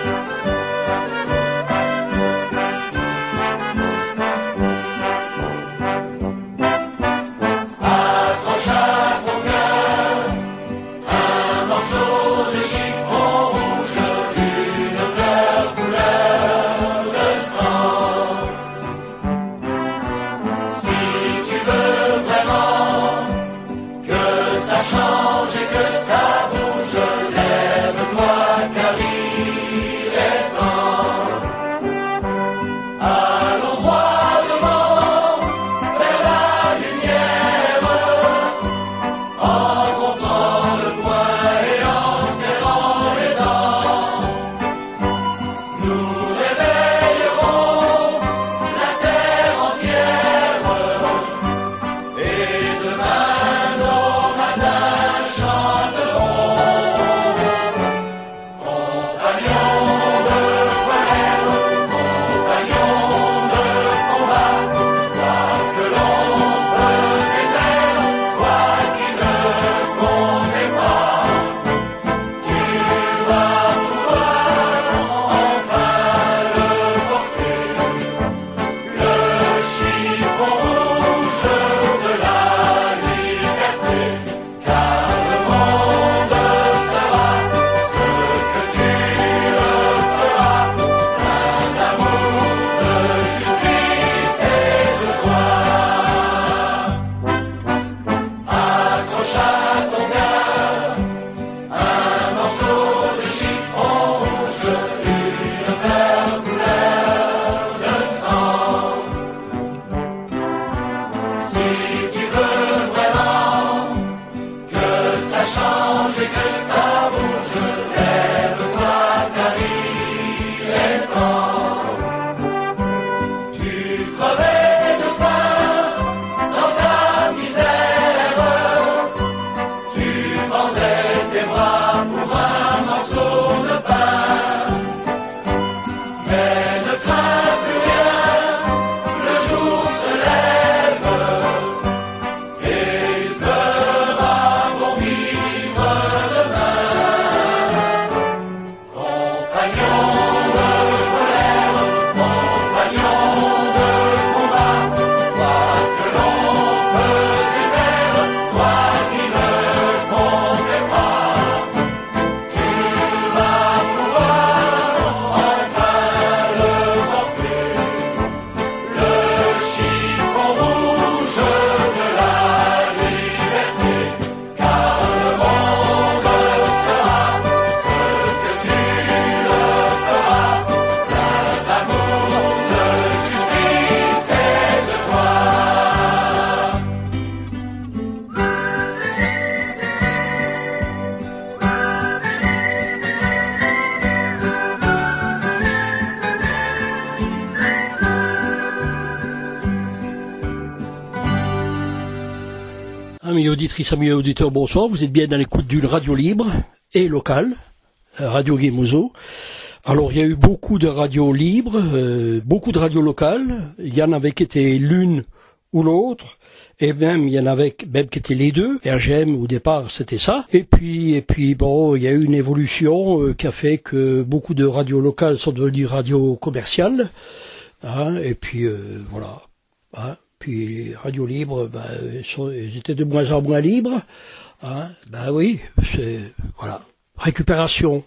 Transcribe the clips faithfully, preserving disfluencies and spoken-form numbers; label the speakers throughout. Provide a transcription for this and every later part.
Speaker 1: Amis auditrices, amis auditeurs, bonsoir. Vous êtes bien dans l'écoute d'une radio libre et locale, Radio Guémozo. Alors, il y a eu beaucoup de radios libres, euh, beaucoup de radios locales. Il y en avait qui étaient l'une ou l'autre, et même il y en avait même qui étaient les deux. R G M au départ, c'était ça. Et puis, et puis bon, il y a eu une évolution euh, qui a fait que beaucoup de radios locales sont devenues radios commerciales. Hein, et puis euh, voilà. Hein. Puis les radios libres, ben, ils étaient de moins en moins libres. Hein, ben oui, c'est voilà, récupération,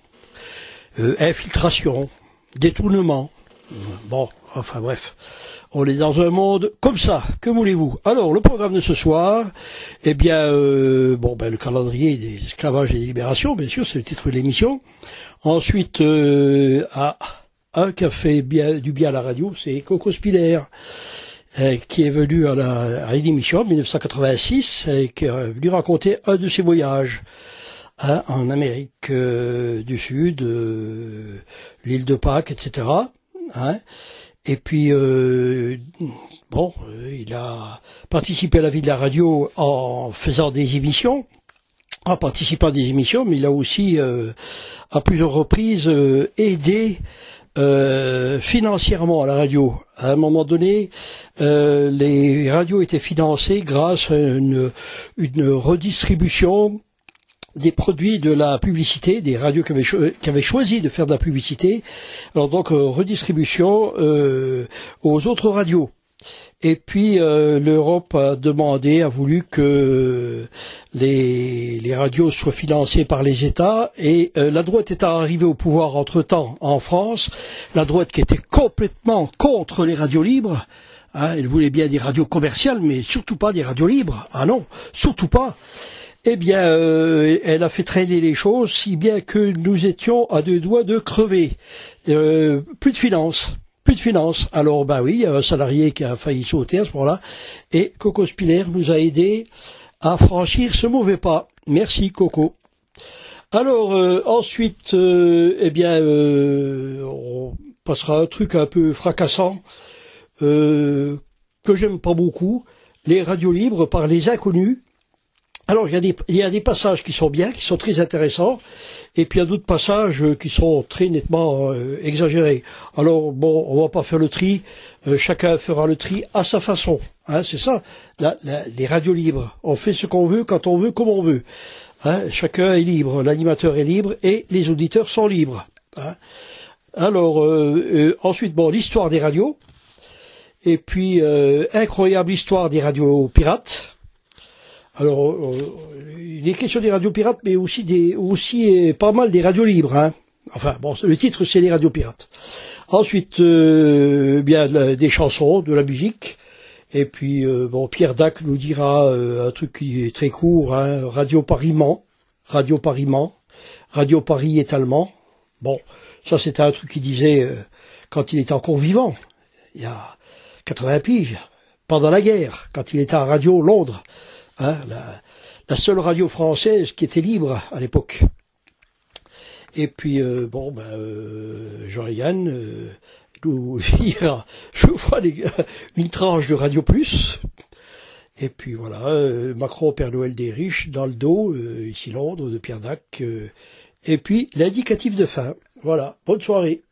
Speaker 1: euh, infiltration, détournement. Bon, enfin bref, on est dans un monde comme ça. Que voulez-vous? Alors le programme de ce soir, eh bien, euh, bon, ben le calendrier des esclavages et des libérations, bien sûr, c'est le titre de l'émission. Ensuite, euh, ah, un qui a fait bien, du bien à la radio, c'est Coco Spiller. Euh, qui est venu à la à l'émission en dix-neuf cent quatre-vingt-six et qui est venu raconter un de ses voyages hein, en Amérique euh, du Sud, euh, l'île de Pâques, et cetera. Hein. Et puis, euh, bon, euh, il a participé à la vie de la radio en faisant des émissions, en participant à des émissions, mais il a aussi, euh, à plusieurs reprises, euh, aidé Euh, financièrement à la radio. À un moment donné, euh, les radios étaient financées grâce à une, une redistribution des produits de la publicité, des radios qui avaient, cho qui avaient choisi de faire de la publicité. Alors donc euh, redistribution euh, aux autres radios. Et puis euh, l'Europe a demandé, a voulu que les, les radios soient financées par les États. Et euh, la droite est arrivée au pouvoir entre-temps en France. La droite qui était complètement contre les radios libres. Hein, elle voulait bien des radios commerciales, mais surtout pas des radios libres. Ah non, surtout pas. Eh bien, euh, elle a fait traîner les choses, si bien que nous étions à deux doigts de crever. Euh, plus de finances, plus de finances. Alors, bah oui, il y a un salarié qui a failli sauter à ce moment-là, et Coco Spiller nous a aidés à franchir ce mauvais pas. Merci Coco. Alors, euh, ensuite, euh, eh bien, euh, on passera à un truc un peu fracassant, euh, que j'aime pas beaucoup, les radios libres par les inconnus. Alors, il y a des, il y a des passages qui sont bien, qui sont très intéressants, et puis il y a d'autres passages qui sont très nettement euh, exagérés. Alors, bon, on va pas faire le tri, euh, chacun fera le tri à sa façon. Hein, c'est ça, la, la, les radios libres. On fait ce qu'on veut, quand on veut, comme on veut. Hein, chacun est libre, l'animateur est libre, et les auditeurs sont libres. Hein. Alors, euh, euh, ensuite, bon, l'histoire des radios, et puis, euh, incroyable histoire des radios pirates. Alors, euh, il est question des radios pirates, mais aussi des, aussi euh, pas mal des radios libres. Hein. Enfin, bon, le titre c'est les radios pirates. Ensuite, euh, bien la, des chansons, de la musique, et puis euh, bon, Pierre Dac nous dira euh, un truc qui est très court. Hein, Radio Paris-Mans, Radio Paris-Mans, Radio Paris étalement. Bon, ça c'était un truc qu'il disait euh, quand il était encore vivant, il y a quatre-vingts piges, pendant la guerre, quand il était à Radio Londres. Hein, la, la seule radio française qui était libre à l'époque. Et puis euh, bon, ben euh, Jean-Yann euh, nous dira, je vois les, une tranche de Radio Plus. Et puis voilà, euh, Macron, Père Noël des riches, dans le dos, euh, ici Londres, de Pierre Dac. Euh, et puis l'indicatif de fin. Voilà, bonne soirée.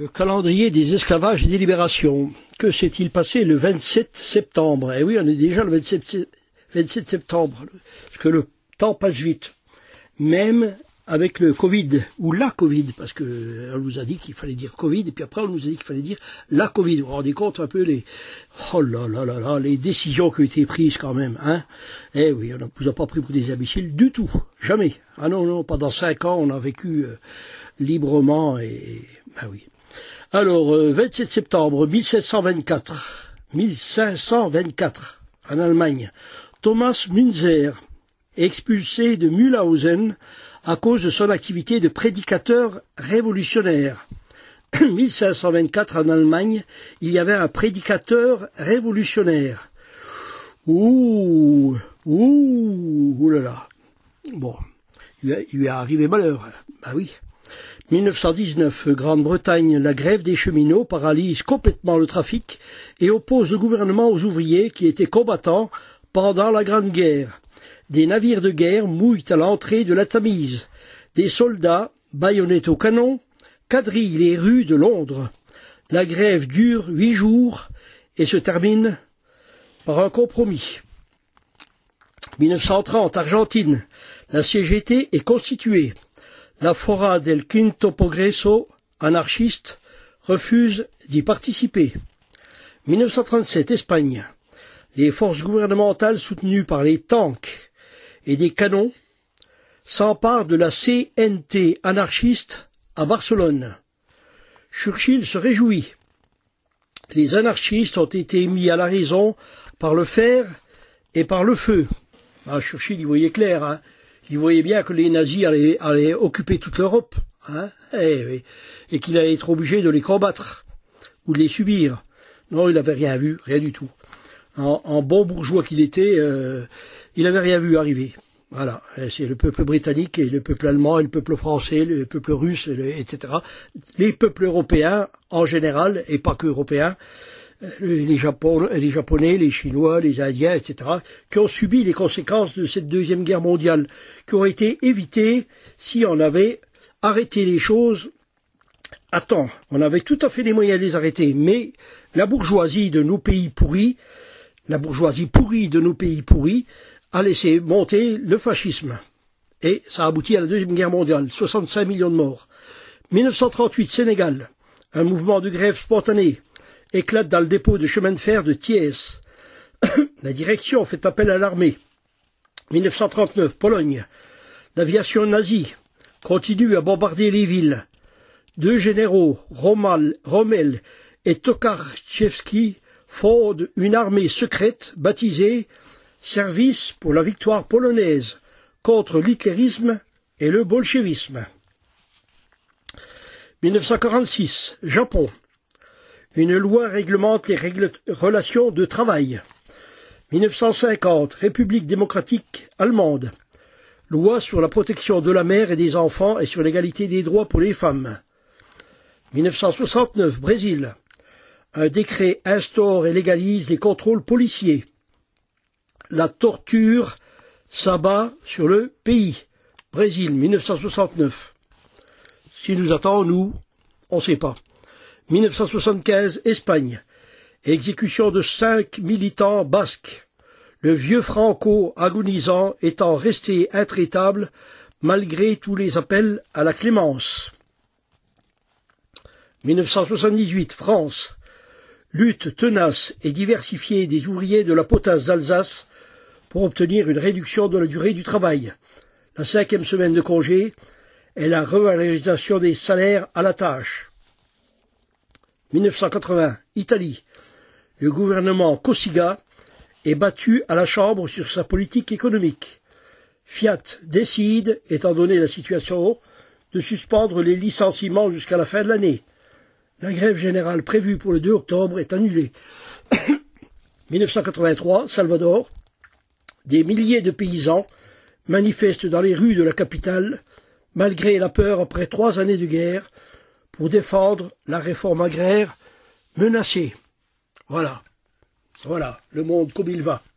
Speaker 1: Le calendrier des esclavages et des libérations. Que s'est-il passé le vingt-sept septembre? Eh oui, on est déjà le vingt-sept, vingt-sept septembre, parce que le temps passe vite. Même avec le Covid, ou la Covid, parce que on nous a dit qu'il fallait dire Covid, et puis après on nous a dit qu'il fallait dire la Covid. Vous vous rendez compte un peu les, oh là là là là, les décisions qui ont été prises quand même, hein? Eh oui, on ne vous a pas pris pour des imbéciles du tout, jamais. Ah non, non, pendant cinq ans, on a vécu euh, librement, et, ben oui. Alors, euh, vingt-sept septembre mille cinq cent vingt-quatre, mille cinq cent vingt-quatre, en Allemagne, Thomas Münzer, expulsé de Mühlhausen à cause de son activité de prédicateur révolutionnaire. mille cinq cent vingt-quatre, en Allemagne, il y avait un prédicateur révolutionnaire. Ouh, ouh, ouh là là. Bon, il lui est arrivé malheur. Ben oui. mille neuf cent dix-neuf, Grande-Bretagne, la grève des cheminots paralyse complètement le trafic et oppose le gouvernement aux ouvriers qui étaient combattants pendant la Grande Guerre. Des navires de guerre mouillent à l'entrée de la Tamise. Des soldats, baïonnettes au canon, quadrillent les rues de Londres. La grève dure huit jours et se termine par un compromis. mille neuf cent trente, Argentine, la C G T est constituée. La Fora del Quinto Progreso, anarchiste, refuse d'y participer. mille neuf cent trente-sept, Espagne. Les forces gouvernementales soutenues par les tanks et des canons s'emparent de la C N T anarchiste à Barcelone. Churchill se réjouit. Les anarchistes ont été mis à la raison par le fer et par le feu. Ah, Churchill y voyait clair, hein. Il voyait bien que les nazis allaient, allaient occuper toute l'Europe, hein, et, et qu'il allait être obligé de les combattre, ou de les subir. Non, il n'avait rien vu, rien du tout. En, en bon bourgeois qu'il était, euh, il n'avait rien vu arriver. Voilà, c'est le peuple britannique, et le peuple allemand, et le peuple français, le peuple russe, et cetera. Les peuples européens, en général, et pas que européens, les, Japon, les Japonais, les Chinois, les Indiens, et cetera, qui ont subi les conséquences de cette Deuxième Guerre mondiale, qui auraient été évitées si on avait arrêté les choses à temps. On avait tout à fait les moyens de les arrêter, mais la bourgeoisie de nos pays pourris, la bourgeoisie pourrie de nos pays pourris, a laissé monter le fascisme. Et ça a abouti à la Deuxième Guerre mondiale, soixante-cinq millions de morts. mille neuf cent trente-huit, Sénégal, un mouvement de grève spontané éclate dans le dépôt de chemin de fer de Thiès. La direction fait appel à l'armée. mille neuf cent trente-neuf, Pologne. L'aviation nazie continue à bombarder les villes. Deux généraux, Romal, Rommel et Tokarczewski, fondent une armée secrète baptisée Service pour la victoire polonaise contre l'hitlérisme et le bolchevisme. mille neuf cent quarante-six, Japon. Une loi réglemente les règles, relations de travail. mille neuf cent cinquante, République démocratique allemande. Loi sur la protection de la mère et des enfants et sur l'égalité des droits pour les femmes. mille neuf cent soixante-neuf, Brésil. Un décret instaure et légalise les contrôles policiers. La torture s'abat sur le pays. Brésil, mille neuf cent soixante-neuf. Ce qui nous attend, nous, on ne sait pas. mille neuf cent soixante-quinze, Espagne. Exécution de cinq militants basques. Le vieux Franco agonisant étant resté intraitable malgré tous les appels à la clémence. mille neuf cent soixante-dix-huit, France. Lutte tenace et diversifiée des ouvriers de la potasse d'Alsace pour obtenir une réduction de la durée du travail, la cinquième semaine de congé et la revalorisation des salaires à la tâche. mille neuf cent quatre-vingts, Italie. Le gouvernement Cossiga est battu à la Chambre sur sa politique économique. Fiat décide, étant donné la situation, de suspendre les licenciements jusqu'à la fin de l'année. La grève générale prévue pour le deux octobre est annulée. mille neuf cent quatre-vingt-trois, Salvador. Des milliers de paysans manifestent dans les rues de la capitale, malgré la peur après trois années de guerre, pour défendre la réforme agraire menacée. Voilà. Voilà, le monde comme il va.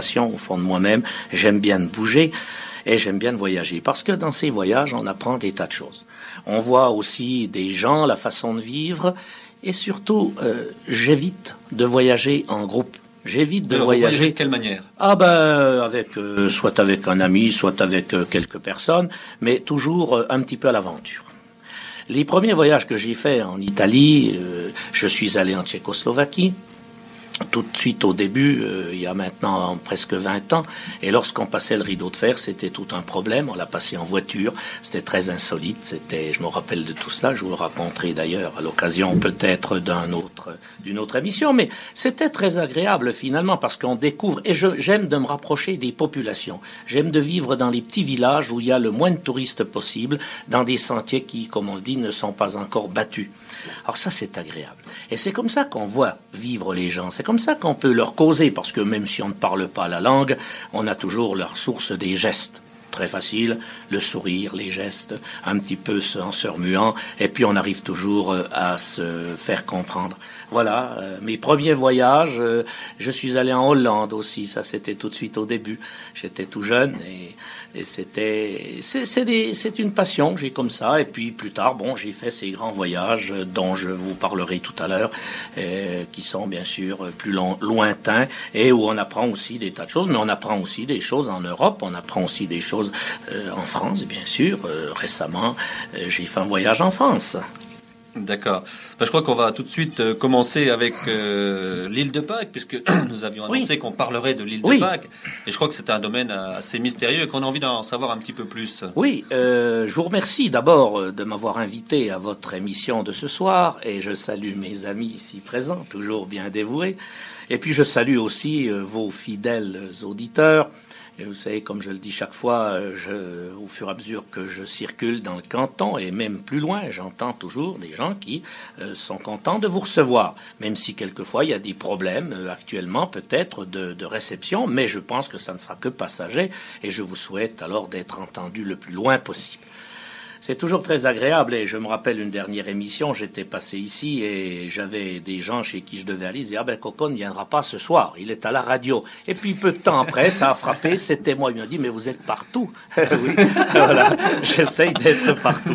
Speaker 2: passion au fond de moi-même. J'aime bien bouger et j'aime bien voyager. Parce que dans ces voyages, on apprend des tas de choses. On voit aussi des gens, la façon de vivre. Et surtout, euh, j'évite de voyager en groupe. J'évite de
Speaker 3: Alors,
Speaker 2: voyager.
Speaker 3: Vous de quelle manière?
Speaker 2: Ah ben, avec euh, soit avec un ami, soit avec euh, quelques personnes, mais toujours euh, un petit peu à l'aventure. Les premiers voyages que j'ai faits en Italie, euh, je suis allé en Tchécoslovaquie. Tout de suite au début, euh, il y a maintenant presque vingt ans, et lorsqu'on passait le rideau de fer, c'était tout un problème. On l'a passé en voiture, c'était très insolite. C'était, je me rappelle de tout cela. Je vous le raconterai d'ailleurs à l'occasion peut-être d'un autre, d'une autre émission. Mais c'était très agréable finalement parce qu'on découvre. Et je, j'aime de me rapprocher des populations. J'aime de vivre dans les petits villages où il y a le moins de touristes possible, dans des sentiers qui, comme on le dit, ne sont pas encore battus. Alors ça, c'est agréable. Et c'est comme ça qu'on voit vivre les gens. C'est comme ça qu'on peut leur causer, parce que même si on ne parle pas la langue, on a toujours leur source des gestes. Très facile, le sourire, les gestes, un petit peu en se remuant, et puis on arrive toujours à se faire comprendre. Voilà, euh, mes premiers voyages, euh, je suis allé en Hollande aussi, ça c'était tout de suite au début. J'étais tout jeune et, et c'était, c'est, c'est, des, c'est une passion que j'ai comme ça. Et puis plus tard, bon, j'ai fait ces grands voyages dont je vous parlerai tout à l'heure, euh, qui sont bien sûr plus long, lointains et où on apprend aussi des tas de choses, mais on apprend aussi des choses en Europe, on apprend aussi des choses euh, en France, bien sûr. Euh, récemment, euh, j'ai fait un voyage en France.
Speaker 3: D'accord. Ben, je crois qu'on va tout de suite euh, commencer avec euh, l'île de Pâques, puisque nous avions annoncé oui. qu'on parlerait de l'île oui. de Pâques. Et je crois que c'est un domaine assez mystérieux et qu'on a envie d'en savoir un petit peu plus.
Speaker 2: Oui, euh, je vous remercie d'abord de m'avoir invité à votre émission de ce soir. Et je salue mes amis ici présents, toujours bien dévoués. Et puis je salue aussi euh, vos fidèles auditeurs. Et vous savez, comme je le dis chaque fois, je, au fur et à mesure que je circule dans le canton et même plus loin, j'entends toujours des gens qui euh, sont contents de vous recevoir, même si quelquefois il y a des problèmes euh, actuellement peut-être de, de réception, mais je pense que ça ne sera que passager et je vous souhaite alors d'être entendu le plus loin possible. C'est toujours très agréable et je me rappelle une dernière émission, j'étais passé ici et j'avais des gens chez qui je devais aller, ils disaient « Ah ben Coco ne viendra pas ce soir, il est à la radio ». Et puis peu de temps après, ça a frappé, c'était moi, ils m'ont dit « Mais vous êtes partout ». Oui, voilà, j'essaye d'être partout.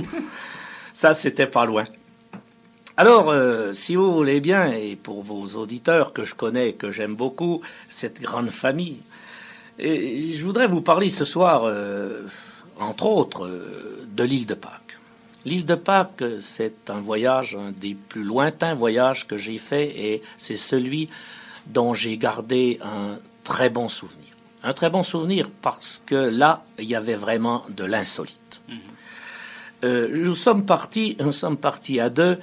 Speaker 2: Ça, c'était pas loin. Alors, euh, si vous voulez bien, et pour vos auditeurs que je connais, que j'aime beaucoup, cette grande famille, et je voudrais vous parler ce soir... Euh, entre autres, de l'île de Pâques. L'île de Pâques, c'est un voyage, un des plus lointains voyages que j'ai fait, et c'est celui dont j'ai gardé un très bon souvenir. Un très bon souvenir parce que là, il y avait vraiment de l'insolite. Mmh. Euh, nous sommes partis, nous sommes partis à deux,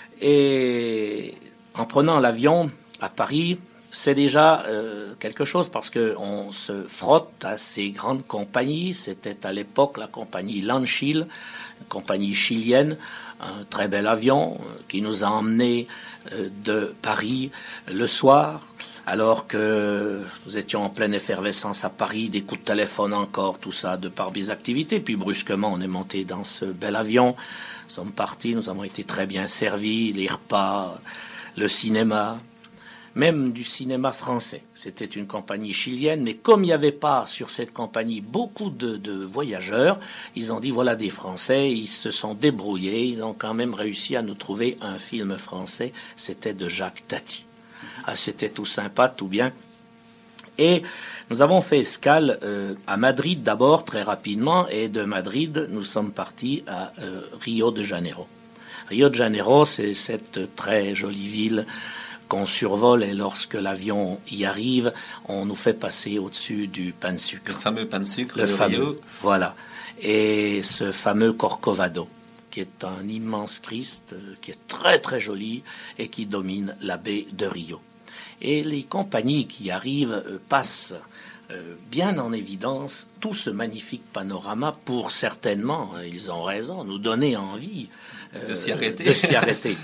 Speaker 2: et en prenant l'avion à Paris, c'est déjà euh, quelque chose parce que on se frotte à ces grandes compagnies. C'était à l'époque la compagnie Landchill, une compagnie chilienne, un très bel avion euh, qui nous a emmenés euh, de Paris le soir, alors que nous étions en pleine effervescence à Paris, des coups de téléphone encore, tout ça, de par mes activités. Puis brusquement, on est monté dans ce bel avion. Nous sommes partis, nous avons été très bien servis, les repas, le cinéma. Même du cinéma français. C'était une compagnie chilienne, mais comme il n'y avait pas sur cette compagnie beaucoup de, de voyageurs, ils ont dit voilà des Français, ils se sont débrouillés, ils ont quand même réussi à nous trouver un film français, c'était de Jacques Tati. Ah, c'était tout sympa, tout bien. Et nous avons fait escale euh, à Madrid d'abord, très rapidement, et de Madrid, nous sommes partis à euh, Rio de Janeiro. Rio de Janeiro, c'est cette très jolie ville qu'on survole et lorsque l'avion y arrive, on nous fait passer au-dessus du pain de sucre.
Speaker 3: Le fameux pain de sucre
Speaker 2: le
Speaker 3: de
Speaker 2: fameux,
Speaker 3: Rio.
Speaker 2: Voilà. Et ce fameux Corcovado, qui est un immense Christ, qui est très très joli et qui domine la baie de Rio. Et les compagnies qui arrivent euh, passent euh, bien en évidence tout ce magnifique panorama pour certainement, ils ont raison, nous donner envie euh,
Speaker 3: de s'y arrêter.
Speaker 2: De s'y arrêter.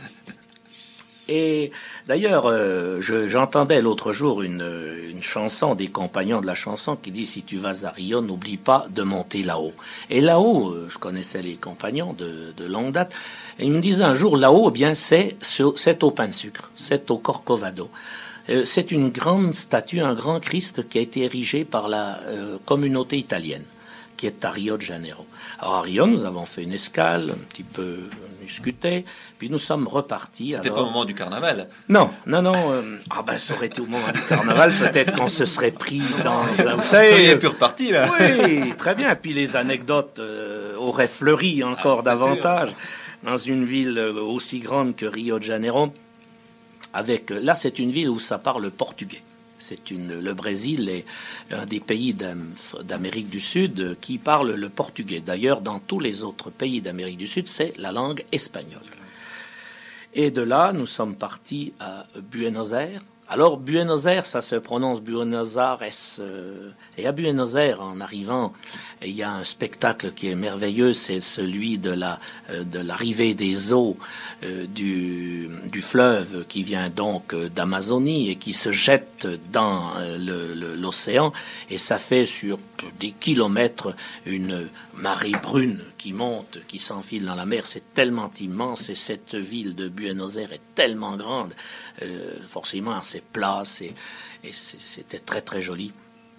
Speaker 2: Et d'ailleurs, euh, je, j'entendais l'autre jour une, une chanson des compagnons de la chanson qui dit « Si tu vas à Rio, n'oublie pas de monter là-haut ». Et là-haut, euh, je connaissais les compagnons de, de longue date, et ils me disaient un jour « Là-haut, eh bien, c'est, c'est au pain de sucre, c'est au Corcovado ». Euh, c'est une grande statue, un grand Christ qui a été érigé par la euh, communauté italienne, qui est à Rio de Janeiro. Alors à Rio, nous avons fait une escale, un petit peu discuté, puis nous sommes repartis.
Speaker 3: C'était
Speaker 2: alors...
Speaker 3: pas au moment du carnaval?
Speaker 2: Non, non, non. Euh... Ah ben, ça aurait été au moment du carnaval, peut-être qu'on se serait pris dans un... Vous savez,
Speaker 3: vous seriez pu repartir, là.
Speaker 2: Oui, très bien. Puis les anecdotes euh, auraient fleuri encore ah, davantage sûr. Dans une ville aussi grande que Rio de Janeiro. Avec, là, c'est une ville où ça parle portugais. C'est une, le Brésil est un des pays d'Amérique du Sud qui parle le portugais. D'ailleurs, dans tous les autres pays d'Amérique du Sud, c'est la langue espagnole. Et de là, nous sommes partis à Buenos Aires. Alors, Buenos Aires, ça se prononce Buenos Aires. Euh, et à Buenos Aires, en arrivant, il y a un spectacle qui est merveilleux, c'est celui de la euh, de l'arrivée des eaux euh, du, du fleuve qui vient donc euh, d'Amazonie et qui se jette dans euh, le, le, l'océan. Et ça fait sur des kilomètres une marée brune qui monte, qui s'enfile dans la mer. C'est tellement immense et cette ville de Buenos Aires est tellement grande. Euh, forcément, c'est plat c'est, et c'est, c'était très très joli.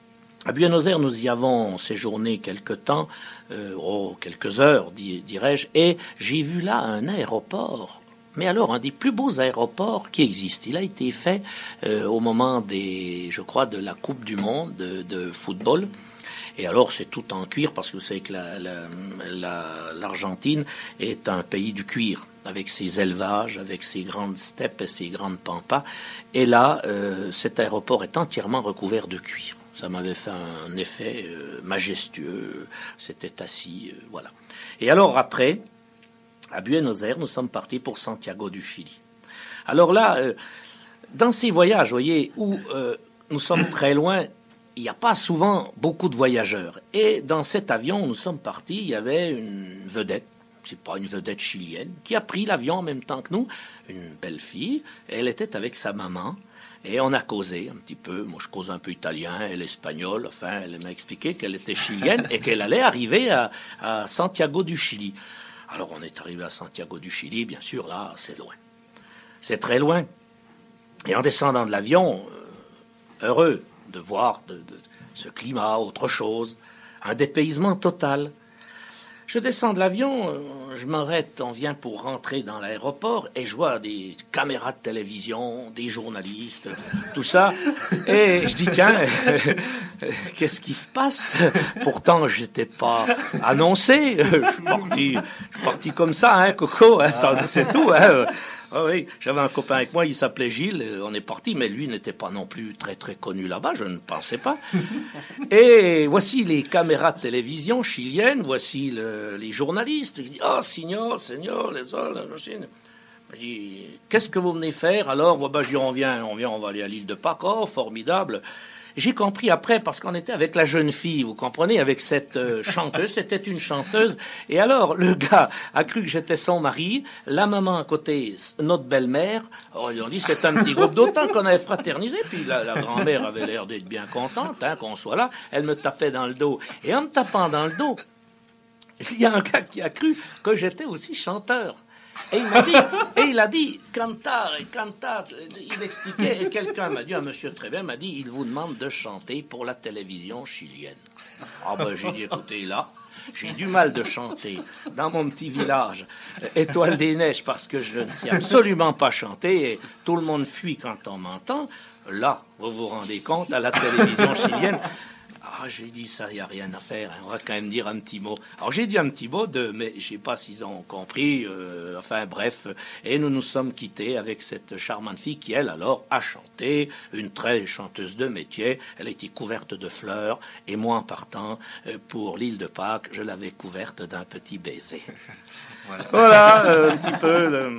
Speaker 2: À Buenos Aires, nous y avons séjourné quelque temps, euh, oh, quelques heures, dirais-je, et j'ai vu là un aéroport. Mais alors, un des plus beaux aéroports qui existe. Il a été fait euh, au moment des, je crois, de la Coupe du Monde de, de football. Et alors, c'est tout en cuir, parce que vous savez que la, la, la, l'Argentine est un pays du cuir, avec ses élevages, avec ses grandes steppes et ses grandes pampas. Et là, euh, cet aéroport est entièrement recouvert de cuir. Ça m'avait fait un effet euh, majestueux. C'était assis, euh, voilà. Et alors, après, à Buenos Aires, nous sommes partis pour Santiago du Chili. Alors là, euh, dans ces voyages, vous voyez, où euh, nous sommes très loin, il n'y a pas souvent beaucoup de voyageurs. Et dans cet avion où nous sommes partis, il y avait une vedette, c'est pas une vedette chilienne, qui a pris l'avion en même temps que nous, une belle fille. Elle était avec sa maman. Et on a causé un petit peu. Moi, je cause un peu italien, elle espagnole. Enfin, elle m'a expliqué qu'elle était chilienne et qu'elle allait arriver à, à Santiago du Chili. Alors, on est arrivé à Santiago du Chili, bien sûr, là, c'est loin. C'est très loin. Et en descendant de l'avion, euh, heureux de voir de, de, ce climat, autre chose, un dépaysement total. Je descends de l'avion, je m'arrête, on vient pour rentrer dans l'aéroport et je vois des caméras de télévision, des journalistes, tout ça. Et je dis, tiens, qu'est-ce qui se passe? Pourtant, je n'étais pas annoncé. Je suis parti, je suis parti comme ça, hein, Coco, hein, ça, c'est tout. Hein. Ah oui, j'avais un copain avec moi, il s'appelait Gilles, on est parti, mais lui n'était pas non plus très très connu là-bas, je ne pensais pas. Et voici les caméras de télévision chiliennes, voici le, les journalistes, ils disent « Oh, signor, signor, les autres, la machine ». Je dis « Qu'est-ce que vous venez faire alors ?» bah, je dis « On vient, on vient, on va aller à l'île de Pâques, oh, formidable ». J'ai compris après, parce qu'on était avec la jeune fille, vous comprenez, avec cette euh, chanteuse, c'était une chanteuse. Et alors, le gars a cru que j'étais son mari, la maman à côté, notre belle-mère. Oh, ils ont dit, c'est un petit groupe, d'autant qu'on avait fraternisé. Puis la, la grand-mère avait l'air d'être bien contente, hein, qu'on soit là. Elle me tapait dans le dos. Et en me tapant dans le dos, il y a un gars qui a cru que j'étais aussi chanteur. Et il m'a dit, et il a dit, cantar, cantar, il expliquait, et quelqu'un m'a dit, un monsieur très bien m'a dit, il vous demande de chanter pour la télévision chilienne. Ah ben j'ai dit, écoutez là, j'ai du mal de chanter dans mon petit village, Étoile des Neiges, parce que je ne sais absolument pas chanter, et tout le monde fuit quand on m'entend. Là, vous vous rendez compte, à la télévision chilienne, ah, j'ai dit ça, il n'y a rien à faire, hein. On va quand même dire un petit mot. Alors j'ai dit un petit mot, de, mais je ne sais pas s'ils ont compris, euh, enfin bref, et nous nous sommes quittés avec cette charmante fille qui, elle, alors, a chanté, une très chanteuse de métier, elle a été couverte de fleurs, et moi, en partant euh, pour l'île de Pâques, je l'avais couverte d'un petit baiser. Voilà, voilà euh, un petit peu... Euh,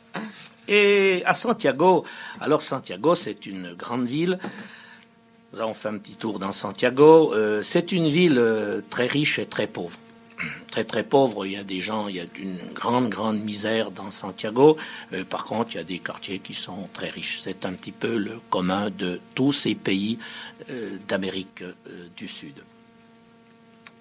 Speaker 2: et à Santiago, alors Santiago, c'est une grande ville. Nous avons fait un petit tour dans Santiago. Euh, c'est une ville euh, très riche et très pauvre. Très, très pauvre. Il y a des gens, il y a une grande, grande misère dans Santiago. Euh, par contre, il y a des quartiers qui sont très riches. C'est un petit peu le commun de tous ces pays euh, d'Amérique euh, du Sud.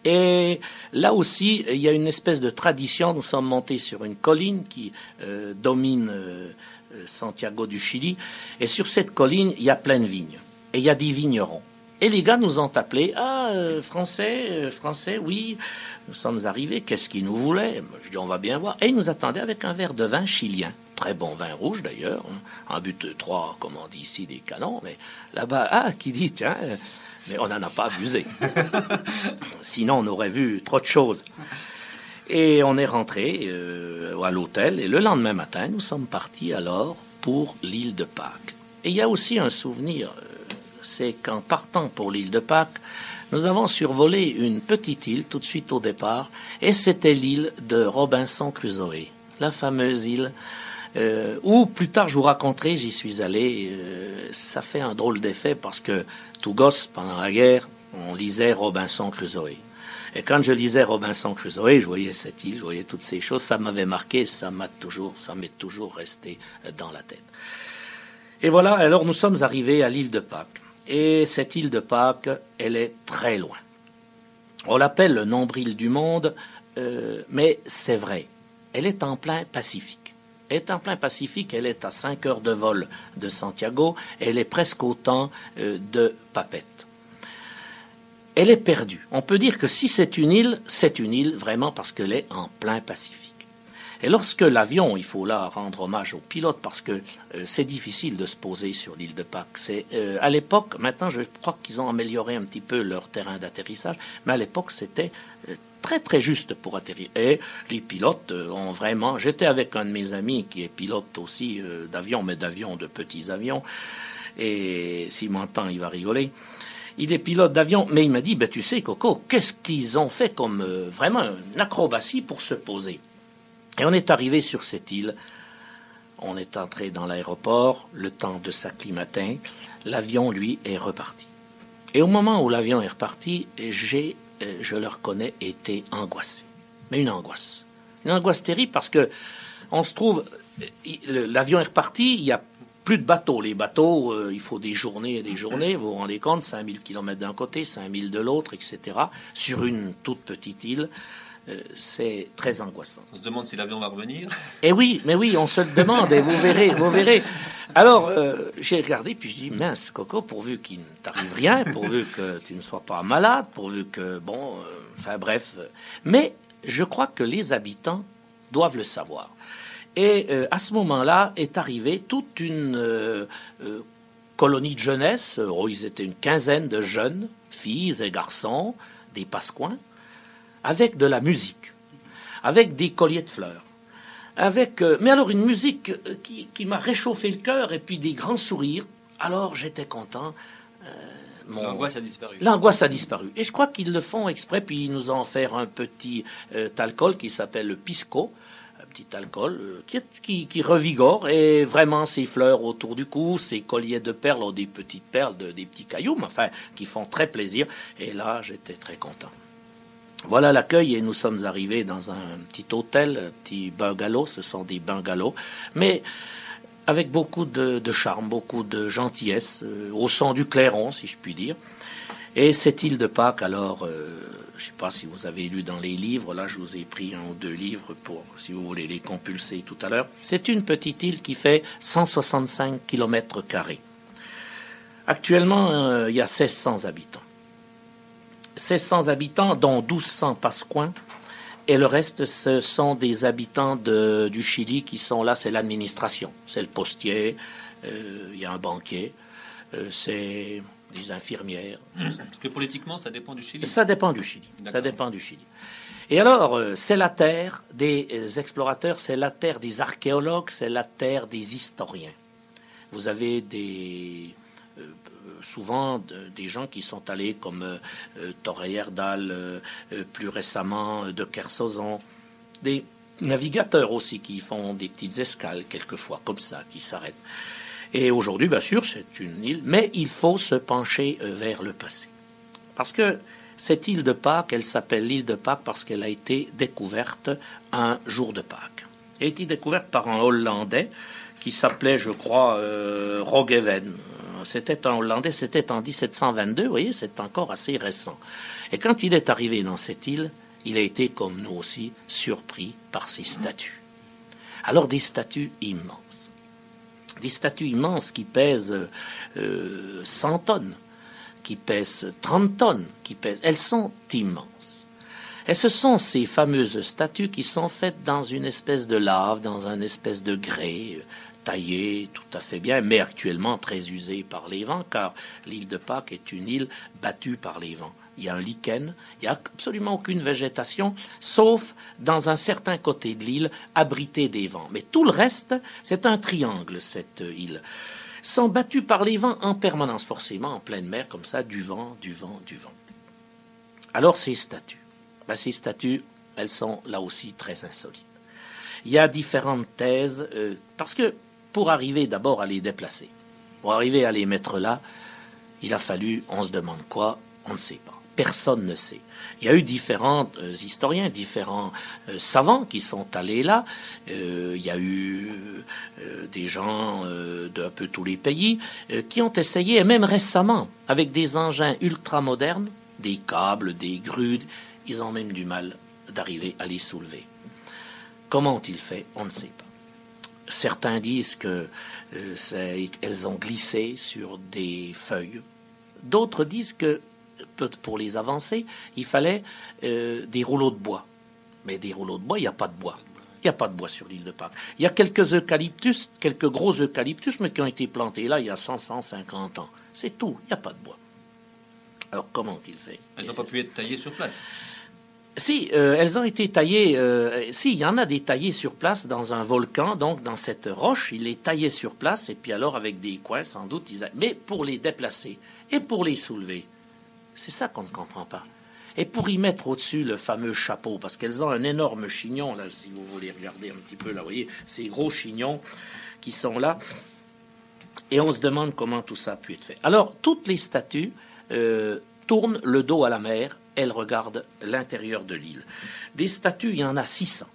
Speaker 2: Et là aussi, il y a une espèce de tradition. Nous sommes montés sur une colline qui euh, domine euh, Santiago du Chili. Et sur cette colline, il y a plein de vignes. Et il y a des vignerons. Et les gars nous ont appelés. Ah, euh, français, euh, français, oui. Nous sommes arrivés. Qu'est-ce qu'ils nous voulaient? Je dis, on va bien voir. Et ils nous attendaient avec un verre de vin chilien. Très bon vin rouge, d'ailleurs. Un but de trois, comme on dit ici, des canons. Mais là-bas, ah, qui dit, tiens, euh, mais on n'en a pas abusé. Sinon, on aurait vu trop de choses. Et on est rentré euh, à l'hôtel. Et le lendemain matin, nous sommes partis alors pour l'île de Pâques. Et il y a aussi un souvenir... c'est qu'en partant pour l'île de Pâques, nous avons survolé une petite île tout de suite au départ, et c'était l'île de Robinson Crusoe, la fameuse île euh, où plus tard je vous raconterai, j'y suis allé, euh, ça fait un drôle d'effet parce que tout gosse, pendant la guerre, on lisait Robinson Crusoe. Et quand je lisais Robinson Crusoe, je voyais cette île, je voyais toutes ces choses, ça m'avait marqué, ça m'a toujours, ça m'est toujours resté dans la tête. Et voilà, alors nous sommes arrivés à l'île de Pâques. Et cette île de Pâques, elle est très loin. On l'appelle le nombril du monde, euh, mais c'est vrai. Elle est en plein Pacifique. Elle est en plein Pacifique, elle est à cinq heures de vol de Santiago, elle est presque autant euh, de Papeete. Elle est perdue. On peut dire que si c'est une île, c'est une île vraiment parce qu'elle est en plein Pacifique. Et lorsque l'avion, il faut là rendre hommage aux pilotes parce que euh, c'est difficile de se poser sur l'île de Pâques. C'est, euh, à l'époque, maintenant je crois qu'ils ont amélioré un petit peu leur terrain d'atterrissage, mais à l'époque c'était euh, très très juste pour atterrir. Et les pilotes euh, ont vraiment... J'étais avec un de mes amis qui est pilote aussi euh, d'avion, mais d'avion, de petits avions. Et s'il m'entend, il va rigoler. Il est pilote d'avion, mais il m'a dit, ben, tu sais Coco, qu'est-ce qu'ils ont fait comme euh, vraiment une acrobatie pour se poser? Et on est arrivé sur cette île, on est entré dans l'aéroport, le temps de s'acclimater, l'avion, lui, est reparti. Et au moment où l'avion est reparti, j'ai, je le reconnais, été angoissé. Mais une angoisse. Une angoisse terrible parce que on se trouve, l'avion est reparti, il n'y a plus de bateaux. Les bateaux, euh, il faut des journées et des journées, vous vous rendez compte, cinq mille kilomètres d'un côté, cinq mille de l'autre, et cetera, sur une toute petite île. Euh, c'est très angoissant.
Speaker 3: On se demande si l'avion va revenir.
Speaker 2: Eh oui, mais oui, on se le demande et vous verrez, vous verrez. Alors, euh, j'ai regardé puis je dis, mince, Coco, pourvu qu'il ne t'arrive rien, pourvu que tu ne sois pas malade, pourvu que, bon, euh, enfin bref. Mais je crois que les habitants doivent le savoir. Et euh, à ce moment-là est arrivée toute une euh, euh, colonie de jeunesse. Oh, ils étaient une quinzaine de jeunes, filles et garçons, des passecoins, avec de la musique, avec des colliers de fleurs, avec, euh, mais alors une musique qui, qui m'a réchauffé le cœur et puis des grands sourires. Alors j'étais content. Euh,
Speaker 4: mon... L'angoisse a disparu.
Speaker 2: L'angoisse a disparu. Et je crois qu'ils le font exprès, puis ils nous ont offert un petit euh, alcool qui s'appelle le pisco, un petit alcool euh, qui, qui, qui revigore, et vraiment ces fleurs autour du cou, ces colliers de perles, ou des petites perles, de, des petits cailloux, mais enfin, qui font très plaisir. Et là, j'étais très content. Voilà l'accueil et nous sommes arrivés dans un petit hôtel, un petit bungalow, ce sont des bungalows, mais avec beaucoup de, de charme, beaucoup de gentillesse, euh, au son du clairon, si je puis dire. Et cette île de Pâques, alors, euh, je ne sais pas si vous avez lu dans les livres, là je vous ai pris un ou deux livres pour, si vous voulez, les compulser tout à l'heure. C'est une petite île qui fait cent soixante-cinq kilomètres carrés. Actuellement, euh, il y a seize cents habitants. seize cents habitants, dont douze cents passecoins, et le reste, ce sont des habitants de, du Chili qui sont là, c'est l'administration. C'est le postier, euh, il y a un banquier, euh, c'est des infirmières.
Speaker 3: Parce que politiquement, ça dépend du Chili.
Speaker 2: Ça dépend du Chili. Ça dépend du Chili. Et alors, euh, c'est la terre des explorateurs, c'est la terre des archéologues, c'est la terre des historiens. Vous avez des... Euh, souvent de, des gens qui sont allés comme euh, euh, Torre Heyerdahl, euh, euh, plus récemment euh, de Kersozon, des navigateurs aussi qui font des petites escales quelquefois comme ça, qui s'arrêtent. Et aujourd'hui, bien sûr, c'est une île, mais il faut se pencher euh, vers le passé. Parce que cette île de Pâques, elle s'appelle l'île de Pâques parce qu'elle a été découverte un jour de Pâques. Elle a été découverte par un Hollandais qui s'appelait, je crois, euh, Roggeveen. c'était un Hollandais, c'était en dix-sept cent vingt-deux, vous voyez, c'est encore assez récent. Et quand il est arrivé dans cette île, il a été, comme nous aussi, surpris par ces statues. Alors des statues immenses. Des statues immenses qui pèsent euh, cent tonnes, qui pèsent trente tonnes, qui pèsent... Elles sont immenses. Et ce sont ces fameuses statues qui sont faites dans une espèce de lave, dans une espèce de grès, taillé tout à fait bien, mais actuellement très usé par les vents, car l'île de Pâques est une île battue par les vents. Il y a un lichen, il n'y a absolument aucune végétation, sauf dans un certain côté de l'île, abrité des vents. Mais tout le reste, c'est un triangle, cette île. Sont battus par les vents en permanence, forcément, en pleine mer, comme ça, du vent, du vent, du vent. Alors, ces statues, ben, ces statues, elles sont là aussi très insolites. Il y a différentes thèses, euh, parce que pour arriver d'abord à les déplacer, pour arriver à les mettre là, il a fallu, on se demande quoi, on ne sait pas. Personne ne sait. Il y a eu différents euh, historiens, différents euh, savants qui sont allés là. Euh, il y a eu euh, des gens euh, d'un peu tous les pays euh, qui ont essayé, et même récemment, avec des engins ultra-modernes, des câbles, des grues, ils ont même du mal d'arriver à les soulever. Comment ont-ils fait? On ne sait pas. Certains disent que euh, c'est, elles ont glissé sur des feuilles. D'autres disent que pour les avancer, il fallait euh, des rouleaux de bois. Mais des rouleaux de bois, il n'y a pas de bois. Il n'y a pas de bois sur l'île de Pâques. Il y a quelques eucalyptus, quelques gros eucalyptus, mais qui ont été plantés là il y a cent, cent cinquante ans. C'est tout. Il n'y a pas de bois. Alors, comment ont-ils fait?
Speaker 3: Elles n'ont pas pu être taillées sur place.
Speaker 2: Si, euh, elles ont été taillées... Euh, si, il y en a des taillées sur place dans un volcan, donc dans cette roche, il est taillé sur place, et puis alors avec des coins, sans doute, ils a... mais pour les déplacer et pour les soulever, c'est ça qu'on ne comprend pas. Et pour y mettre au-dessus le fameux chapeau, parce qu'elles ont un énorme chignon, là, si vous voulez regarder un petit peu, là, vous voyez, ces gros chignons qui sont là, et on se demande comment tout ça a pu être fait. Alors, toutes les statues euh, tournent le dos à la mer, elles regardent l'intérieur de l'île. Des statues, il y en a six cents.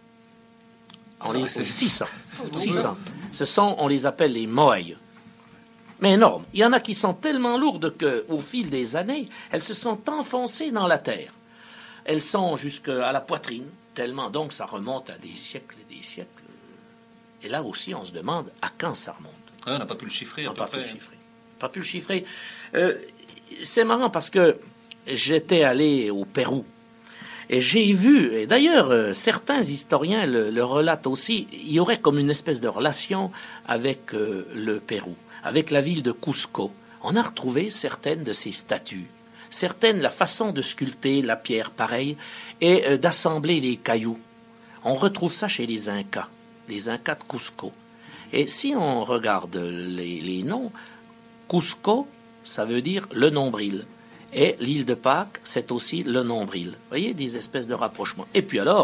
Speaker 2: On les... six cents. six cents. Ce sont, on les appelle les moailles. Mais énormes. Il y en a qui sont tellement lourdes qu'au fil des années, elles se sont enfoncées dans la terre. Elles sont jusqu'à la poitrine, tellement donc ça remonte à des siècles et des siècles. Et là aussi, on se demande à quand ça remonte.
Speaker 3: Ah, on n'a pas pu le chiffrer.
Speaker 2: On n'a pas pu le chiffrer. Pas pu le chiffrer. Euh, c'est marrant parce que j'étais allé au Pérou. Et j'ai vu, et d'ailleurs, euh, certains historiens le, le relatent aussi, il y aurait comme une espèce de relation avec euh, le Pérou, avec la ville de Cusco. On a retrouvé certaines de ces statues, certaines, la façon de sculpter la pierre pareille, et euh, d'assembler les cailloux. On retrouve ça chez les Incas, les Incas de Cusco. Et si on regarde les, les noms, Cusco, ça veut dire le nombril. Et l'île de Pâques, c'est aussi le nombril. Vous voyez, des espèces de rapprochements. Et puis alors,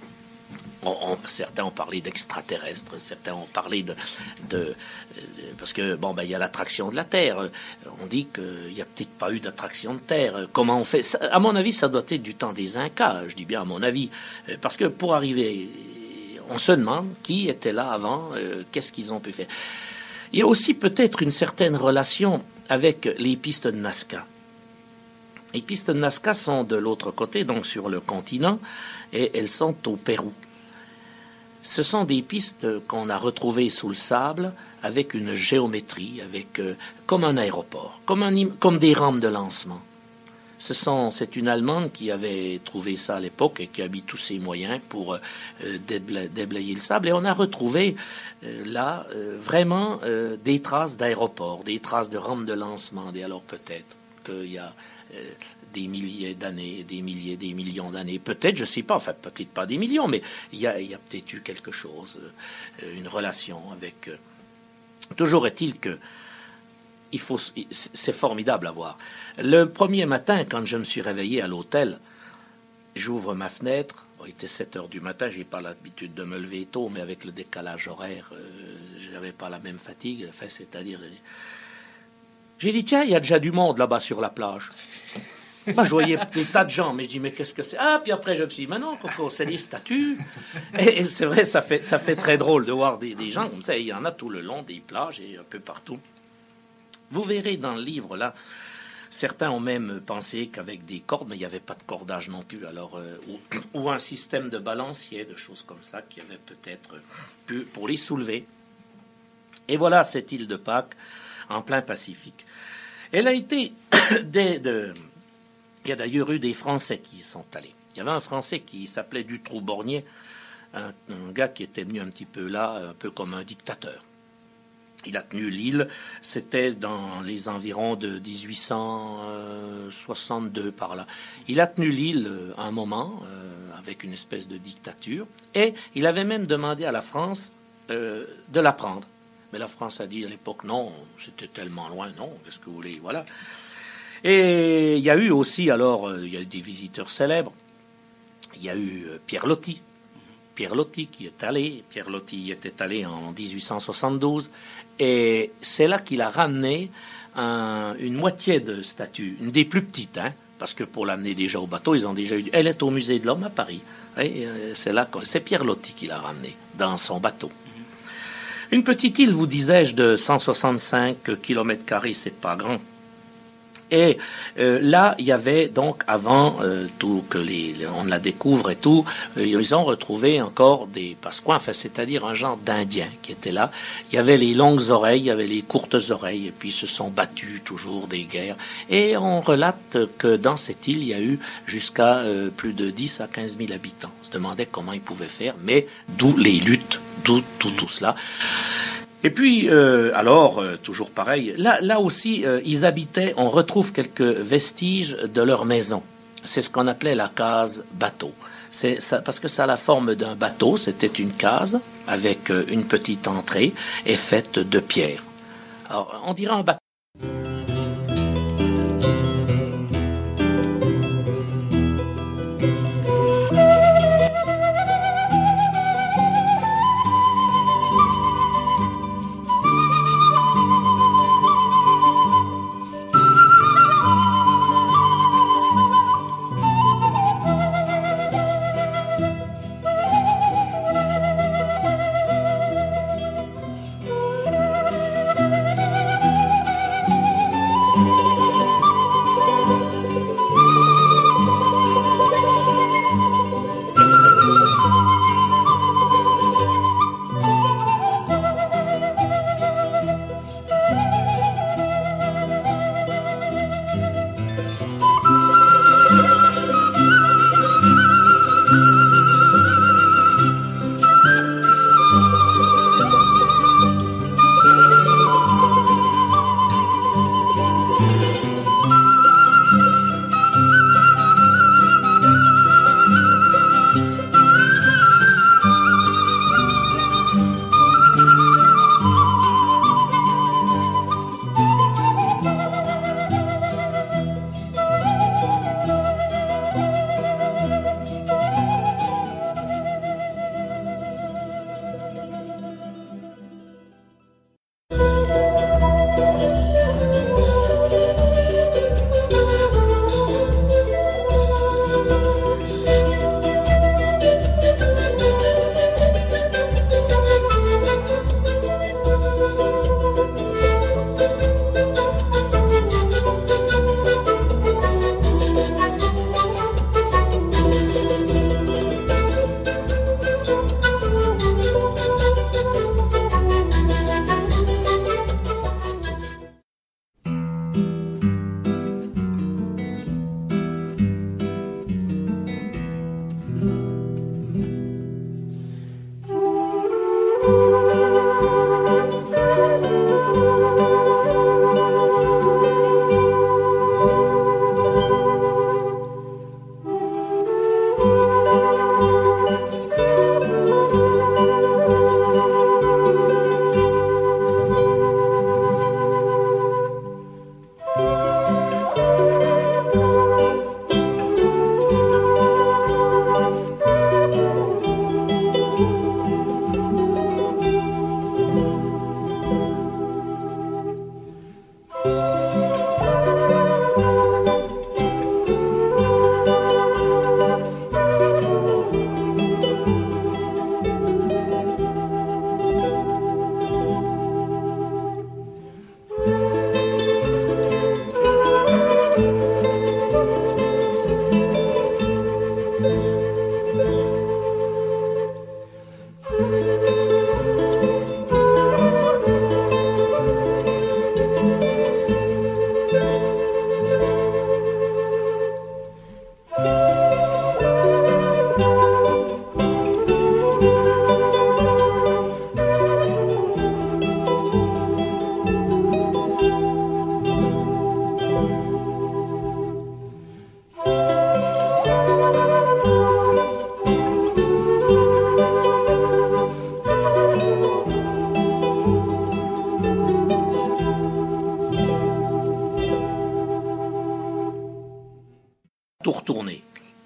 Speaker 2: on, on, certains ont parlé d'extraterrestres, certains ont parlé de... de, de parce que, bon, ben, il y a l'attraction de la Terre. On dit qu'il n'y a peut-être pas eu d'attraction de Terre. Comment on fait ça? À mon avis, ça doit être du temps des Incas. Je dis bien à mon avis. Parce que pour arriver, on se demande qui était là avant, euh, qu'est-ce qu'ils ont pu faire. Il y a aussi peut-être une certaine relation avec les pistes de Nazca. Les pistes de Nazca sont de l'autre côté, donc sur le continent, et elles sont au Pérou. Ce sont des pistes qu'on a retrouvées sous le sable, avec une géométrie, avec euh, comme un aéroport, comme, un, comme des rampes de lancement. Ce sont, c'est une Allemande qui avait trouvé ça à l'époque et qui a mis tous ses moyens pour euh, débla, déblayer le sable. Et on a retrouvé euh, là euh, vraiment euh, des traces d'aéroport, des traces de rampes de lancement. Et alors peut-être qu'il y a euh, des milliers d'années, des milliers, des millions d'années, peut-être, je ne sais pas, enfin peut-être pas des millions, mais il y a, il y a peut-être eu quelque chose, euh, une relation avec... Euh, toujours est-il que il faut, c'est formidable à voir. Le premier matin, quand je me suis réveillé à l'hôtel, j'ouvre ma fenêtre. Il était sept heures du matin. J'ai pas l'habitude de me lever tôt, mais avec le décalage horaire, euh, j'avais pas la même fatigue. Enfin, c'est-à-dire, j'ai dit tiens, il y a déjà du monde là-bas sur la plage. Moi, je voyais des tas de gens, mais je dis mais qu'est-ce que c'est? Ah, puis après je me suis dit mais non, Coco, c'est des statues. Et, et c'est vrai, ça fait ça fait très drôle de voir des, des gens comme ça. Il y en a tout le long des plages et un peu partout. Vous verrez dans le livre, là, certains ont même pensé qu'avec des cordes, mais il n'y avait pas de cordage non plus, alors, euh, ou, ou un système de balancier, de choses comme ça, qui avait peut-être pu pour les soulever. Et voilà cette île de Pâques, en plein Pacifique. Elle a été, des, de, il y a d'ailleurs eu des Français qui y sont allés. Il y avait un Français qui s'appelait Dutroux-Bornier, un, un gars qui était venu un petit peu là, un peu comme un dictateur. Il a tenu l'île, c'était dans les environs de dix-huit cent soixante-deux par là. Il a tenu l'île euh, un moment, euh, avec une espèce de dictature, et il avait même demandé à la France euh, de la prendre. Mais la France a dit à l'époque non, c'était tellement loin, non, qu'est-ce que vous voulez, voilà. Et il y a eu aussi, alors, euh, il y a eu des visiteurs célèbres, il y a eu euh, Pierre Loti, Pierre Loti qui est allé, Pierre Loti y était allé en dix-huit cent soixante-douze, et c'est là qu'il a ramené un, une moitié de statue, une des plus petites, hein, parce que pour l'amener déjà au bateau, ils ont déjà eu... Elle est au Musée de l'Homme à Paris. Et c'est là, c'est Pierre Loti qui l'a ramené dans son bateau. Une petite île, vous disais-je, de cent soixante-cinq kilomètres carrés, c'est pas grand. Et euh, là, il y avait donc, avant euh, tout que les, les, on la découvre et tout, euh, ils ont retrouvé encore des pasquins, enfin, c'est-à-dire un genre d'Indiens qui étaient là. Il y avait les longues oreilles, il y avait les courtes oreilles, et puis ils se sont battus toujours des guerres. Et on relate que dans cette île, il y a eu jusqu'à euh, plus de dix à quinze mille habitants. On se demandait comment ils pouvaient faire, mais d'où les luttes, d'où tout, tout cela. Et puis, euh, alors, euh, toujours pareil, là, là aussi, euh, ils habitaient, on retrouve quelques vestiges de leur maison. C'est ce qu'on appelait la case bateau. C'est ça, parce que ça a la forme d'un bateau, c'était une case avec euh, une petite entrée et faite de pierre. Alors, on dirait un bateau.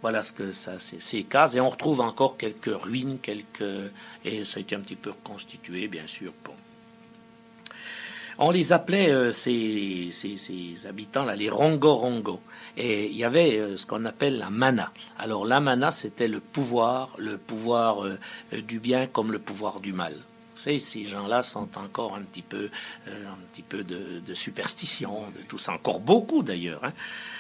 Speaker 2: Voilà ce que ça, c'est ces cases. Et on retrouve encore quelques ruines, quelques et ça a été un petit peu reconstitué, bien sûr. Bon. On les appelait euh, ces, ces, ces habitants-là les Rongo-Rongo. Et il y avait euh, ce qu'on appelle la mana. Alors la mana, c'était le pouvoir, le pouvoir euh, du bien comme le pouvoir du mal. Vous savez, ces gens-là sont encore un petit peu, euh, un petit peu de, de superstition, de tout ça, encore beaucoup d'ailleurs. Hein.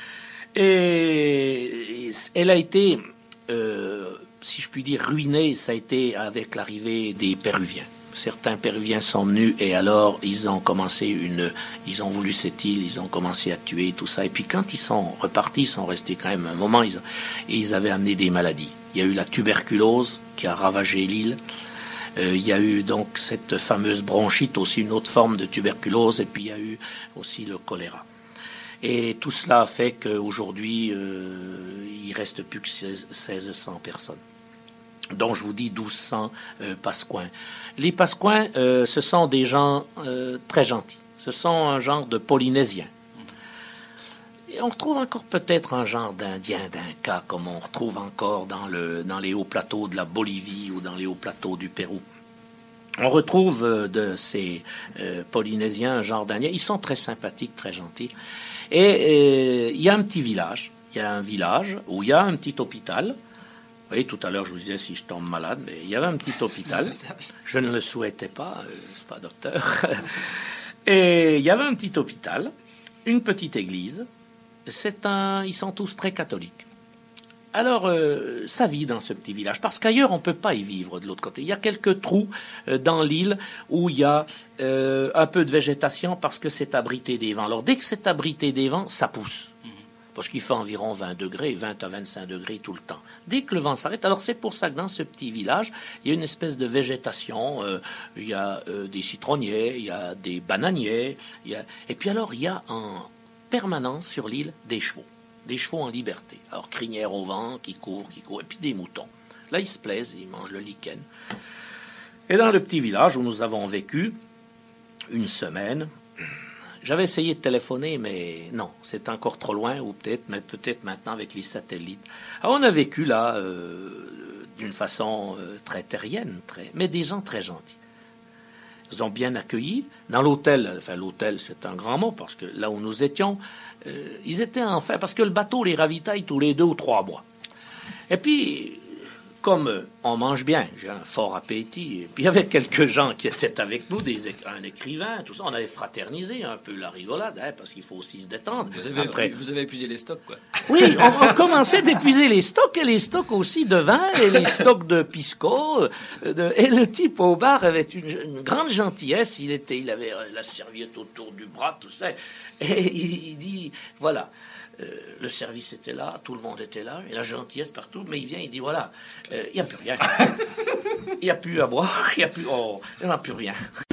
Speaker 2: Et, et elle a été, euh, si je puis dire, ruinée. Ça a été avec l'arrivée des Péruviens. Certains Péruviens sont venus et alors ils ont commencé une, ils ont voulu cette île, ils ont commencé à tuer tout ça. Et puis quand ils sont repartis, ils sont restés quand même un moment. Ils, et ils avaient amené des maladies. Il y a eu la tuberculose qui a ravagé l'île. Euh, il y a eu donc cette fameuse bronchite, aussi une autre forme de tuberculose. Et puis il y a eu aussi le choléra. Et tout cela a fait qu'aujourd'hui, euh, il reste plus que seize cents personnes, dont je vous dis douze cents euh, Pasquins. Les Pasquins, euh, ce sont des gens euh, très gentils. Ce sont un genre de Polynésiens. Et on retrouve encore peut-être un genre d'Indiens, d'Incas, comme on retrouve encore dans, le, dans les hauts plateaux de la Bolivie ou dans les hauts plateaux du Pérou. On retrouve euh, de ces euh, Polynésiens un genre d'Indiens. Ils sont très sympathiques, très gentils. Et il euh, y a un petit village. Il y a un village où il y a un petit hôpital. Oui, tout à l'heure, je vous disais si je tombe malade, mais il y avait un petit hôpital. Je ne le souhaitais pas, euh, c'est pas docteur. Et il y avait un petit hôpital, une petite église. C'est un, ils sont tous très catholiques. Alors, euh, ça vit dans ce petit village, parce qu'ailleurs, on ne peut pas y vivre de l'autre côté. Il y a quelques trous euh, dans l'île où il y a euh, un peu de végétation parce que c'est abrité des vents. Alors, dès que c'est abrité des vents, ça pousse. Parce qu'il fait environ vingt degrés, vingt à vingt-cinq degrés tout le temps. Dès que le vent s'arrête, alors c'est pour ça que dans ce petit village, il y a une espèce de végétation, euh, il y a euh, des citronniers, il y a des bananiers, il y a... et puis alors il y a en permanence sur l'île des chevaux, des chevaux en liberté. Alors crinière au vent, qui courent, qui courent, et puis des moutons. Là ils se plaisent, ils mangent le lichen. Et dans le petit village où nous avons vécu une semaine, j'avais essayé de téléphoner, mais non, c'est encore trop loin, ou peut-être, mais peut-être maintenant avec les satellites. Alors on a vécu là euh, d'une façon euh, très terrienne, très, mais des gens très gentils. Ils ont bien accueilli. Dans l'hôtel, enfin l'hôtel c'est un grand mot, parce que là où nous étions, euh, ils étaient enfin, parce que le bateau les ravitaille tous les deux ou trois mois. Et puis, comme on mange bien, j'ai un fort appétit, et puis il y avait quelques gens qui étaient avec nous, des, un écrivain, tout ça, on avait fraternisé un peu la rigolade, hein, parce qu'il faut aussi se détendre.
Speaker 4: Vous avez, Après, vous avez épuisé les stocks, quoi.
Speaker 2: Oui, on, on commençait d'épuiser les stocks, et les stocks aussi de vin, et les stocks de pisco, de, et le type au bar avait une, une grande gentillesse, il, était, il avait la serviette autour du bras, tout ça, et il, il dit, voilà... Euh, le service était là, tout le monde était là, et la gentillesse partout, mais il vient, il dit voilà, il euh, n'y a plus rien, il n'y a plus à boire, il n'y a plus, oh, il n'y a plus rien.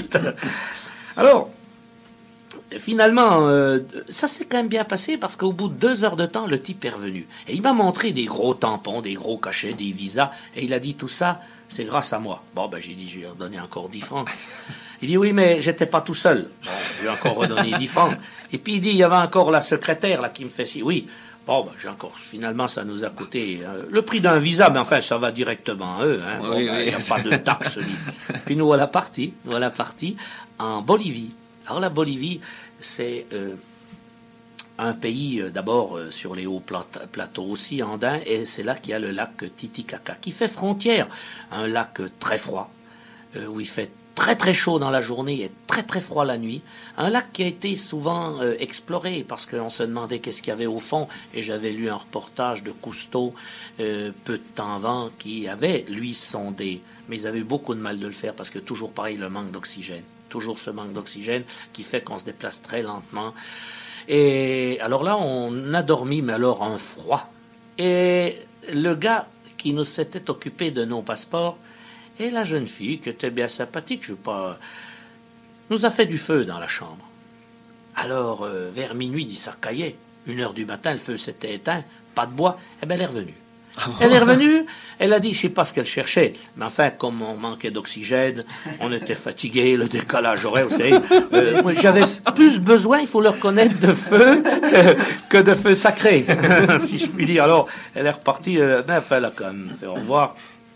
Speaker 2: Alors, finalement, euh, ça s'est quand même bien passé parce qu'au bout de deux heures de temps, le type est revenu. Et il m'a montré des gros tampons, des gros cachets, des visas, et il a dit tout ça, c'est grâce à moi. Bon, ben j'ai dit, je lui ai redonné encore dix francs. Il dit oui, mais j'étais pas tout seul. Bon, je lui ai encore redonné dix francs. Et puis il dit, il y avait encore la secrétaire là qui me fait si. Oui, bon, ben, j'ai encore. Finalement, ça nous a coûté euh, le prix d'un visa, mais enfin, ça va directement à eux. Hein. Bon, oui, ben, oui. Il n'y a pas de taxe. Puis nous voilà partis, nous voilà partis en Bolivie. Alors la Bolivie, c'est euh, un pays euh, d'abord euh, sur les hauts plate- plateaux aussi andins, et c'est là qu'il y a le lac Titicaca qui fait frontière, un lac euh, très froid euh, où il fait très très chaud dans la journée et très très froid la nuit. Un lac qui a été souvent euh, exploré parce qu'on se demandait qu'est-ce qu'il y avait au fond. Et j'avais lu un reportage de Cousteau, euh, peu de temps avant, qui avait, lui, sondé. Mais ils avaient eu beaucoup de mal de le faire parce que toujours pareil, le manque d'oxygène. Toujours ce manque d'oxygène qui fait qu'on se déplace très lentement. Et alors là, on a dormi, mais alors un froid. Et le gars qui nous s'était occupé de nos passeports, et la jeune fille, qui était bien sympathique, je sais pas, nous a fait du feu dans la chambre. Alors, euh, vers minuit, dit ça caillait. Une heure du matin, le feu s'était éteint, pas de bois. Eh bien, elle est revenue. Ah bon? Elle est revenue, elle a dit, je sais pas ce qu'elle cherchait, mais enfin, comme on manquait d'oxygène, on était fatigués, le décalage horaire, vous savez, euh, moi, j'avais plus besoin, il faut le reconnaître, de feu euh, que de feu sacré, si je puis dire. Alors, elle est repartie, euh, ben, enfin, elle a quand même fait au revoir.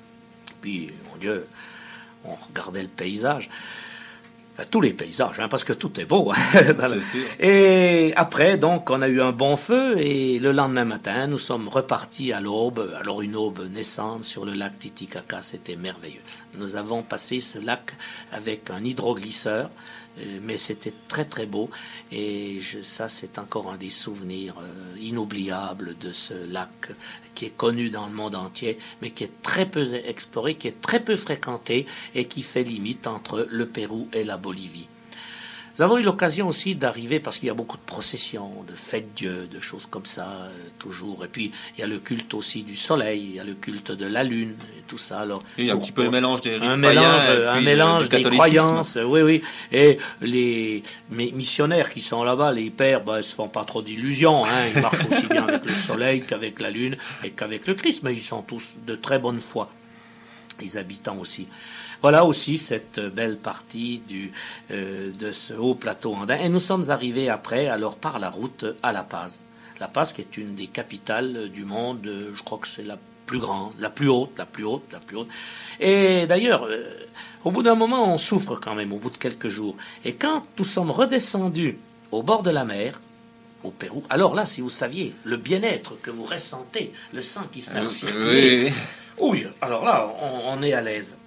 Speaker 2: Puis, mon Dieu, on regardait le paysage. Enfin, tous les paysages, hein, parce que tout est beau. Hein,
Speaker 3: c'est sûr.
Speaker 2: Et après, donc, on a eu un bon feu, et le lendemain matin, nous sommes repartis à l'aube. Alors, une aube naissante sur le lac Titicaca, c'était merveilleux. Nous avons passé ce lac avec un hydroglisseur, euh, mais c'était très, très beau. Et je, ça, c'est encore un des souvenirs euh, inoubliables de ce lac qui est connu dans le monde entier, mais qui est très peu exploré, qui est très peu fréquenté et qui fait limite entre le Pérou et la Bolivie. Nous avons eu l'occasion aussi d'arriver, parce qu'il y a beaucoup de processions, de fêtes Dieu, de choses comme ça, euh, toujours. Et puis, il y a le culte aussi du soleil, il y a le culte de la lune, et tout ça. Alors,
Speaker 3: il y a un petit peu le mélange des rites
Speaker 2: un mélange,
Speaker 3: païens
Speaker 2: un
Speaker 3: et
Speaker 2: mélange
Speaker 3: puis,
Speaker 2: des croyances, oui, oui. Et les missionnaires qui sont là-bas, les pères, ben, ils se font pas trop d'illusions, hein. Ils marchent aussi bien avec le soleil qu'avec la lune et qu'avec le Christ, mais ils sont tous de très bonne foi, les habitants aussi. Voilà aussi cette belle partie du, euh, de ce haut plateau andin. Et nous sommes arrivés après, alors par la route, à La Paz. La Paz, qui est une des capitales du monde, je crois que c'est la plus grande, la plus haute, la plus haute, la plus haute. Et d'ailleurs, euh, au bout d'un moment, on souffre quand même, au bout de quelques jours. Et quand nous sommes redescendus au bord de la mer, au Pérou, alors là, si vous saviez, le bien-être que vous ressentez, le sang qui se met à circuler, oui. Oui, alors là, on, on est à l'aise.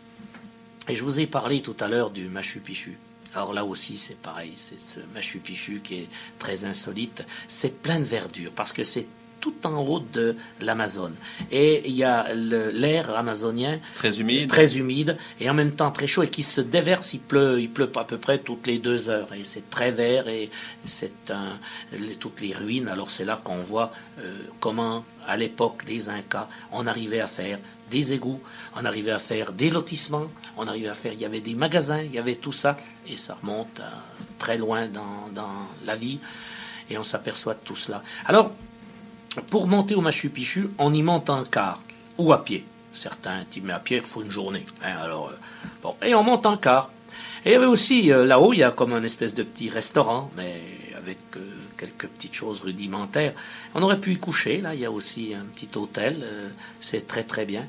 Speaker 2: Et je vous ai parlé tout à l'heure du Machu Picchu. Alors là aussi, c'est pareil. C'est ce Machu Picchu qui est très insolite. C'est plein de verdure parce que c'est tout en haut de l'Amazone. Et il y a le, l'air amazonien
Speaker 3: très humide.
Speaker 2: très humide et en même temps très chaud et qui se déverse. Il pleut, il pleut à peu près toutes les deux heures. Et c'est très vert et c'est un, les, toutes les ruines. Alors c'est là qu'on voit euh, comment, à l'époque des Incas, on arrivait à faire des égouts, on arrivait à faire des lotissements, on arrivait à faire, il y avait des magasins, il y avait tout ça, et ça remonte à, très loin dans, dans la vie, et on s'aperçoit de tout cela. Alors, pour monter au Machu Picchu, on y monte en car, ou à pied. Certains disent, mais à pied, il faut une journée. Hein, alors, euh, bon, et on monte en car. Et il y avait aussi, euh, là-haut, il y a comme un espèce de petit restaurant, mais avec euh, quelques petites choses rudimentaires. On aurait pu y coucher, là, il y a aussi un petit hôtel, euh, c'est très très bien.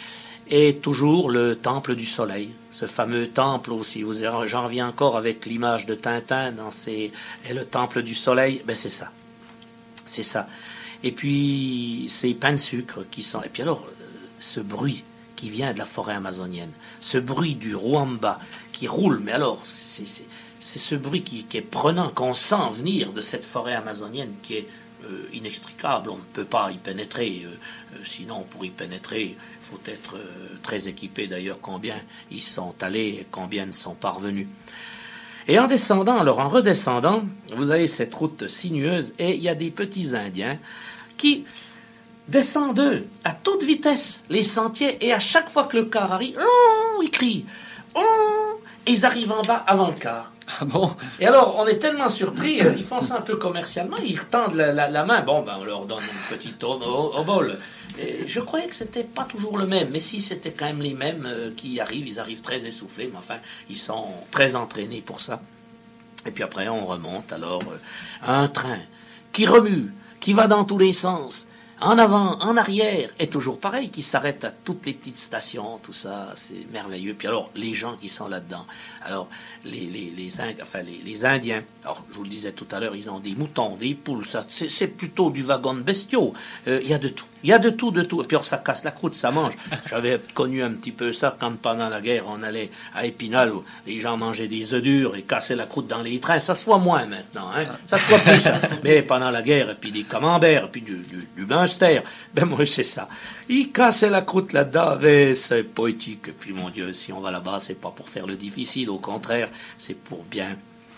Speaker 2: Et toujours le temple du soleil, ce fameux temple aussi, vous, j'en reviens encore avec l'image de Tintin dans ces, et le temple du soleil, ben c'est ça, c'est ça. Et puis ces pains de sucre qui sont, et puis alors ce bruit qui vient de la forêt amazonienne, ce bruit du Ruamba qui roule, mais alors c'est, c'est, c'est ce bruit qui, qui est prenant, qu'on sent venir de cette forêt amazonienne qui est euh, inextricable, on ne peut pas y pénétrer, euh, euh, sinon pour y pénétrer, il faut être euh, très équipé d'ailleurs, combien ils sont allés et combien ne sont parvenus. Et en descendant, alors en redescendant, vous avez cette route sinueuse et il y a des petits Indiens qui descendent à toute vitesse les sentiers et à chaque fois que le car arrive, oh, ils crient, oh, et ils arrivent en bas avant le car.
Speaker 3: Ah bon?
Speaker 2: Et alors, on est tellement surpris, euh, ils font ça un peu commercialement, ils retendent la, la, la main, bon, ben on leur donne une petite au, au, au bol. Et je croyais que c'était pas toujours le même, mais si c'était quand même les mêmes euh, qui arrivent, ils arrivent très essoufflés, mais enfin, ils sont très entraînés pour ça. Et puis après, on remonte alors euh, à un train qui remue, qui va dans tous les sens, en avant, en arrière, et toujours pareil, qui s'arrête à toutes les petites stations, tout ça, c'est merveilleux. Puis alors, les gens qui sont là-dedans, alors, les, les, les, enfin, les, les Indiens, alors, je vous le disais tout à l'heure, ils ont des moutons, des poules, ça, c'est, c'est plutôt du wagon de bestiaux. Il euh, y a de tout. Il y a de tout, de tout. Et puis alors, ça casse la croûte, ça mange. J'avais connu un petit peu ça quand, pendant la guerre, on allait à Épinal, où les gens mangeaient des œufs durs et cassaient la croûte dans les trains. Ça se voit moins maintenant, hein. Ça se voit plus, ça. Mais pendant la guerre, et puis des camemberts, et puis du, du, du Munster, ben moi, c'est ça. Ils cassaient la croûte là-dedans, mais c'est poétique. Et puis, mon Dieu, si on va là-bas, c'est pas pour faire le difficile. Au contraire, c'est pour bien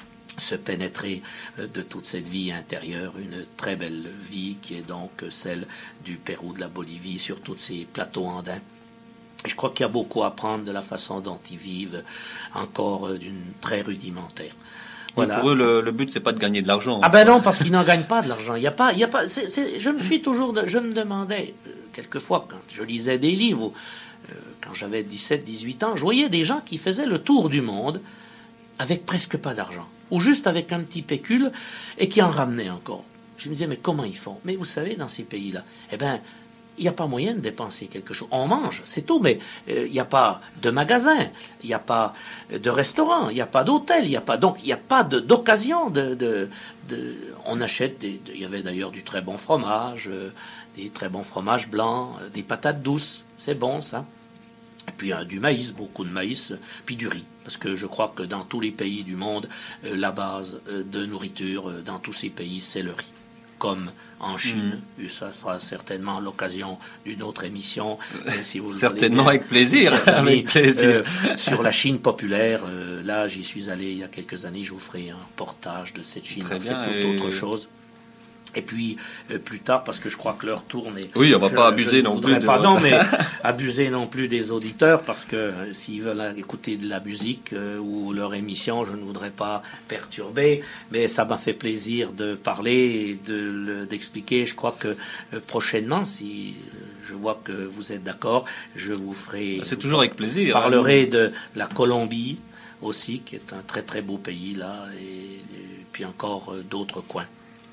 Speaker 2: se pénétrer de toute cette vie intérieure, une très belle vie qui est donc celle du Pérou, de la Bolivie, sur tous ces plateaux andins. Et je crois qu'il y a beaucoup à apprendre de la façon dont ils vivent, encore d'une très rudimentaire.
Speaker 3: Voilà. Pour eux, le, le but, c'est pas de gagner de l'argent.
Speaker 2: Ah ben non, parce qu'ils n'en gagnent pas de l'argent. Il y a pas, il y a pas. C'est, c'est, je me suis toujours, de, je me demandais quelquefois, quand je lisais des livres, euh, quand j'avais dix-sept, dix-huit ans, je voyais des gens qui faisaient le tour du monde avec presque pas d'argent, ou juste avec un petit pécule, et qui en ramenaient encore. Je me disais, mais comment ils font? Mais vous savez, dans ces pays-là, eh bien, il n'y a pas moyen de dépenser quelque chose. On mange, c'est tout, mais il euh, n'y a pas de magasin, il n'y a pas de restaurant, il n'y a pas d'hôtel, il n'y a pas, donc il n'y a pas de, d'occasion de, de, de... On achète, des, il y avait d'ailleurs du très bon fromage, euh, des très bons fromages blancs, euh, des patates douces, c'est bon ça. Et puis euh, du maïs, beaucoup de maïs, puis du riz. Parce que je crois que dans tous les pays du monde, euh, la base euh, de nourriture euh, dans tous ces pays, c'est le riz. Comme en Chine, mmh. et ça sera certainement l'occasion d'une autre émission. Si vous
Speaker 3: certainement voulez, avec plaisir.
Speaker 2: Amis,
Speaker 3: avec plaisir.
Speaker 2: Euh, sur la Chine populaire, euh, là j'y suis allé il y a quelques années, je vous ferai un reportage de cette Chine, c'est tout et... autre chose. Et puis, euh, plus tard, parce que je crois que l'heure tourne. Et
Speaker 3: oui, on ne va
Speaker 2: je,
Speaker 3: pas abuser non plus.
Speaker 2: De... Pas, non, mais abuser non plus des auditeurs, parce que euh, s'ils veulent écouter de la musique euh, ou leur émission, je ne voudrais pas perturber. Mais ça m'a fait plaisir de parler et de, d'expliquer. Je crois que euh, prochainement, si je vois que vous êtes d'accord, je vous ferai...
Speaker 3: C'est toujours avec plaisir.
Speaker 2: Je parlerai hein. de la Colombie aussi, qui est un très très beau pays, là, et, et puis encore euh, d'autres coins.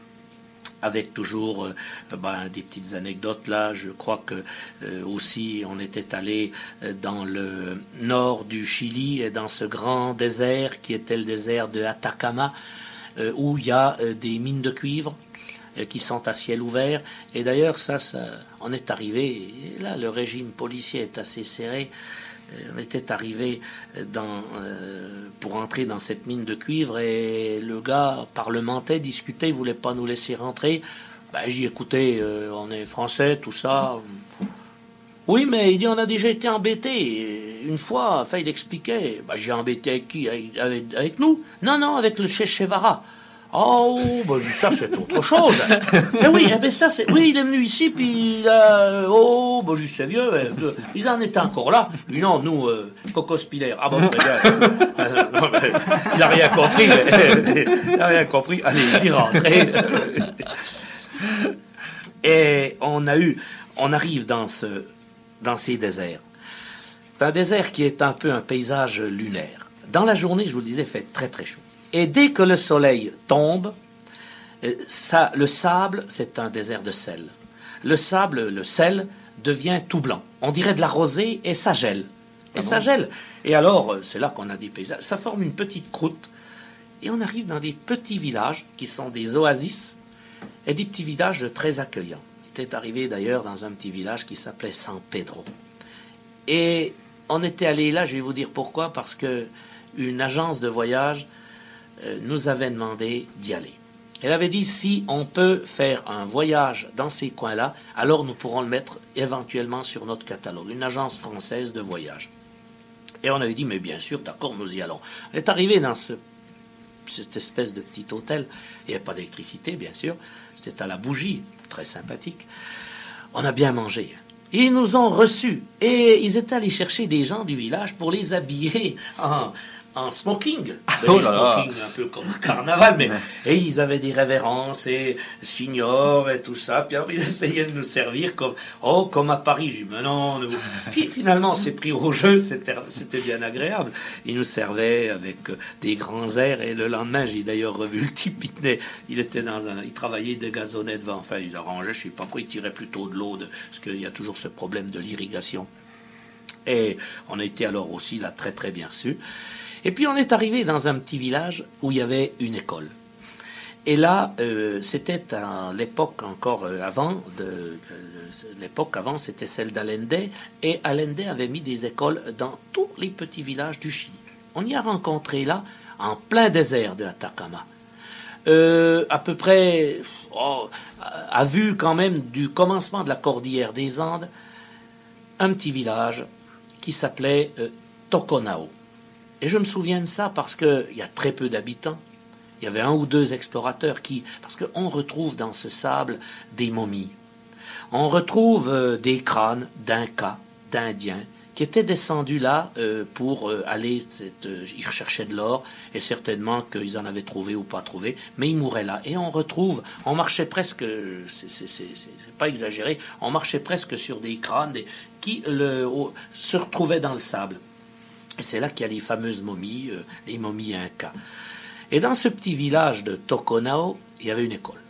Speaker 2: Avec toujours euh, ben, des petites anecdotes là. Je crois que euh, aussi on était allé euh, dans le nord du Chili et dans ce grand désert qui était le désert de Atacama, euh, où il y a euh, des mines de cuivre euh, qui sont à ciel ouvert. Et d'ailleurs ça, ça on est arrivé. Et là le régime policier est assez serré. On était arrivé dans, euh, pour entrer dans cette mine de cuivre et le gars parlementait, discutait, il voulait pas nous laisser rentrer. Ben, j'ai écouté, euh, on est français, tout ça. Oui, mais il dit on a déjà été embêtés. Une fois, enfin, il expliquait. Ben, j'ai embêté avec qui? Avec, avec, avec nous? Non, non, avec le Che Guevara. Oh, ben, ça, c'est autre chose. Mais oui, eh ben, ça, c'est, oui, il est venu ici, puis il a, oh, ben, c'est vieux, euh, ils en étaient encore là. Puis non, nous, euh, Coco Spiller. Ah bon, très bien. Euh, non, mais, il n'a rien compris, mais, il n'a rien compris. Allez-y, rentrez. Et on a eu, on arrive dans ce, dans ces déserts. C'est un désert qui est un peu un paysage lunaire. Dans la journée, je vous le disais, il fait très, très chaud. Et dès que le soleil tombe, ça, le sable, c'est un désert de sel. Le sable, le sel, devient tout blanc. On dirait de la rosée et ça gèle. Et ah ça bon gèle. Et alors, c'est là qu'on a des paysages. Ça forme une petite croûte. Et on arrive dans des petits villages qui sont des oasis et des petits villages très accueillants. J'étais arrivé d'ailleurs dans un petit village qui s'appelait San Pedro. Et on était allé là, je vais vous dire pourquoi, parce que une agence de voyage nous avait demandé d'y aller. Elle avait dit, si on peut faire un voyage dans ces coins-là, alors nous pourrons le mettre éventuellement sur notre catalogue. Une agence française de voyage. Et on avait dit, mais bien sûr, d'accord, nous y allons. On est arrivé dans ce, cette espèce de petit hôtel. Il n'y avait pas d'électricité, bien sûr. C'était à la bougie, très sympathique. On a bien mangé. Ils nous ont reçus. Et ils étaient allés chercher des gens du village pour les habiller en... en smoking,
Speaker 3: oh
Speaker 2: là smoking là. Un peu comme carnaval, mais et ils avaient des révérences et signor et tout ça, puis alors ils essayaient de nous servir comme oh comme à Paris. J'ai dit mais non, nous... puis finalement on s'est pris au jeu, c'était c'était bien agréable. Ils nous servaient avec des grands airs et le lendemain j'ai d'ailleurs revu le type, il, tenait, il était dans un, il travaillait de gazonnait devant, enfin il arrangeait, je sais pas quoi, il tirait plutôt de l'eau, de, parce qu'il y a toujours ce problème de l'irrigation. Et on a été alors aussi là très très bien reçus. Et puis on est arrivé dans un petit village où il y avait une école. Et là, euh, c'était à l'époque encore euh, avant, de, de, de, l'époque avant, c'était celle d'Allende, et Allende avait mis des écoles dans tous les petits villages du Chili. On y a rencontré là, en plein désert de Atacama, euh, à peu près, oh, à vue quand même du commencement de la cordillère des Andes, un petit village qui s'appelait euh, Toconao. Et je me souviens de ça parce qu'il y a très peu d'habitants. Il y avait un ou deux explorateurs qui... Parce qu'on retrouve dans ce sable des momies. On retrouve euh, des crânes d'Incas, d'Indiens, qui étaient descendus là euh, pour euh, aller, cette, euh, ils recherchaient de l'or, et certainement qu'ils en avaient trouvé ou pas trouvé, mais ils mouraient là. Et on retrouve, on marchait presque, c'est, c'est, c'est, c'est pas exagéré, on marchait presque sur des crânes des, qui le, au, se retrouvaient dans le sable. Et c'est là qu'il y a les fameuses momies, euh, les momies incas. Et dans ce petit village de Toconao, il y avait une école.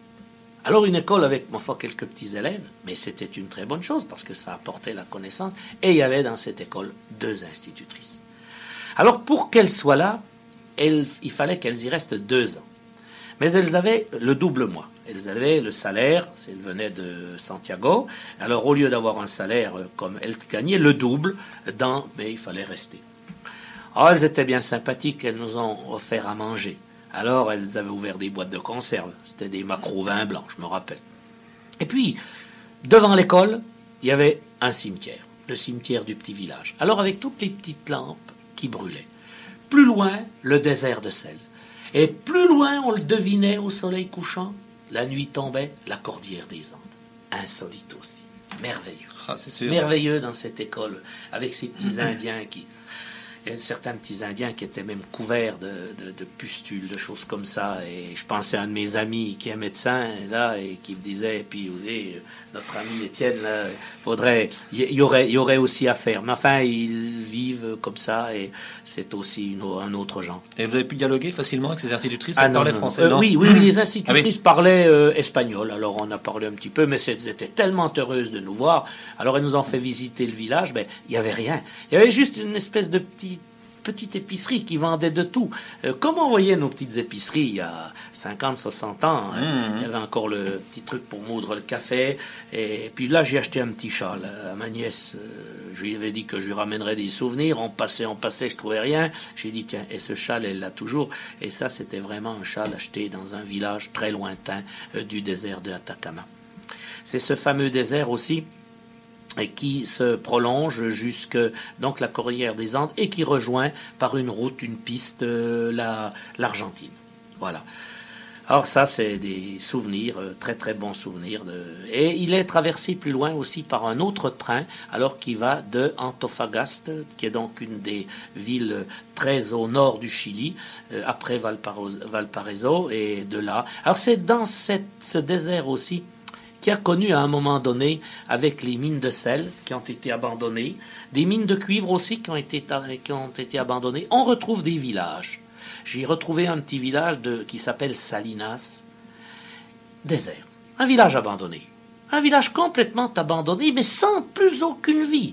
Speaker 2: Alors une école avec, ma foi, quelques petits élèves, mais c'était une très bonne chose parce que ça apportait la connaissance. Et il y avait dans cette école deux institutrices. Alors pour qu'elles soient là, elles, il fallait qu'elles y restent deux ans. Mais elles avaient le double mois. Elles avaient le salaire, elles venaient de Santiago. Alors au lieu d'avoir un salaire comme elles gagnaient, le double, dans, mais il fallait rester. Alors elles étaient bien sympathiques, elles nous ont offert à manger. Alors, elles avaient ouvert des boîtes de conserve. C'était des maquereaux vin blanc, je me rappelle. Et puis, devant l'école, il y avait un cimetière, le cimetière du petit village. Alors, avec toutes les petites lampes qui brûlaient. Plus loin, le désert de sel. Et plus loin, on le devinait au soleil couchant, la nuit tombait, la cordillère des Andes. Insolite aussi. Merveilleux.
Speaker 3: Ah, c'est sûr.
Speaker 2: Merveilleux dans cette école, avec ces petits Indiens qui... Il y a certains petits Indiens qui étaient même couverts de, de, de pustules, de choses comme ça. Et je pensais à un de mes amis qui est médecin, là, et qui me disait, et puis, vous voyez, notre ami Étienne, là, faudrait, il y aurait, il y aurait aussi à faire. Mais enfin, ils vivent comme ça, et c'est aussi une, un autre genre.
Speaker 3: Et vous avez pu dialoguer facilement avec ces institutrices?
Speaker 2: Ah,
Speaker 3: Elles
Speaker 2: non,
Speaker 3: parlaient
Speaker 2: non,
Speaker 3: français,
Speaker 2: euh,
Speaker 3: non?
Speaker 2: Oui, oui, oui, les institutrices
Speaker 3: ah, oui.
Speaker 2: parlaient euh, espagnol. Alors, on a parlé un petit peu, mais elles étaient tellement heureuses de nous voir. Alors, elles nous ont fait visiter le village. Ben, il n'y avait rien. Il y avait juste une espèce de petit petite épicerie qui vendait de tout. Euh, comme on voyait nos petites épiceries il y a cinquante, soixante ans, hein, mmh. Il y avait encore le petit truc pour moudre le café. Et puis là, j'ai acheté un petit châle à ma nièce. Euh, je lui avais dit que je lui ramènerais des souvenirs. On passait, on passait, je trouvais rien. J'ai dit, tiens, et ce châle, elle l'a toujours. Et ça, c'était vraiment un châle acheté dans un village très lointain euh, du désert de Atacama. C'est ce fameux désert aussi et qui se prolonge jusque donc la cordillère des Andes et qui rejoint par une route, une piste, euh, la, l'Argentine. Voilà. Alors ça, c'est des souvenirs, euh, très très bons souvenirs. De... Et il est traversé plus loin aussi par un autre train, alors qui va de Antofagasta, qui est donc une des villes très au nord du Chili, euh, après Valparaiso, Valparaiso, et de là. Alors c'est dans cette, ce désert aussi qui a connu à un moment donné, avec les mines de sel qui ont été abandonnées, des mines de cuivre aussi qui ont été, qui ont été abandonnées. On retrouve des villages. J'ai retrouvé un petit village de, qui s'appelle Salinas, désert. Un village abandonné. Un village complètement abandonné, mais sans plus aucune vie.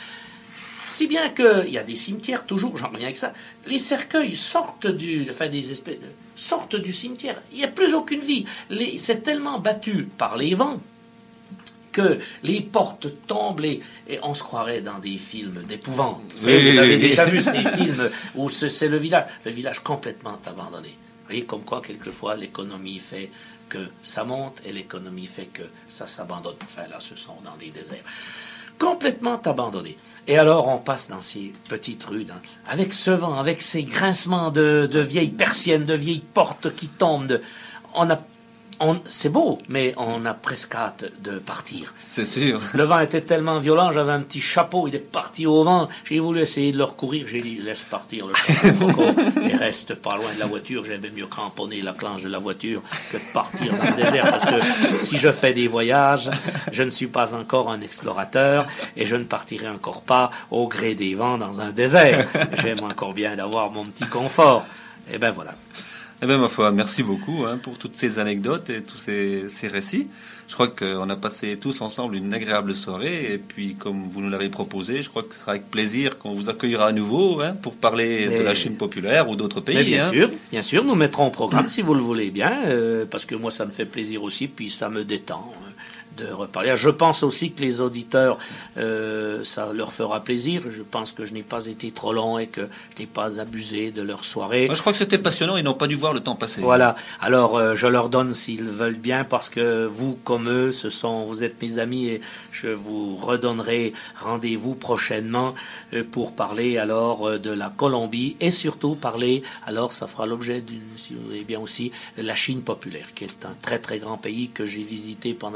Speaker 2: Si bien qu'il y a des cimetières, toujours, j'en reviens avec ça, les cercueils sortent du, enfin des espèces de, sortent du cimetière. Il n'y a plus aucune vie. Les, c'est tellement battu par les vents que les portes tombent et, et on se croirait dans des films d'épouvante. Vous, savez, vous avez déjà vu ces films où c'est, c'est le village, le village complètement abandonné. Vous voyez, comme quoi, quelquefois, l'économie fait que ça monte et l'économie fait que ça s'abandonne. Enfin, là, ce sont dans des déserts. Complètement abandonné. Et alors, on passe dans ces petites rues, dans, avec ce vent, avec ces grincements de, de vieilles persiennes, de vieilles portes qui tombent. De, on a, on, c'est beau, mais on a presque hâte de partir.
Speaker 3: C'est sûr.
Speaker 2: Le vent était tellement violent, j'avais un petit chapeau, il est parti au vent. J'ai voulu essayer de le recourir, j'ai dit, laisse partir le chapeau et reste pas loin de la voiture. J'aimais mieux cramponner la planche de la voiture que de partir dans le désert, parce que si je fais des voyages, je ne suis pas encore un explorateur et je ne partirai encore pas au gré des vents dans un désert. J'aime encore bien d'avoir mon petit confort. Et ben voilà.
Speaker 3: Eh bien, ma foi, merci beaucoup hein, pour toutes ces anecdotes et tous ces, ces récits. Je crois qu'on a passé tous ensemble une agréable soirée. Et puis, comme vous nous l'avez proposé, je crois que ce sera avec plaisir qu'on vous accueillera à nouveau hein, pour parler mais, de la Chine populaire ou d'autres pays.
Speaker 2: Bien
Speaker 3: hein.
Speaker 2: sûr, bien sûr, nous mettrons au programme si vous le voulez bien, euh, parce que moi, ça me fait plaisir aussi, puis ça me détend. Euh. de reparler. Je pense aussi que les auditeurs, euh, ça leur fera plaisir. Je pense que je n'ai pas été trop long et que je n'ai pas abusé de leur soirée.
Speaker 3: Moi, je crois que c'était passionnant. Ils n'ont pas dû voir le temps passer.
Speaker 2: Voilà. Alors, euh, je leur donne s'ils veulent bien, parce que vous, comme eux, ce sont, vous êtes mes amis et je vous redonnerai rendez-vous prochainement euh, pour parler alors euh, de la Colombie et surtout parler, alors ça fera l'objet d'une, si vous voulez bien aussi, de la Chine populaire, qui est un très très grand pays que j'ai visité pendant une quinzaine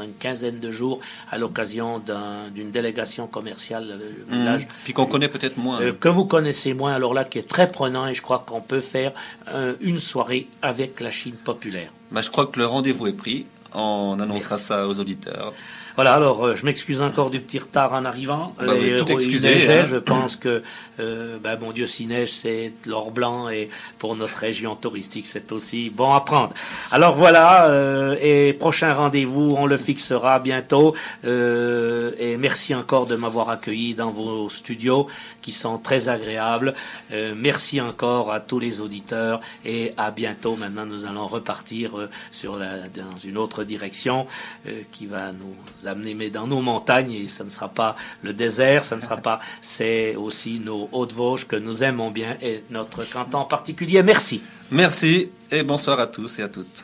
Speaker 2: dizaine de jours à l'occasion d'un, d'une délégation commerciale euh,
Speaker 3: Mmh.
Speaker 2: village.
Speaker 3: Puis qu'on connaît peut-être moins.
Speaker 2: Euh, que vous connaissez moins, alors là, qui est très prenant, et je crois qu'on peut faire euh, une soirée avec la Chine populaire.
Speaker 3: Bah, je crois que le rendez-vous est pris. On annoncera
Speaker 2: Merci.
Speaker 3: ça aux auditeurs.
Speaker 2: Voilà, alors euh, je m'excuse encore du petit retard en arrivant.
Speaker 3: Bah oui, tout
Speaker 2: il
Speaker 3: excusé,
Speaker 2: neigeait,
Speaker 3: hein.
Speaker 2: je pense que, euh, bah, mon Dieu, si neige, c'est l'or blanc, et pour notre région touristique, c'est aussi bon à prendre. Alors voilà, euh, et prochain rendez-vous, on le fixera bientôt. Euh, et merci encore de m'avoir accueilli dans vos studios, qui sont très agréables. Euh, merci encore à tous les auditeurs, et à bientôt. Maintenant, nous allons repartir euh, sur la, dans une autre direction euh, qui va nous amener mais dans nos montagnes, et ça ne sera pas le désert, ça ne sera pas, c'est aussi nos Hauts-de-Vosges que nous aimons bien, et notre canton en particulier. Merci.
Speaker 3: Merci et bonsoir à tous et à toutes.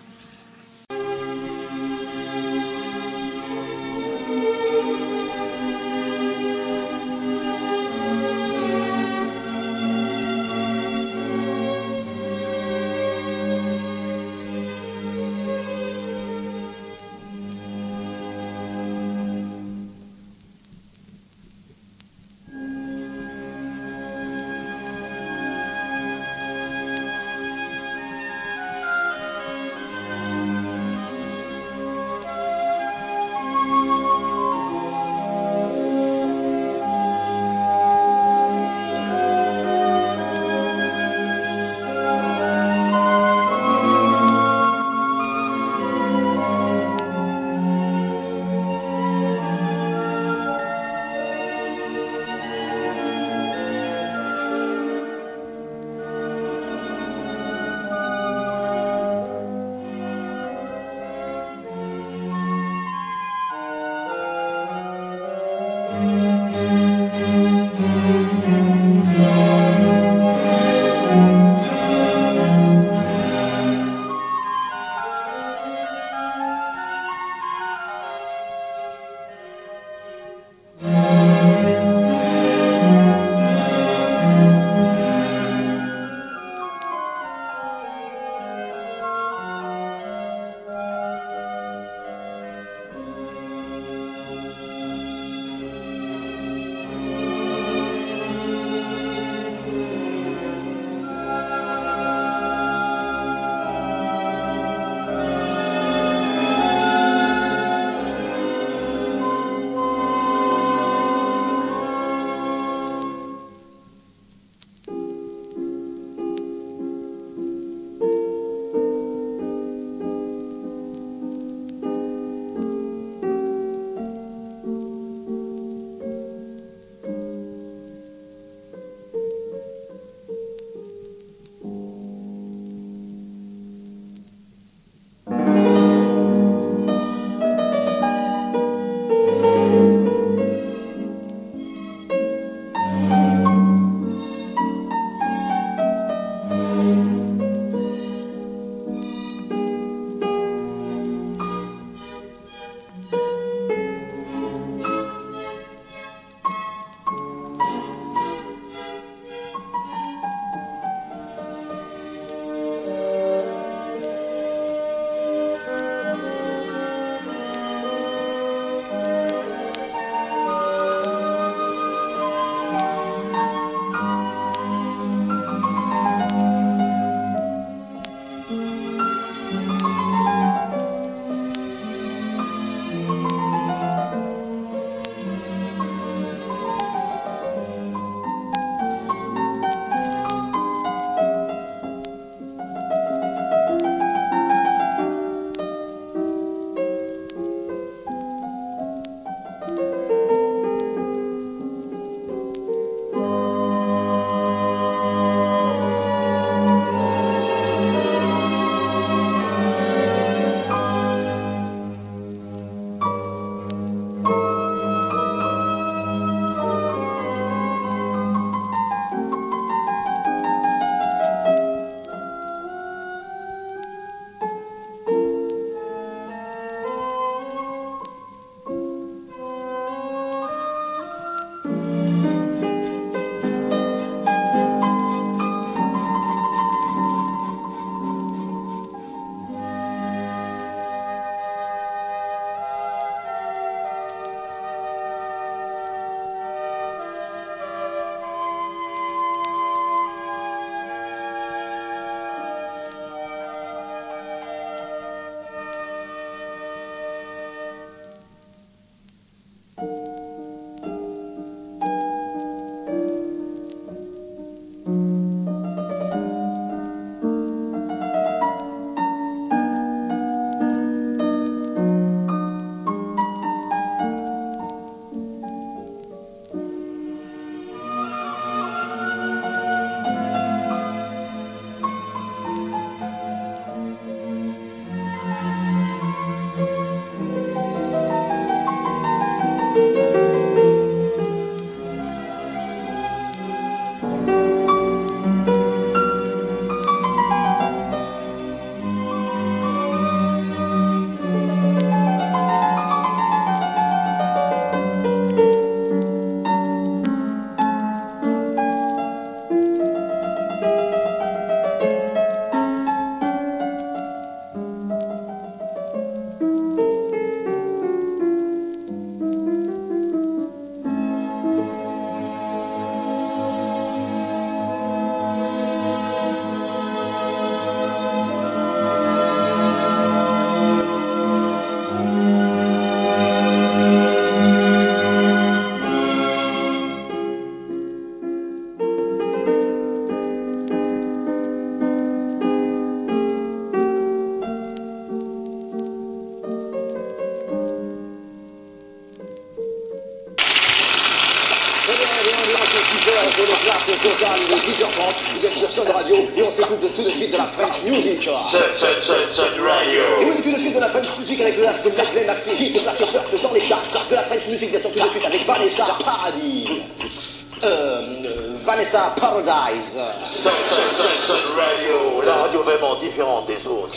Speaker 5: Total, il est dix heures trente, vous êtes sur Sun Radio et on s'écoute de tout de suite de la French Music.
Speaker 6: Sun, Sun, Sun, Sun Radio.
Speaker 5: Et oui, tout de suite de la French Music avec le last de Medley Maxi, qui est placé surf dans les charts. De la French Music, bien sûr, tout de suite avec Vanessa Paradis. Euh, Vanessa Paradise.
Speaker 6: Sun, Sun, Sun, Sun Radio, la radio vraiment différente des autres.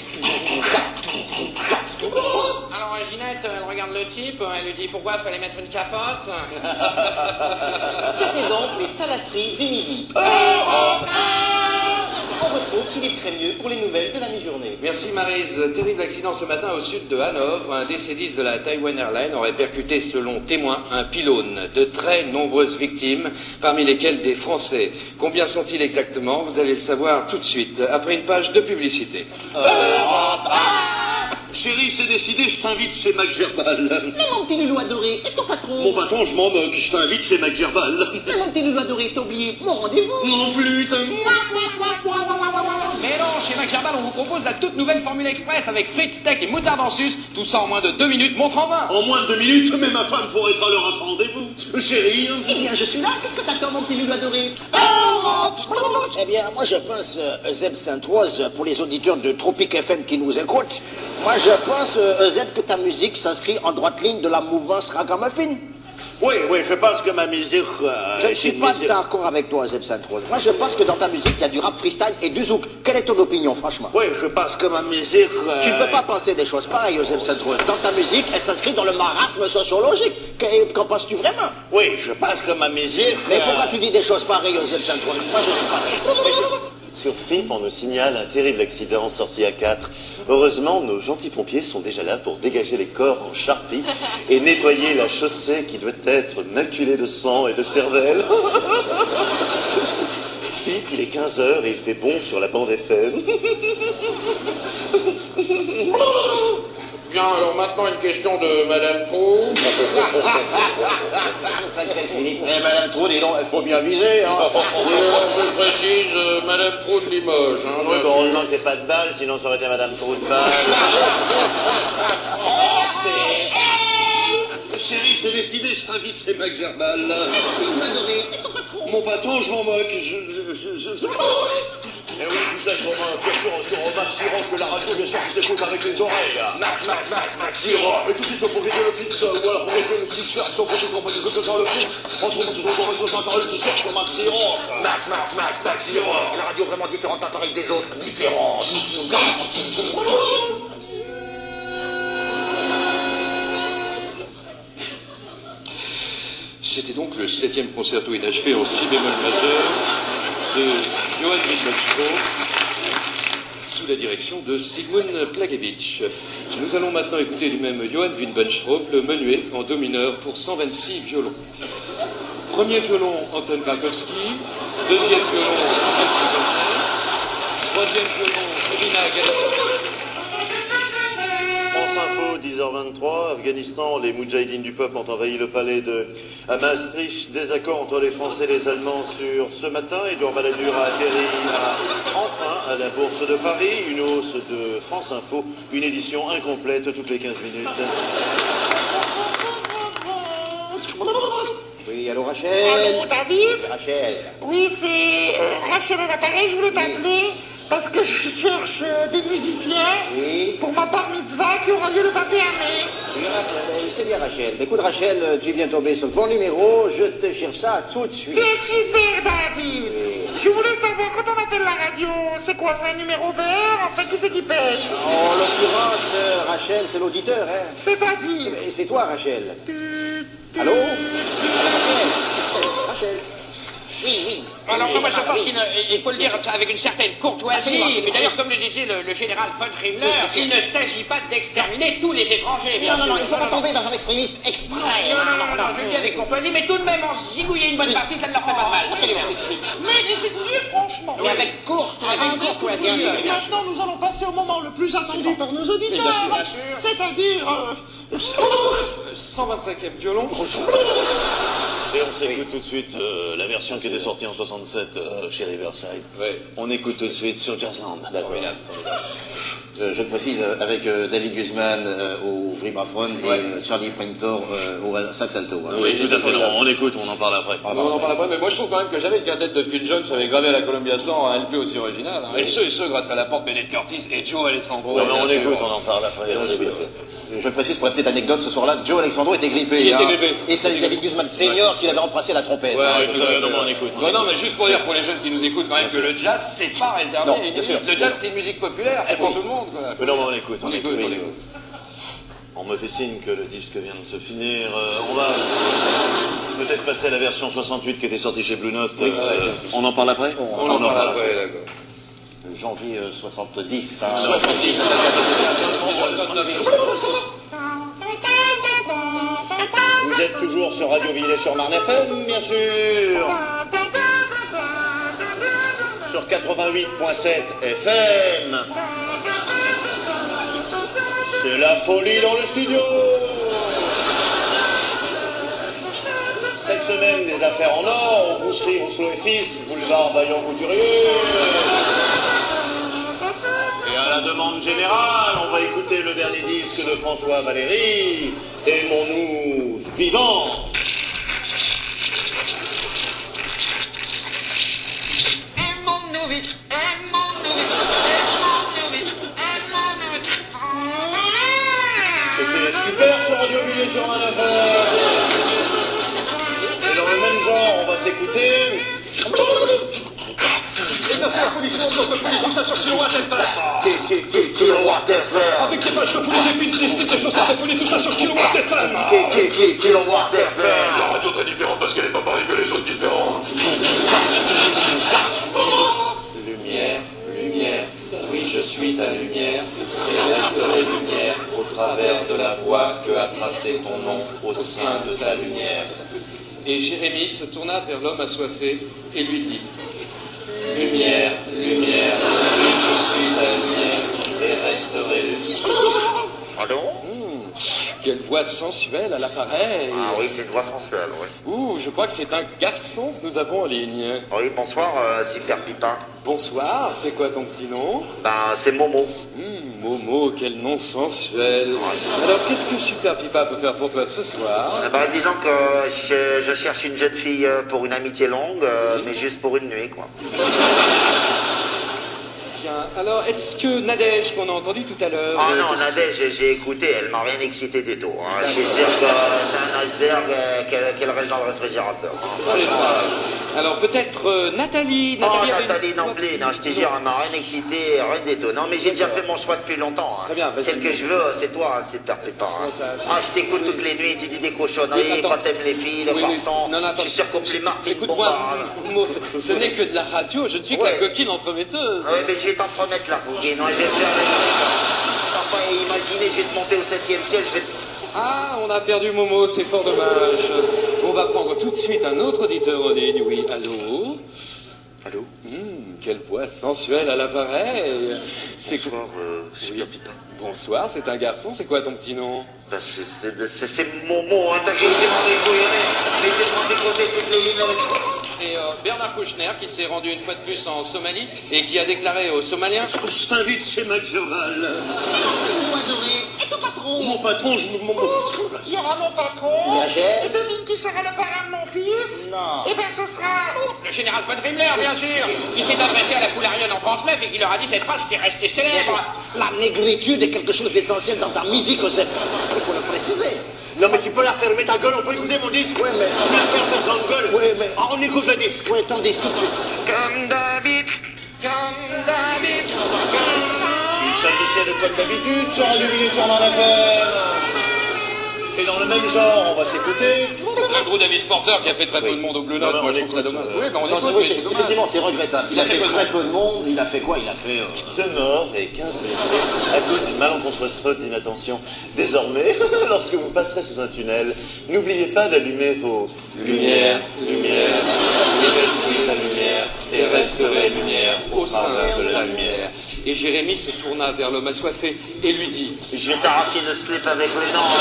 Speaker 7: Alors Ginette, elle regarde le type, elle lui dit pourquoi il fallait mettre une capote.
Speaker 5: C'était donc les salasseries du midi. On retrouve Philippe Crémieux pour les nouvelles de la mi-journée.
Speaker 7: Merci Maryse. Terrible accident ce matin au sud de Hanovre. Un D C dix de la Taiwan Airlines aurait percuté, selon témoins, un pylône. De très nombreuses victimes, parmi lesquelles des Français. Combien sont-ils exactement? Vous allez le savoir tout de suite, après une page de publicité.
Speaker 8: Chérie, c'est décidé, je t'invite chez Mac Gerbal.
Speaker 5: Mais mon petit loulou adoré, et ton patron?
Speaker 8: Mon patron, je m'en moque, je t'invite chez Mac Gerbal.
Speaker 5: Mais mon petit loulou adoré, t'as oublié mon rendez-vous?
Speaker 8: Non, flûte.
Speaker 7: Mais non, chez Mac Gerbal, on vous propose la toute nouvelle Formule Express avec frites, steak et moutarde en sus. Tout ça en moins de deux minutes, montre en main.
Speaker 8: En moins de deux minutes, mais ma femme pourrait être à l'heure à son rendez-vous. Chérie.
Speaker 5: Eh bien, je suis là, qu'est-ce que t'attends, mon petit loulou adoré?
Speaker 9: Eh bien, moi je pense, euh, Zeb Sainte-Rose, pour les auditeurs de Tropic F M qui nous écoutent, moi je pense, euh, Zeb, que ta musique s'inscrit en droite ligne de la mouvance ragamuffin.
Speaker 8: Oui, oui, je pense que ma musique... Euh,
Speaker 9: Je ne suis pas musique... d'accord avec toi, Zeb Sainte-Rose. Moi je pense que dans ta musique, il y a du rap freestyle et du zouk. Quelle est ton opinion, franchement?
Speaker 8: Oui, je pense que ma musique... Euh...
Speaker 9: Tu ne peux pas penser des choses pareilles, Zeb Sainte-Rose. Dans ta musique, elle s'inscrit dans le marasme sociologique. Qu'en penses-tu vraiment?
Speaker 8: Oui, je pense que ma musique...
Speaker 9: Mais
Speaker 8: euh...
Speaker 9: pourquoi tu dis des choses pareilles, Zeb Sainte-Rose? Moi je ne suis pas d'accord.
Speaker 10: Sur F I P, on nous signale un terrible accident sorti à quatre. Heureusement, nos gentils pompiers sont déjà là pour dégager les corps en charpie et nettoyer la chaussée qui doit être maculée de sang et de cervelle. F I P, il est quinze heures et il fait bon sur la bande F M.
Speaker 7: Bien, alors maintenant une question de Madame Trou.
Speaker 9: Sacré Philippe. Eh, Madame Trou, dis donc, il faut bien viser, hein.
Speaker 7: Oui, alors je précise, euh, Madame Trou de Limoges. Hein,
Speaker 10: oui, bon, heureusement que c'est pas de balle, sinon ça aurait été Madame Trou de balle.
Speaker 8: Chérie, c'est décidé, je t'invite chez Mac Gerbal. Mon patron, je m'en moque, je... je, je, je...
Speaker 10: Eh oui, vous êtes sur, sur, sur Max Siroc que la radio, bien sûr, qui s'écoute avec les oreilles.
Speaker 7: Max, Max, Max, Max Siroc.
Speaker 10: Et tout de suite, pour profiter le pixel, ou alors pour profiter le pixel, si on profite, on profite que dans le pix, on trouve toujours qu'on reste sur le t-shirt sur Max Siroc.
Speaker 6: Max, Max, Max, Max Siroc. La radio vraiment différente, pas pareille des autres. Différente.
Speaker 7: C'était donc le septième concerto inachevé en si bémol majeur de Johann Wittmann sous la direction de Sigmund Plagevich. Nous allons maintenant écouter du même Johann Wittmann le menuet en do mineur pour cent vingt-six violons. Premier violon, Anton Barkowski. Deuxième violon, Anton Barkowski. Troisième violon, Irina Galavich.
Speaker 10: France Info, dix heures vingt-trois, Afghanistan, les Moudjahidines du peuple ont envahi le palais de à Maastricht. Désaccord entre les Français et les Allemands sur ce matin. Édouard Balladur a atterri à, enfin à la Bourse de Paris. Une hausse de France Info, une édition incomplète toutes les quinze minutes.
Speaker 9: Oui, allô Rachel?
Speaker 11: Allô David?
Speaker 9: Rachel.
Speaker 11: Oui, c'est euh, Rachel à l'appareil, je voulais t'appeler parce que je cherche euh, des musiciens
Speaker 9: oui.
Speaker 11: pour ma bar mitzvah qui aura lieu le vingt et un mai.
Speaker 9: Oui, c'est bien Rachel. Mais écoute Rachel, tu viens tomber sur le bon numéro, je te cherche ça tout de suite.
Speaker 11: C'est super David. Oui. Je voulais savoir, quand on appelle la radio, c'est quoi, c'est un numéro vert? En fait, qui c'est qui paye?
Speaker 9: En l'occurrence, euh, Rachel, c'est l'auditeur, hein.
Speaker 11: C'est-à-dire?
Speaker 9: Et c'est toi Rachel.
Speaker 11: Tu... tu...
Speaker 9: Allô? Rachel. Rachel.
Speaker 7: Oui, oui. Alors, oui, moi, je pense qu'il il faut le dire avec une certaine courtoisie, mais d'ailleurs, comme le disait le, le général von Himmler, il ne s'agit pas d'exterminer tous les étrangers, bien
Speaker 5: non,
Speaker 7: sûr.
Speaker 5: Non, non, il faut pas tomber dans un extrémisme extrême.
Speaker 7: Non, non, non, non, je le dis avec courtoisie, mais tout de même, en zigouiller une bonne partie, ça ne leur fait pas de mal.
Speaker 11: Mais les zigouiller, franchement.
Speaker 5: Et avec courtoisie.
Speaker 7: Avec courtoisie.
Speaker 11: Maintenant, nous allons passer au moment le plus attendu par nos auditeurs, c'est-à-dire...
Speaker 7: cent vingt-cinquième violon.
Speaker 10: Et on s'écoute tout de suite euh, la version qui était sortie en soixante-sept euh, chez Riverside.
Speaker 7: Ouais.
Speaker 10: On écoute tout de suite sur Jazzland. D'accord.
Speaker 5: Euh, je précise euh, avec euh, David Guzman euh, au vibraphone et
Speaker 10: Ouais.
Speaker 5: euh, Charlie Printor euh, au sax alto. Hein.
Speaker 10: Oui, tout à fait. Non, on écoute, on en parle après.
Speaker 5: Ah,
Speaker 4: On en parle après, mais moi je trouve quand même que jamais le quintet de Phil Jones avait gravé à la Columbia Slant un L P aussi original. Hein. Et ce, et ce, grâce à l'apport de Bennett Curtis et Joe Alessandro.
Speaker 10: Ouais, mais on
Speaker 4: bien
Speaker 10: écoute,
Speaker 4: sûr.
Speaker 10: on en parle après. On écoute.
Speaker 5: Je précise pour la petite anecdote, ce soir-là, Joe Alexandro était grippé.
Speaker 4: Il était
Speaker 5: hein.
Speaker 4: grippé.
Speaker 5: Et c'est David Guzman senior qui l'avait remplacé à la trompette.
Speaker 4: Ouais,
Speaker 5: hein.
Speaker 4: ouais,
Speaker 10: tout
Speaker 4: tout
Speaker 10: à
Speaker 4: à
Speaker 10: fait.
Speaker 4: fait.
Speaker 10: Non, mais on écoute, on
Speaker 4: Non, non,
Speaker 10: écoute.
Speaker 4: mais juste pour dire pour les jeunes qui nous écoutent quand même que le jazz, c'est pas réservé
Speaker 5: Non,
Speaker 4: à une
Speaker 5: bien sûr.
Speaker 4: élite. Le jazz, c'est une musique populaire, c'est pour tout le monde. Quoi.
Speaker 10: Mais non, mais on écoute, on,
Speaker 4: On écoute,
Speaker 10: écoute.
Speaker 4: on écoute.
Speaker 10: On me fait signe que le disque vient de se finir. Euh, on va peut-être passer à la version soixante-huit qui était sortie chez Blue Note.
Speaker 5: Oui,
Speaker 10: Euh,
Speaker 5: ouais.
Speaker 10: on en parle après
Speaker 4: On en parle après, d'accord.
Speaker 5: Janvier euh, soixante-dix. Hein.
Speaker 10: soixante-dix.
Speaker 5: Vous êtes toujours sur Radio Villers-sur-Marne F M, bien sûr. Sur quatre-vingt-huit point sept F M. C'est la folie dans le studio. Cette semaine, des affaires en or, aux boucheries Rousselot et Fils, boulevard Vaillant-Couturier. Et à la demande générale, on va écouter le dernier disque de François Valéry, Aimons-nous vivants.
Speaker 11: Aimons-nous vite, aimons-nous vite, aimons-nous vite, aimons-nous vite.
Speaker 5: C'était super sur Radio Villers-sur-Marne F M. Et dans le même genre, on va s'écouter. Qui- qui- qui- Kilowatt F M.
Speaker 11: Avec tes pages de foulée, des pizzas, des choses, des foulées, tout ça sur Kilowatt F M.
Speaker 5: Qui- qui- qui- Kilowatt F M.
Speaker 6: La radio très différente parce qu'elle est pas pareille que les autres différentes.
Speaker 12: Lumière, lumière, oui je suis ta lumière, et resterai lumière au travers de la voie que a tracé ton nom au sein de ta lumière.
Speaker 4: Et Jérémie se tourna vers l'homme assoiffé et lui dit
Speaker 12: Lumière, lumière, oui je suis ta lumière, et resterai lumière.
Speaker 10: Allô
Speaker 4: Hum, quelle voix sensuelle à l'appareil.
Speaker 10: Ah oui, c'est une voix sensuelle, oui.
Speaker 4: Ouh, je crois que c'est un garçon que nous avons en ligne.
Speaker 10: Oui, bonsoir, euh, Super Pipin.
Speaker 4: Bonsoir, c'est quoi ton petit nom?
Speaker 10: Ben, c'est Momo.
Speaker 4: Hum, Momo, quel nom sensuel. Alors, qu'est-ce que Super Pipa peut faire pour toi ce soir?
Speaker 10: Eh ben, disons que je, je cherche une jeune fille euh, pour une amitié longue, euh, mais juste pour une nuit, quoi.
Speaker 4: Bien, alors, est-ce que Nadège, qu'on a entendu tout à l'heure...
Speaker 10: Ah
Speaker 4: euh,
Speaker 10: non,
Speaker 4: que-
Speaker 10: Nadège, j'ai- j'ai écouté, elle m'a rien excité du tout. Hein. Je suis sûr que c'est un iceberg euh, qu'elle qu'elle reste dans le réfrigérateur. Hein.
Speaker 4: C'est vrai. Alors, peut-être euh, Nathalie...
Speaker 10: Oh,
Speaker 4: Nathalie, avait
Speaker 10: Nathalie
Speaker 4: une-
Speaker 10: non plus, non, je te jure, elle m'a rien excité, rien du tout. Non, mais j'ai déjà fait mon choix depuis longtemps. Hein.
Speaker 4: Très bien, vas-y.
Speaker 10: Celle que je veux, c'est toi, hein, Super Pépin. Hein.
Speaker 4: Ouais, ça- ça-
Speaker 10: Ah, je t'écoute toutes les nuits, tu dis des
Speaker 4: Oui,
Speaker 10: cochonneries,
Speaker 4: attends.
Speaker 10: quand t'aimes les filles, les
Speaker 4: Oui, oui.
Speaker 10: garçons.
Speaker 4: Non, non, attends.
Speaker 10: Je suis sûr qu'on fait Martine
Speaker 4: Écoute-moi,
Speaker 10: Bombard.
Speaker 4: Mo, ce, ce n'est que de la radio, je ne suis que
Speaker 10: Ouais.
Speaker 4: la coquine entremetteuse.
Speaker 10: Oui, mais je vais t'en promettre là, Bougine. Moi, je vais faire les... T'as pas imaginé, je vais te monter au septième ciel, je vais te...
Speaker 4: Ah, on a perdu Momo, c'est fort dommage. On va prendre tout de suite un autre auditeur en ligne. Oui, allô?
Speaker 10: Allô?
Speaker 4: Hum, quelle voix sensuelle à l'appareil. C'est
Speaker 10: Bonsoir, euh, Super
Speaker 4: Oui.
Speaker 10: Pépin.
Speaker 4: Bonsoir, c'est un garçon, c'est quoi ton petit nom?
Speaker 10: Bah, c'est- c'est c'est- c'est Momo, hein, t'as qu'à essayer de m'en décoller, mais essayer de m'en décoller toutes les lunettes.
Speaker 4: Et euh, Bernard Kouchner, qui s'est rendu une fois de plus en Somalie et qui a déclaré aux Somaliens...
Speaker 8: Je t'invite chez Max Gerval.
Speaker 9: Mon adoré, et ton patron?
Speaker 8: Mon patron, je me... Mon...
Speaker 11: Il y aura mon patron.
Speaker 9: Gagel?
Speaker 11: Et devine qui sera le parrain de mon fils?
Speaker 9: Non.
Speaker 11: Eh ben, ce sera...
Speaker 13: Le général von Himmler, bien sûr, qui s'est adressé à la foule arienne en trente-neuf et qui leur a dit cette phrase qui est restée célèbre.
Speaker 9: La négritude est quelque chose d'essentiel dans ta musique, Joseph. Il faut le préciser.
Speaker 8: Non, mais tu peux la refermer ta gueule, on peut écouter mon disque.
Speaker 9: Oui, mais...
Speaker 8: On va faire ta grande gueule.
Speaker 9: Oui, mais...
Speaker 8: Ah, on écoute le disque.
Speaker 9: Oui, ton disque tout de suite.
Speaker 13: Comme d'habitude, comme d'habitude.
Speaker 5: Il s'agissait de comme d'habitude sur Radio Villers-sur-Marne F M. Et dans le même genre, on va s'écouter.
Speaker 4: Un gros Davis Porter qui a fait très peu de monde au Bleu Note,
Speaker 5: Non,
Speaker 4: moi
Speaker 5: on
Speaker 4: je trouve ça
Speaker 5: écoute,
Speaker 4: dommage.
Speaker 5: euh,
Speaker 4: Oui, ben on
Speaker 5: Non,
Speaker 4: écoute,
Speaker 5: c'est-
Speaker 4: mais
Speaker 5: c'est-
Speaker 4: c'est dommage.
Speaker 5: effectivement, c'est regrettable. Il a fait très peu de monde. Il a fait quoi? Il a fait... euh,
Speaker 10: Sonore et quinze blessés à cause d'une malencontreuse faute d'inattention. Désormais, lorsque vous passerez sous un tunnel, n'oubliez pas d'allumer vos
Speaker 12: Lumière, lumière, oui je suis ta lumière, et resterai lumière au travers de la lumière.
Speaker 4: Et Jérémie se tourna vers l'homme assoiffé et lui dit
Speaker 10: Je vais t'arracher le slip avec les dents.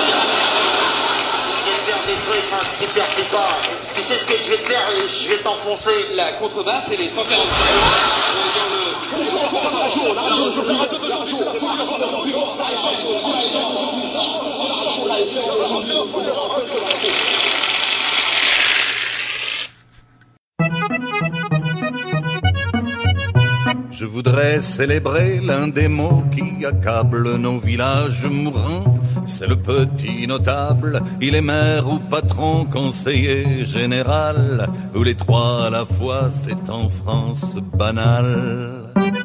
Speaker 10: Je vais te faire des trucs, un super pépin. Tu sais ce que je vais te faire? Je vais t'enfoncer.
Speaker 4: la contrebasse et les cent quarante-cinq dans le...
Speaker 5: Radio
Speaker 14: Je voudrais célébrer l'un des mots qui accablent nos villages mourants. C'est le petit notable, il est maire ou patron, conseiller général, ou les trois à la fois, c'est en France banal.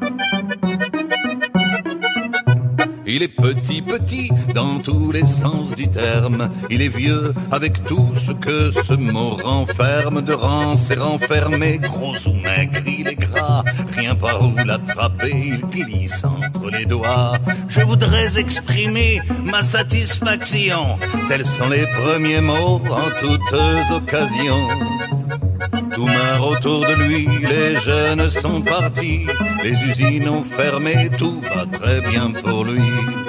Speaker 14: Il est petit, petit, dans tous les sens du terme. Il est vieux, avec tout ce que ce mot renferme. De rance et renfermé, gros ou maigre, il est gras. Rien par où l'attraper, il glisse entre les doigts. Je voudrais exprimer ma satisfaction. Tels sont les premiers mots en toutes occasions. Tout meurt autour de lui, les jeunes sont partis, les usines ont fermé, tout va très bien pour lui.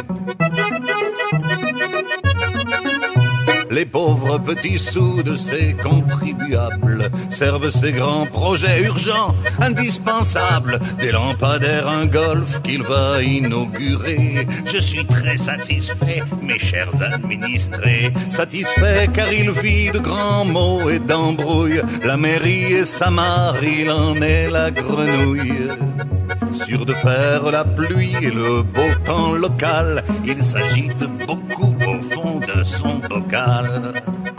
Speaker 14: Les pauvres petits sous de ces contribuables servent ces grands projets urgents, indispensables, des lampadaires, un golf qu'il va inaugurer. Je suis très satisfait, mes chers administrés, satisfait car il vit de grands mots et d'embrouilles. La mairie et sa mare, il en est la grenouille. Sûr de faire la pluie et le beau temps local, il s'agite beaucoup au fond de son bocal.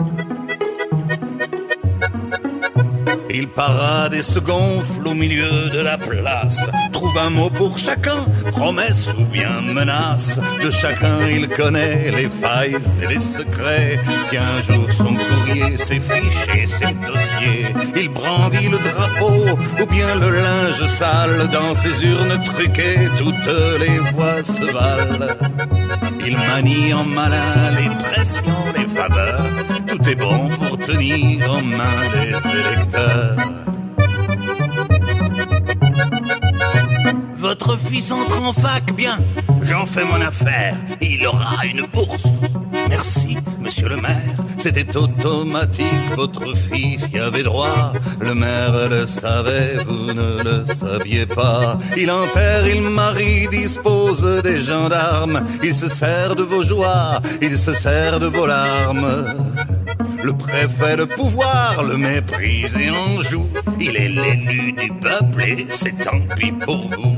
Speaker 14: Il parade et se gonfle au milieu de la place, trouve un mot pour chacun, promesse ou bien menace. De chacun il connaît les failles et les secrets. Tient un jour son courrier, ses fiches et ses dossiers. Il brandit le drapeau ou bien le linge sale. Dans ses urnes truquées, toutes les voix se valent. Il manie en malin les pressions, les faveurs. Tout est bon pour tenir en main les électeurs. Votre fils entre en fac, bien, j'en fais mon affaire. Il aura une bourse. Merci, monsieur le maire. C'était automatique, votre fils y avait droit. Le maire le savait, vous ne le saviez pas. Il enterre, il marie, dispose des gendarmes. Il se sert de vos joies, il se sert de vos larmes. Le préfet, le pouvoir, le méprise et en joue. Il est l'élu du peuple et c'est tant pis pour vous.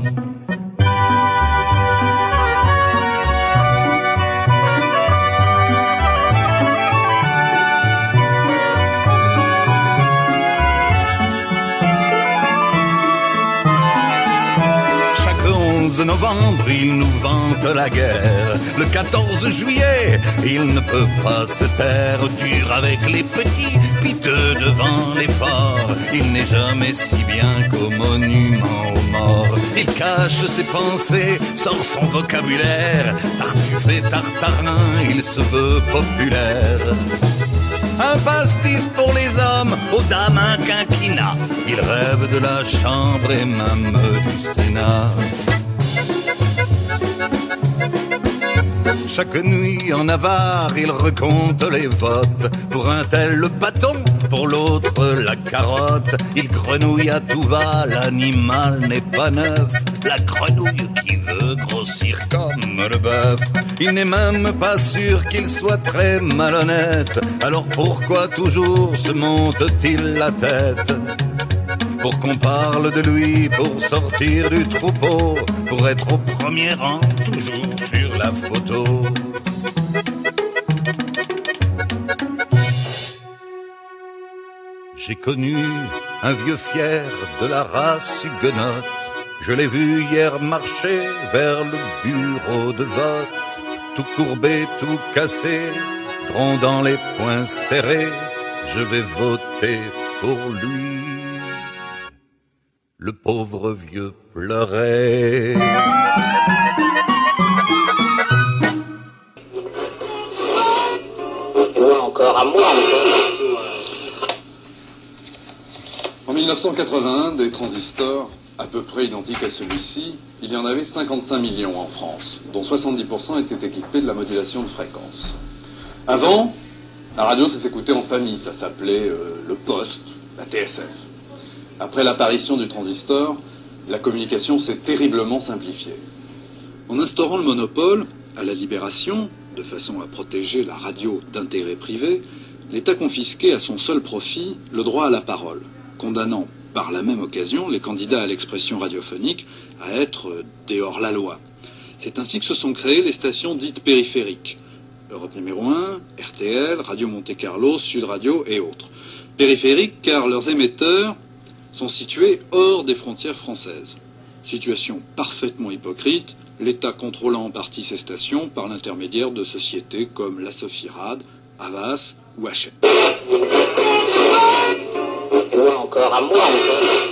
Speaker 14: Le novembre, il nous vante la guerre. Le quatorze juillet, il ne peut pas se taire. Dur avec les petits, piteux devant les forts. Il n'est jamais si bien qu'au monument aux morts. Il cache ses pensées, sort son vocabulaire. Tartuffe tartarin, il se veut populaire. Un pastis pour les hommes, aux dames un quinquina. Il rêve de la chambre et même du Sénat. Chaque nuit en avare, il recompte les votes. Pour un tel le bâton, pour l'autre la carotte. Il grenouille à tout va, l'animal n'est pas neuf. La grenouille qui veut grossir comme le bœuf. Il n'est même pas sûr qu'il soit très malhonnête. Alors pourquoi toujours se monte-t-il la tête? Pour qu'on parle de lui, pour sortir du troupeau, pour être au premier rang, toujours sur la photo. J'ai connu un vieux fier de la race huguenote. Je l'ai vu hier marcher vers le bureau de vote. Tout courbé, tout cassé, grondant les poings serrés. Je vais voter pour lui. Le pauvre vieux pleurait.
Speaker 13: Toi encore, à moi encore.
Speaker 15: En mille neuf cent quatre-vingt-un, des transistors à peu près identiques à celui-ci, il y en avait cinquante-cinq millions en France, dont soixante-dix pour cent étaient équipés de la modulation de fréquence. Avant, la radio, ça s'écoutait en famille, ça s'appelait euh, le poste, la T S F. Après l'apparition du transistor, la communication s'est terriblement simplifiée. En instaurant le monopole, à la Libération, de façon à protéger la radio d'intérêt privé, l'État confisquait à son seul profit le droit à la parole, condamnant par la même occasion les candidats à l'expression radiophonique à être des hors-la-loi. C'est ainsi que se sont créées les stations dites périphériques. Europe numéro un, R T L, Radio Monte-Carlo, Sud Radio et autres. Périphériques car leurs émetteurs sont situés hors des frontières françaises. Situation parfaitement hypocrite, l'État contrôlant en partie ces stations par l'intermédiaire de sociétés comme la Sophie-Rad, Havas ou Hachette.
Speaker 9: Moi encore, à moi encore.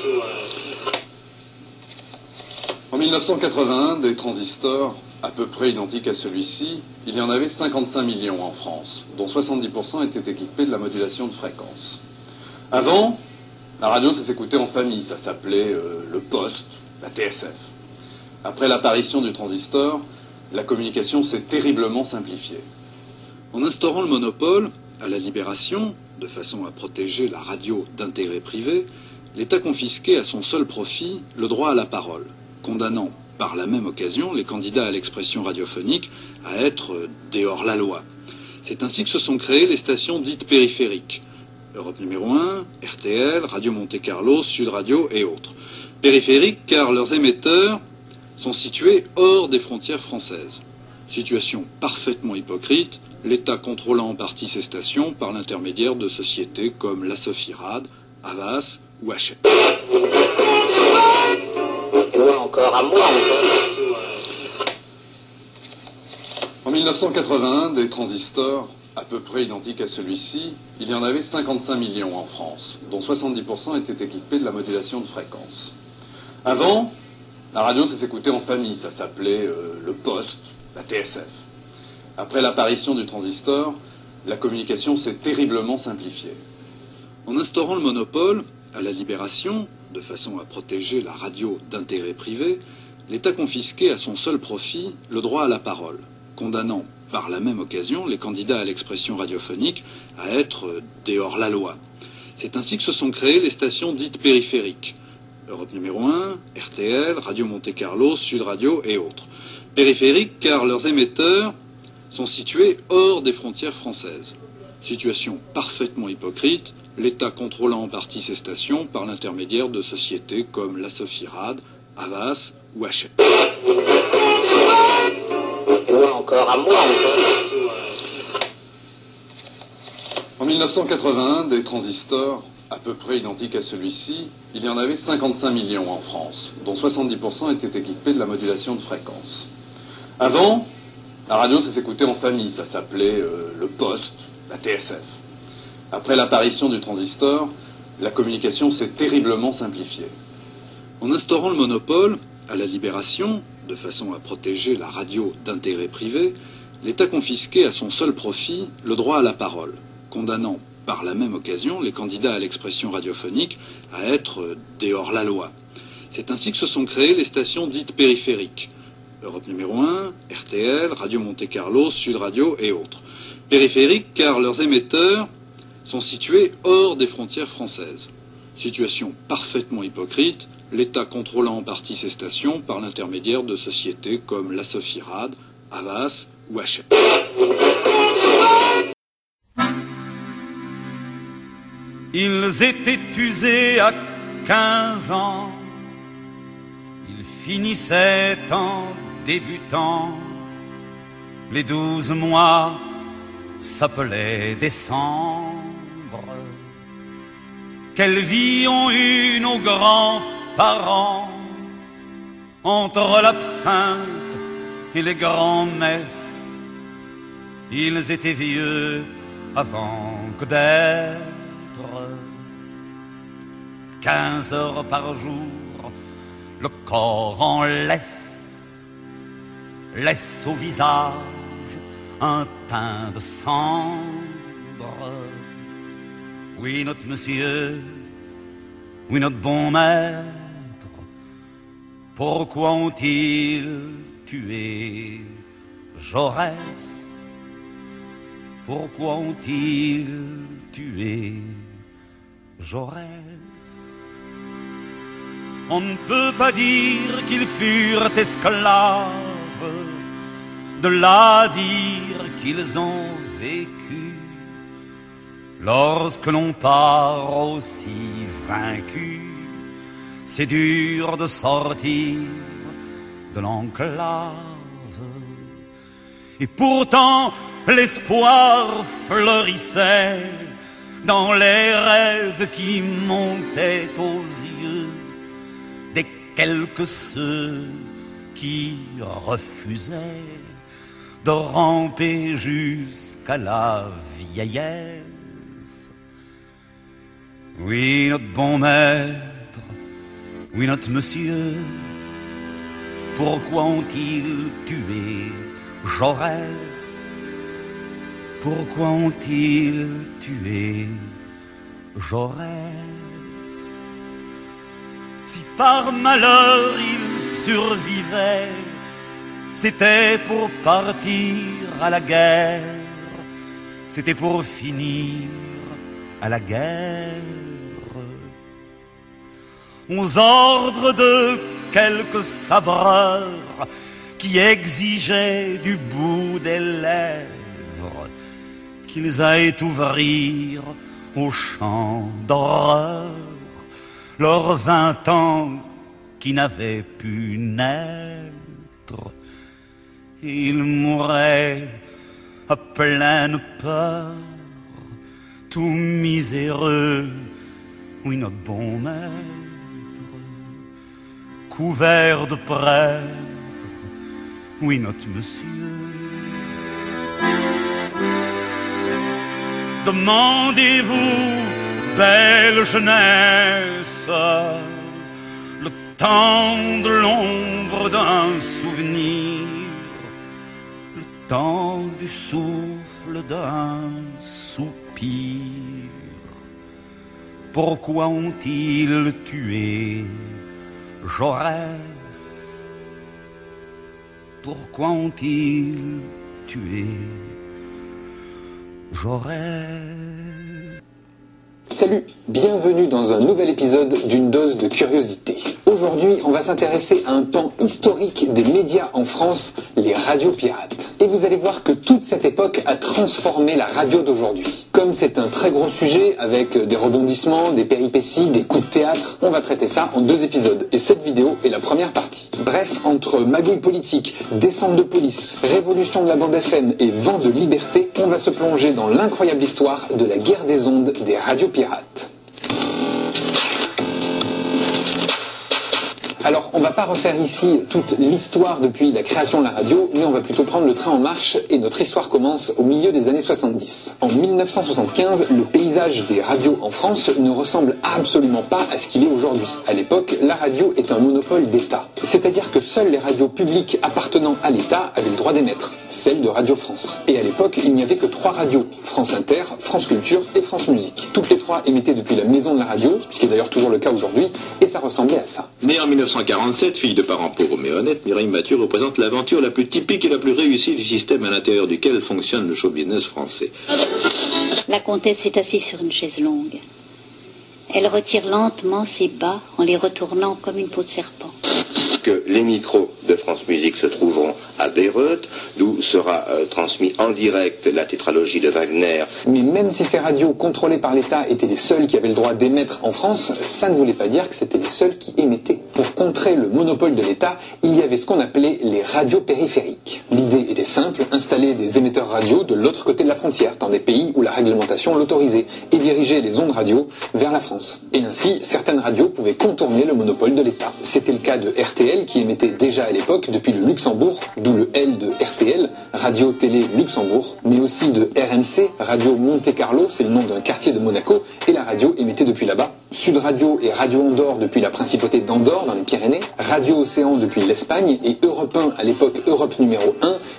Speaker 15: En mille neuf cent quatre-vingt-un, des transistors à peu près identiques à celui-ci, il y en avait cinquante-cinq millions en France, dont soixante-dix pour cent étaient équipés de la modulation de fréquence. Avant, la radio, ça s'écoutait en famille, ça s'appelait euh, le poste, la T S F. Après l'apparition du transistor, la communication s'est terriblement simplifiée. En instaurant le monopole, à la Libération, de façon à protéger la radio d'intérêt privé, l'État confisquait à son seul profit le droit à la parole, condamnant par la même occasion les candidats à l'expression radiophonique à être des hors-la-loi. C'est ainsi que se sont créées les stations dites périphériques. Europe numéro un, R T L, Radio Monte-Carlo, Sud Radio et autres. Périphériques car leurs émetteurs sont situés hors des frontières françaises. Situation parfaitement hypocrite, l'État contrôlant en partie ces stations par l'intermédiaire de sociétés comme la Sophie-Rad, Havas ou Hachette.
Speaker 9: Moi encore, à moi encore.
Speaker 15: En mille neuf cent quatre-vingt-un, des transistors à peu près identiques à celui-ci, il y en avait cinquante-cinq millions en France, dont soixante-dix pour cent étaient équipés de la modulation de fréquence. Avant, la radio, ça s'écoutait en famille, ça s'appelait euh, le poste, la T S F. Après l'apparition du transistor, la communication s'est terriblement simplifiée. En instaurant le monopole, à la Libération, de façon à protéger la radio d'intérêt privé, l'État confisquait à son seul profit le droit à la parole, condamnant par la même occasion les candidats à l'expression radiophonique à être des hors-la-loi. C'est ainsi que se sont créées les stations dites périphériques. Europe numéro un, R T L, Radio Monte-Carlo, Sud Radio et autres. Périphériques car leurs émetteurs sont situés hors des frontières françaises. Situation parfaitement hypocrite, l'État contrôlant en partie ces stations par l'intermédiaire de sociétés comme la Sophie-Rad, Havas ou Hachette.
Speaker 9: Moi encore, à moi encore.
Speaker 15: En mille neuf cent quatre-vingt-un, des transistors à peu près identiques à celui-ci, il y en avait cinquante-cinq millions en France, dont soixante-dix pour cent étaient équipés de la modulation de fréquence. Avant, la radio, ça s'écoutait en famille, ça s'appelait euh, le poste, la T S F. Après l'apparition du transistor, la communication s'est terriblement simplifiée. En instaurant le monopole, à la Libération, de façon à protéger la radio d'intérêt privé, l'État confisquait à son seul profit le droit à la parole, condamnant par la même occasion les candidats à l'expression radiophonique à être des hors-la-loi. C'est ainsi que se sont créées les stations dites périphériques. Europe numéro un, R T L, Radio Monte-Carlo, Sud Radio et autres. Périphériques car leurs émetteurs sont situés hors des frontières françaises. Situation parfaitement hypocrite, l'État contrôlant en partie ces stations par l'intermédiaire de sociétés comme la Sophie-Rad, Havas ou Hachette.
Speaker 14: Ils étaient usés à quinze ans, ils finissaient en débutant, les douze mois s'appelaient décembre. Quelle vie ont eu nos grands-parents entre l'absinthe et les grands-messes. Ils étaient vieux avant que d'être. Quinze heures par jour, le corps en laisse, laisse au visage un teint de cendre. Oui, notre monsieur, oui, notre bon maître, pourquoi ont-ils tué Jaurès? Pourquoi ont-ils tué Jaurès? On ne peut pas dire qu'ils furent esclaves de là dire qu'ils ont vécu. Lorsque l'on part aussi vaincu, c'est dur de sortir de l'enclave. Et pourtant l'espoir fleurissait dans les rêves qui montaient aux yeux des quelques ceux qui refusaient de ramper jusqu'à la vieillesse. Oui, notre bon maître, oui, notre monsieur, pourquoi ont-ils tué Jaurès? Pourquoi ont-ils tué Jaurès? Si par malheur il survivait, c'était pour partir à la guerre, c'était pour finir à la guerre. Aux ordres de quelques sabreurs qui exigeaient du bout des lèvres qu'ils aillent ouvrir au champ d'horreur leurs vingt ans qui n'avaient pu naître. Ils mouraient à pleine peur, tout miséreux, oui, notre bon maître, couvert de prêtres, oui, notre monsieur. Demandez-vous, belle jeunesse, le temps de l'ombre d'un souvenir, le temps du souffle d'un soupir. Pourquoi ont-ils tué Jaurès? Pourquoi ont-ils tué Jaurès?
Speaker 16: Salut, bienvenue dans un nouvel épisode d'une dose de curiosité. Aujourd'hui, on va s'intéresser à un pan historique des médias en France, les radios pirates. Et vous allez voir que toute cette époque a transformé la radio d'aujourd'hui. Comme c'est un très gros sujet, avec des rebondissements, des péripéties, des coups de théâtre, on va traiter ça en deux épisodes. Et cette vidéo est la première partie. Bref, entre magouille politique, descente de police, révolution de la bande F M et vent de liberté, on va se plonger dans l'incroyable histoire de la guerre des ondes des radios pirates. Alors, on va pas refaire ici toute l'histoire depuis la création de la radio, mais on va plutôt prendre le train en marche et notre histoire commence au milieu des années soixante-dix. En mille neuf cent soixante-quinze, le paysage des radios en France ne ressemble absolument pas à ce qu'il est aujourd'hui. À l'époque, la radio est un monopole d'État. C'est-à-dire que seules les radios publiques appartenant à l'État avaient le droit d'émettre, celle de Radio France. Et à l'époque, il n'y avait que trois radios, France Inter, France Culture et France Musique. Toutes les trois émettaient depuis la maison de la radio, ce qui est d'ailleurs toujours le cas aujourd'hui, et ça ressemblait à ça.
Speaker 17: Mais en mille neuf cent quarante-sept, fille de parents pauvres mais honnêtes, Mireille Mathieu représente l'aventure la plus typique et la plus réussie du système à l'intérieur duquel fonctionne le show business français.
Speaker 18: La comtesse est assise sur une chaise longue. Elle retire lentement ses bas en les retournant comme une peau de serpent.
Speaker 19: Que les micros de France Musique se trouveront à Bayreuth, d'où sera euh, transmis en direct la tétralogie de Wagner.
Speaker 16: Mais même si ces radios contrôlées par l'État étaient les seules qui avaient le droit d'émettre en France, ça ne voulait pas dire que c'était les seules qui émettaient. Pour contrer le monopole de l'État, il y avait ce qu'on appelait les radios périphériques. L'idée était simple, installer des émetteurs radio de l'autre côté de la frontière, dans des pays où la réglementation l'autorisait, et diriger les ondes radio vers la France. Et ainsi, certaines radios pouvaient contourner le monopole de l'État. C'était le cas de R T L, qui émettait déjà à l'époque depuis le Luxembourg, d'où le L de R T L, Radio Télé Luxembourg, mais aussi de R M C, Radio Monte Carlo, c'est le nom d'un quartier de Monaco, et la radio émettait depuis là-bas. Sud Radio et Radio Andorre depuis la principauté d'Andorre dans les Pyrénées, Radio Océan depuis l'Espagne et Europe un à l'époque Europe numéro un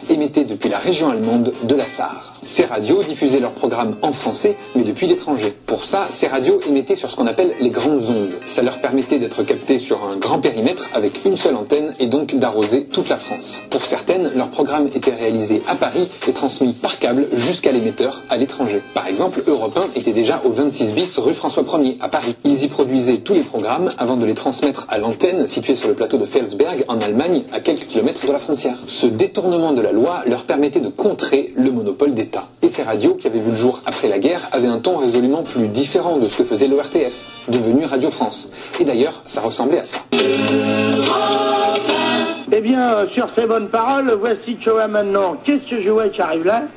Speaker 16: émettaient depuis la région allemande de la Sarre. Ces radios diffusaient leurs programmes en français, mais depuis l'étranger. Pour ça, ces radios émettaient sur ce qu'on appelle les grandes ondes. Ça leur permettait d'être captés sur un grand périmètre avec une seule antenne et donc d'arroser toute la France. Pour certaines, leurs programmes étaient réalisés à Paris et transmis par câble jusqu'à l'émetteur à l'étranger. Par exemple, Europe un était déjà au vingt-six bis rue François premier à Paris. Ils y produisaient tous les programmes avant de les transmettre à l'antenne située sur le plateau de Felsberg en Allemagne à quelques kilomètres de la frontière. Ce détournement de la loi leur permettait de contrer le monopole d'État. Et ces radios qui avaient vu le jour après la guerre avaient un ton résolument plus différent de ce que faisait l'O R T F, devenu Radio France. Et d'ailleurs, ça ressemblait à ça.
Speaker 20: Eh bien, sur ces bonnes paroles, voici que je vois maintenant. Qu'est-ce que je vois qui arrive là?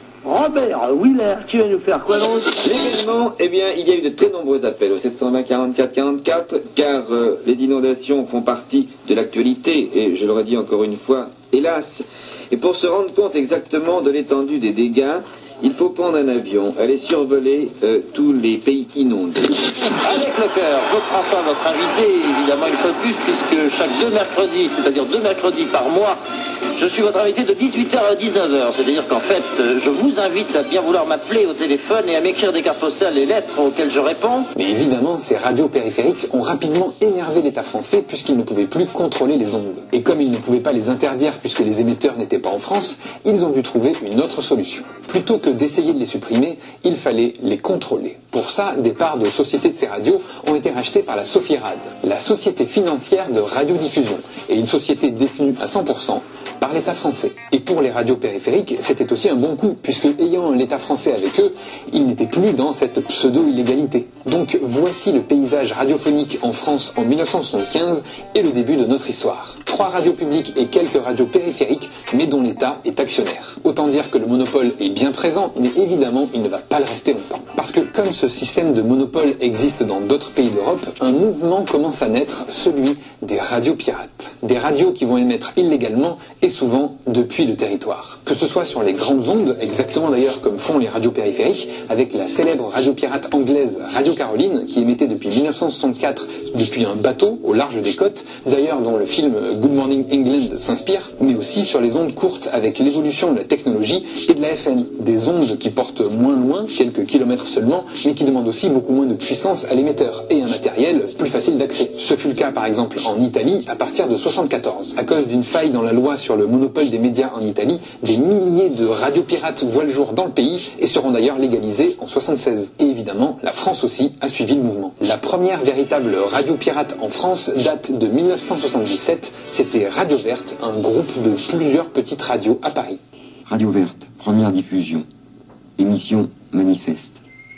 Speaker 20: Robert Wheeler, tu vas nous faire quoi donc?
Speaker 21: L'événement, eh bien, il y a eu de très nombreux appels au sept cent vingt quarante-quatre quarante-quatre, car euh, les inondations font partie de l'actualité, et je le redis encore une fois, hélas. Et pour se rendre compte exactement de l'étendue des dégâts, il faut prendre un avion, aller survoler euh, tous les pays inondés.
Speaker 22: Avec le cœur, Jean-François, votre invité, évidemment une fois de plus, puisque chaque deux mercredis, c'est-à-dire deux mercredis par mois, je suis votre invité de dix-huit heures à dix-neuf heures. C'est-à-dire qu'en fait, je vous invite à bien vouloir m'appeler au téléphone et à m'écrire des cartes postales et lettres auxquelles je réponds.
Speaker 16: Mais évidemment, ces radios périphériques ont rapidement énervé l'État français puisqu'ils ne pouvaient plus contrôler les ondes. Et comme ils ne pouvaient pas les interdire puisque les émetteurs n'étaient pas en France, ils ont dû trouver une autre solution. Plutôt que d'essayer de les supprimer, il fallait les contrôler. Pour ça, des parts de sociétés de ces radios ont été rachetées par la Sofirad, la société financière de radiodiffusion, et une société détenue à cent pour cent par l'État français. Et pour les radios périphériques, c'était aussi un bon coup, puisque ayant l'État français avec eux, ils n'étaient plus dans cette pseudo-illégalité. Donc voici le paysage radiophonique en France en mille neuf cent soixante-quinze et le début de notre histoire. Trois radios publiques et quelques radios périphériques, mais dont l'État est actionnaire. Autant dire que le monopole est bien présent, mais évidemment, il ne va pas le rester longtemps. Parce que comme ce système de monopole existe dans d'autres pays d'Europe, un mouvement commence à naître, celui des radios pirates. Des radios qui vont émettre illégalement et souvent depuis le territoire. Que ce soit sur les grandes ondes, exactement d'ailleurs comme font les radios périphériques, avec la célèbre radio pirate anglaise Radio Caroline, qui émettait depuis mille neuf cent soixante-quatre depuis un bateau au large des côtes, d'ailleurs dont le film Good Morning England s'inspire, mais aussi sur les ondes courtes avec l'évolution de la technologie et de la F M. Des ondes qui portent moins loin, quelques kilomètres seulement, mais qui demandent aussi beaucoup moins de puissance à l'émetteur et un matériel plus facile d'accès. Ce fut le cas par exemple en Italie à partir de soixante-quatorze. À cause d'une faille dans la loi sur le monopole des médias en Italie, des milliers de radios pirates voient le jour dans le pays et seront d'ailleurs légalisées en soixante-seize. Et évidemment, la France aussi a suivi le mouvement. La première véritable radio pirate en France date de mille neuf cent soixante-dix-sept. C'était Radio Verte, un groupe de plusieurs petites radios à Paris.
Speaker 23: Radio Verte, première diffusion. Émission Manifeste.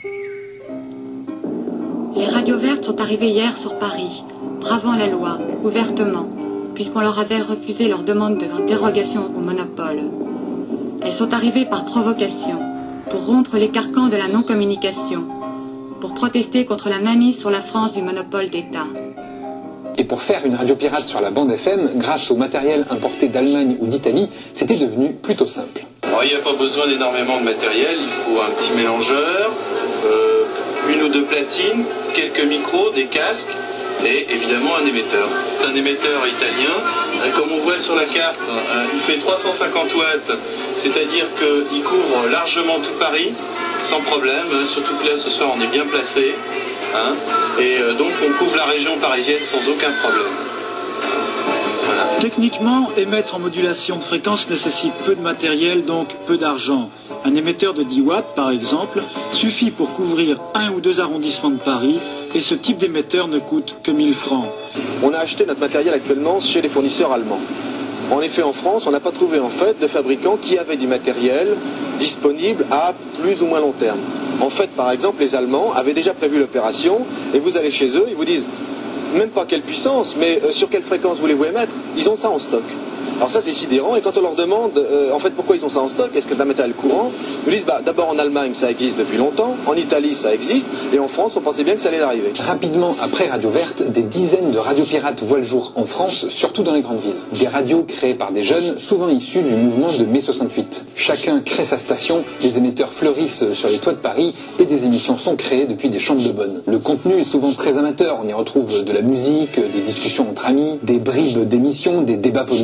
Speaker 24: Les radios vertes sont arrivées hier sur Paris, bravant la loi, ouvertement, puisqu'on leur avait refusé leur demande de dérogation au monopole. Elles sont arrivées par provocation, pour rompre les carcans de la non-communication, pour protester contre la mainmise sur la France du monopole d'État.
Speaker 16: Et pour faire une radio pirate sur la bande F M, grâce au matériel importé d'Allemagne ou d'Italie, c'était devenu plutôt simple.
Speaker 10: Alors, il n'y a pas besoin d'énormément de matériel, il faut un petit mélangeur, euh, une ou deux platines, quelques micros, des casques et évidemment un émetteur. Un émetteur italien, euh, comme on voit sur la carte, euh, il fait trois cent cinquante watts, c'est-à-dire qu'il couvre largement tout Paris, sans problème, hein, surtout que là ce soir on est bien placé, hein, et euh, donc on couvre la région parisienne sans aucun problème.
Speaker 25: Voilà. Techniquement, émettre en modulation de fréquence nécessite peu de matériel, donc peu d'argent. Un émetteur de dix watts, par exemple, suffit pour couvrir un ou deux arrondissements de Paris, et ce type d'émetteur ne coûte que mille francs.
Speaker 26: On a acheté notre matériel actuellement chez les fournisseurs allemands. En effet, en France, on n'a pas trouvé en fait de fabricants qui avaient du matériel disponible à plus ou moins long terme. En fait, par exemple, les Allemands avaient déjà prévu l'opération, et vous allez chez eux, ils vous disent même pas quelle puissance, mais euh, sur quelle fréquence voulez-vous émettre? Ils ont ça en stock. Alors ça c'est sidérant, et quand on leur demande euh, en fait pourquoi ils ont ça en stock, est-ce que c'est un matériel courant, ils nous disent bah, d'abord en Allemagne ça existe depuis longtemps, en Italie ça existe, et en France on pensait bien que ça allait arriver.
Speaker 16: Rapidement après Radio Verte, des dizaines de radios pirates voient le jour en France, surtout dans les grandes villes. Des radios créées par des jeunes, souvent issus du mouvement de mai soixante-huit. Chacun crée sa station, les émetteurs fleurissent sur les toits de Paris, et des émissions sont créées depuis des chambres de bonne. Le contenu est souvent très amateur, on y retrouve de la musique, des discussions entre amis, des bribes d'émissions, des débats politiques.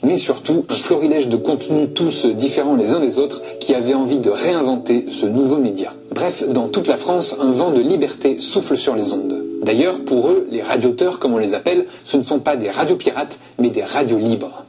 Speaker 16: mais surtout un florilège de contenus tous différents les uns des autres qui avaient envie de réinventer ce nouveau média. Bref, dans toute la France, un vent de liberté souffle sur les ondes. D'ailleurs, pour eux, les radioteurs, comme on les appelle, ce ne sont pas des radios pirates, mais des radios libres.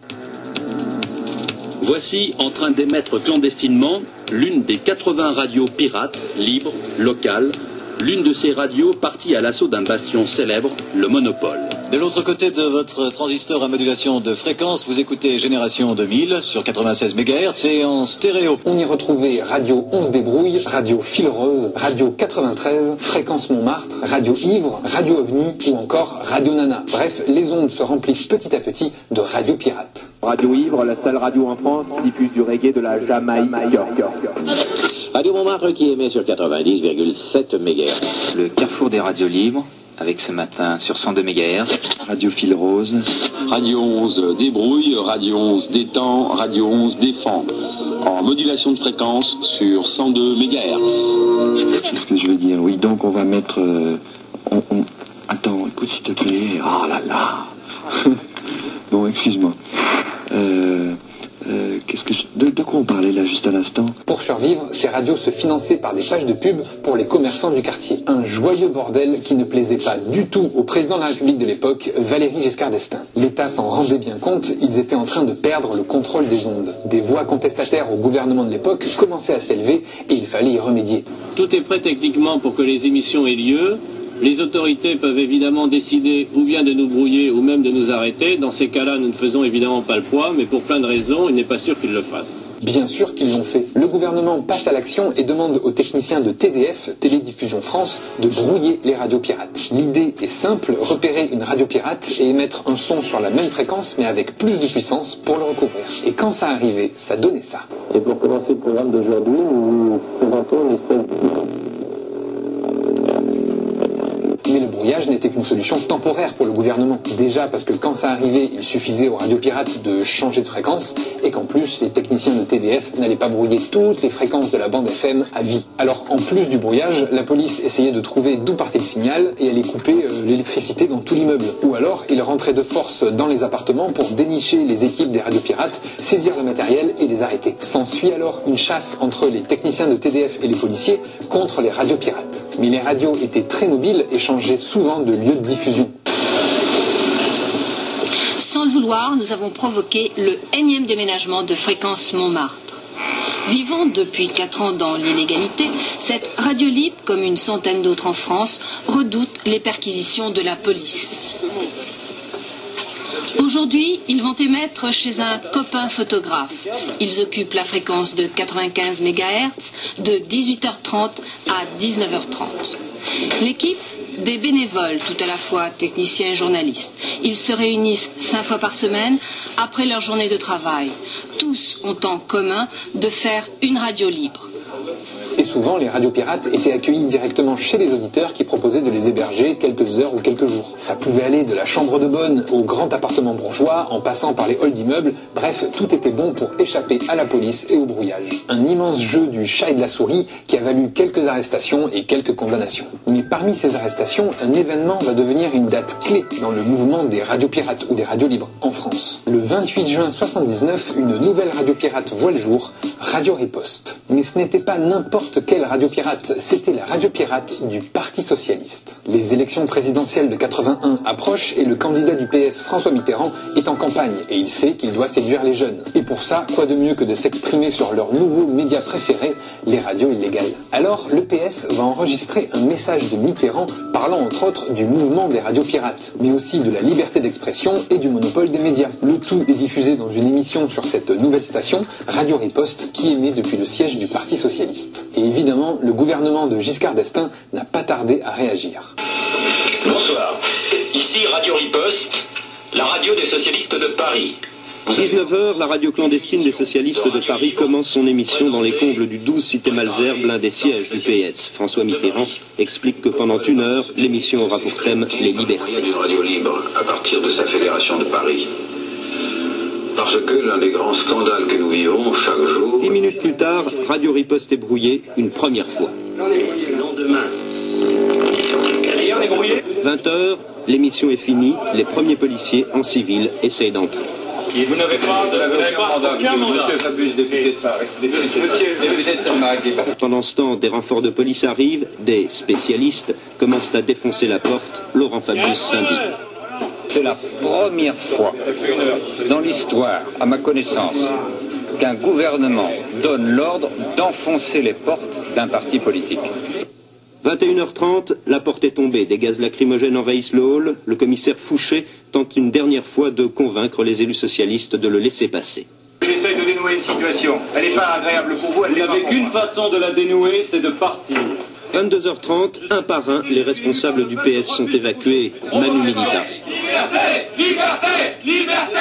Speaker 1: Voici en train d'émettre clandestinement l'une des quatre-vingts radios pirates, libres, locales, l'une de ces radios partie à l'assaut d'un bastion célèbre, le Monopole.
Speaker 2: De l'autre côté de votre transistor à modulation de fréquence, vous écoutez Génération deux mille sur quatre-vingt-seize mégahertz et en stéréo.
Speaker 16: On y retrouvait Radio onze Débrouille, Radio Fil Rose, Radio quatre-vingt-treize, Fréquence Montmartre, Radio Ivre, Radio OVNI ou encore Radio Nana. Bref, les ondes se remplissent petit à petit de radios pirates.
Speaker 3: Radio Ivre, la seule radio en France qui diffuse du reggae de la Jamaïque.
Speaker 6: Radio Montmartre qui émet sur quatre-vingt-dix virgule sept mégahertz.
Speaker 7: Le carrefour des radios libres, avec ce matin sur cent deux mégahertz. Radio Fil Rose.
Speaker 11: Radio onze Débrouille, Radio onze Détend, Radio onze Défend. En modulation de fréquence sur cent deux mégahertz.
Speaker 23: Qu'est-ce que je veux dire? Oui, donc on va mettre... Euh, on, on... Attends, écoute s'il te plaît. Oh là là. Bon, excuse-moi. Euh... Euh, qu'est-ce que je... de, de quoi on parlait là juste à l'instant?
Speaker 16: Pour survivre, ces radios se finançaient par des pages de pub pour les commerçants du quartier. Un joyeux bordel qui ne plaisait pas du tout au président de la République de l'époque, Valéry Giscard d'Estaing. L'État s'en rendait bien compte, ils étaient en train de perdre le contrôle des ondes. Des voix contestataires au gouvernement de l'époque commençaient à s'élever et il fallait y remédier.
Speaker 27: Tout est prêt techniquement pour que les émissions aient lieu. Les autorités peuvent évidemment décider ou bien de nous brouiller ou même de nous arrêter. Dans ces cas-là, nous ne faisons évidemment pas le poids, mais pour plein de raisons, il n'est pas sûr qu'ils le fassent.
Speaker 16: Bien sûr qu'ils l'ont fait. Le gouvernement passe à l'action et demande aux techniciens de T D F, Télédiffusion France, de brouiller les radios pirates. L'idée est simple, repérer une radio pirate et émettre un son sur la même fréquence mais avec plus de puissance pour le recouvrir. Et quand ça arrivait, ça donnait ça.
Speaker 3: Et pour commencer le programme d'aujourd'hui, nous vous présentons une espèce de...
Speaker 16: Mais le brouillage n'était qu'une solution temporaire pour le gouvernement. Déjà parce que quand ça arrivait, il suffisait aux radios pirates de changer de fréquence et qu'en plus, les techniciens de T D F n'allaient pas brouiller toutes les fréquences de la bande F M à vie. Alors en plus du brouillage, la police essayait de trouver d'où partait le signal et allait couper euh, l'électricité dans tout l'immeuble. Ou alors, ils rentraient de force dans les appartements pour dénicher les équipes des radios pirates, saisir le matériel et les arrêter. S'ensuit alors une chasse entre les techniciens de T D F et les policiers contre les radios pirates. Mais les radios étaient très mobiles et changeaient souvent de lieu de diffusion.
Speaker 28: Sans le vouloir, nous avons provoqué le énième déménagement de Fréquence Montmartre. Vivant depuis quatre ans dans l'illégalité, cette radio libre, comme une centaine d'autres en France, redoute les perquisitions de la police. Aujourd'hui, ils vont émettre chez un copain photographe. Ils occupent la fréquence de quatre-vingt-quinze mégahertz de dix-huit heures trente à dix-neuf heures trente. L'équipe, des bénévoles tout à la fois, techniciens et journalistes. Ils se réunissent cinq fois par semaine après leur journée de travail. Tous ont en commun de faire une radio libre.
Speaker 16: Et souvent, les radios pirates étaient accueillies directement chez les auditeurs qui proposaient de les héberger quelques heures ou quelques jours. Ça pouvait aller de la chambre de bonne au grand appartement bourgeois, en passant par les halls d'immeubles. Bref, tout était bon pour échapper à la police et au brouillage. Un immense jeu du chat et de la souris qui a valu quelques arrestations et quelques condamnations. Mais parmi ces arrestations, un événement va devenir une date clé dans le mouvement des radios pirates ou des radios libres en France. Le vingt-huit juin soixante-dix-neuf, une nouvelle radio pirate voit le jour, Radio Riposte. Mais ce n'était pas n'importe quelle radio pirate, c'était la radio pirate du Parti Socialiste. Les élections présidentielles de quatre-vingt-un approchent et le candidat du P S, François Mitterrand, est en campagne et il sait qu'il doit séduire les jeunes. Et pour ça, quoi de mieux que de s'exprimer sur leur nouveau média préféré, les radios illégales. Alors, le P S va enregistrer un message de Mitterrand parlant entre autres du mouvement des radios pirates, mais aussi de la liberté d'expression et du monopole des médias. Le tout est diffusé dans une émission sur cette nouvelle station, Radio Riposte, qui émet depuis le siège du Parti Socialiste. Et évidemment, le gouvernement de Giscard d'Estaing n'a pas tardé à réagir.
Speaker 29: Bonsoir, ici Radio Riposte, la radio des socialistes de Paris.
Speaker 30: dix-neuf heures, la radio clandestine des socialistes de Paris commence son émission dans les combles du douze Cité Malesherbes, l'un des sièges du P S. François Mitterrand explique que pendant une heure, l'émission aura pour thème les libertés.
Speaker 29: Une radio libre à partir de sa fédération de Paris. Parce que l'un des grands scandales que nous vivons chaque jour...
Speaker 30: Dix minutes plus tard, Radio Riposte est brouillée une première fois.
Speaker 29: Le lendemain...
Speaker 30: vingt heures, l'émission est finie, les premiers policiers en civil essayent d'entrer.
Speaker 4: Vous n'avez pas de la
Speaker 30: Monsieur Fabius, député de Paris. Monsieur, député de Sainte-Marie. Pendant ce temps, des renforts de police arrivent, des spécialistes commencent à défoncer la porte. Laurent Fabius s'indigne.
Speaker 5: C'est la première fois dans l'histoire, à ma connaissance, qu'un gouvernement donne l'ordre d'enfoncer les portes d'un parti politique.
Speaker 30: vingt et une heures trente, la porte est tombée, des gaz lacrymogènes envahissent le hall, le commissaire Fouché tente une dernière fois de convaincre les élus socialistes de le laisser passer.
Speaker 4: J'essaye de dénouer une situation. Elle n'est pas agréable pour vous, elle
Speaker 27: Vous n'avez qu'une façon de la dénouer, c'est de partir.
Speaker 30: vingt-deux heures trente, un par un, les responsables du P S sont évacués. Manu Milita.
Speaker 4: Liberté, liberté, liberté,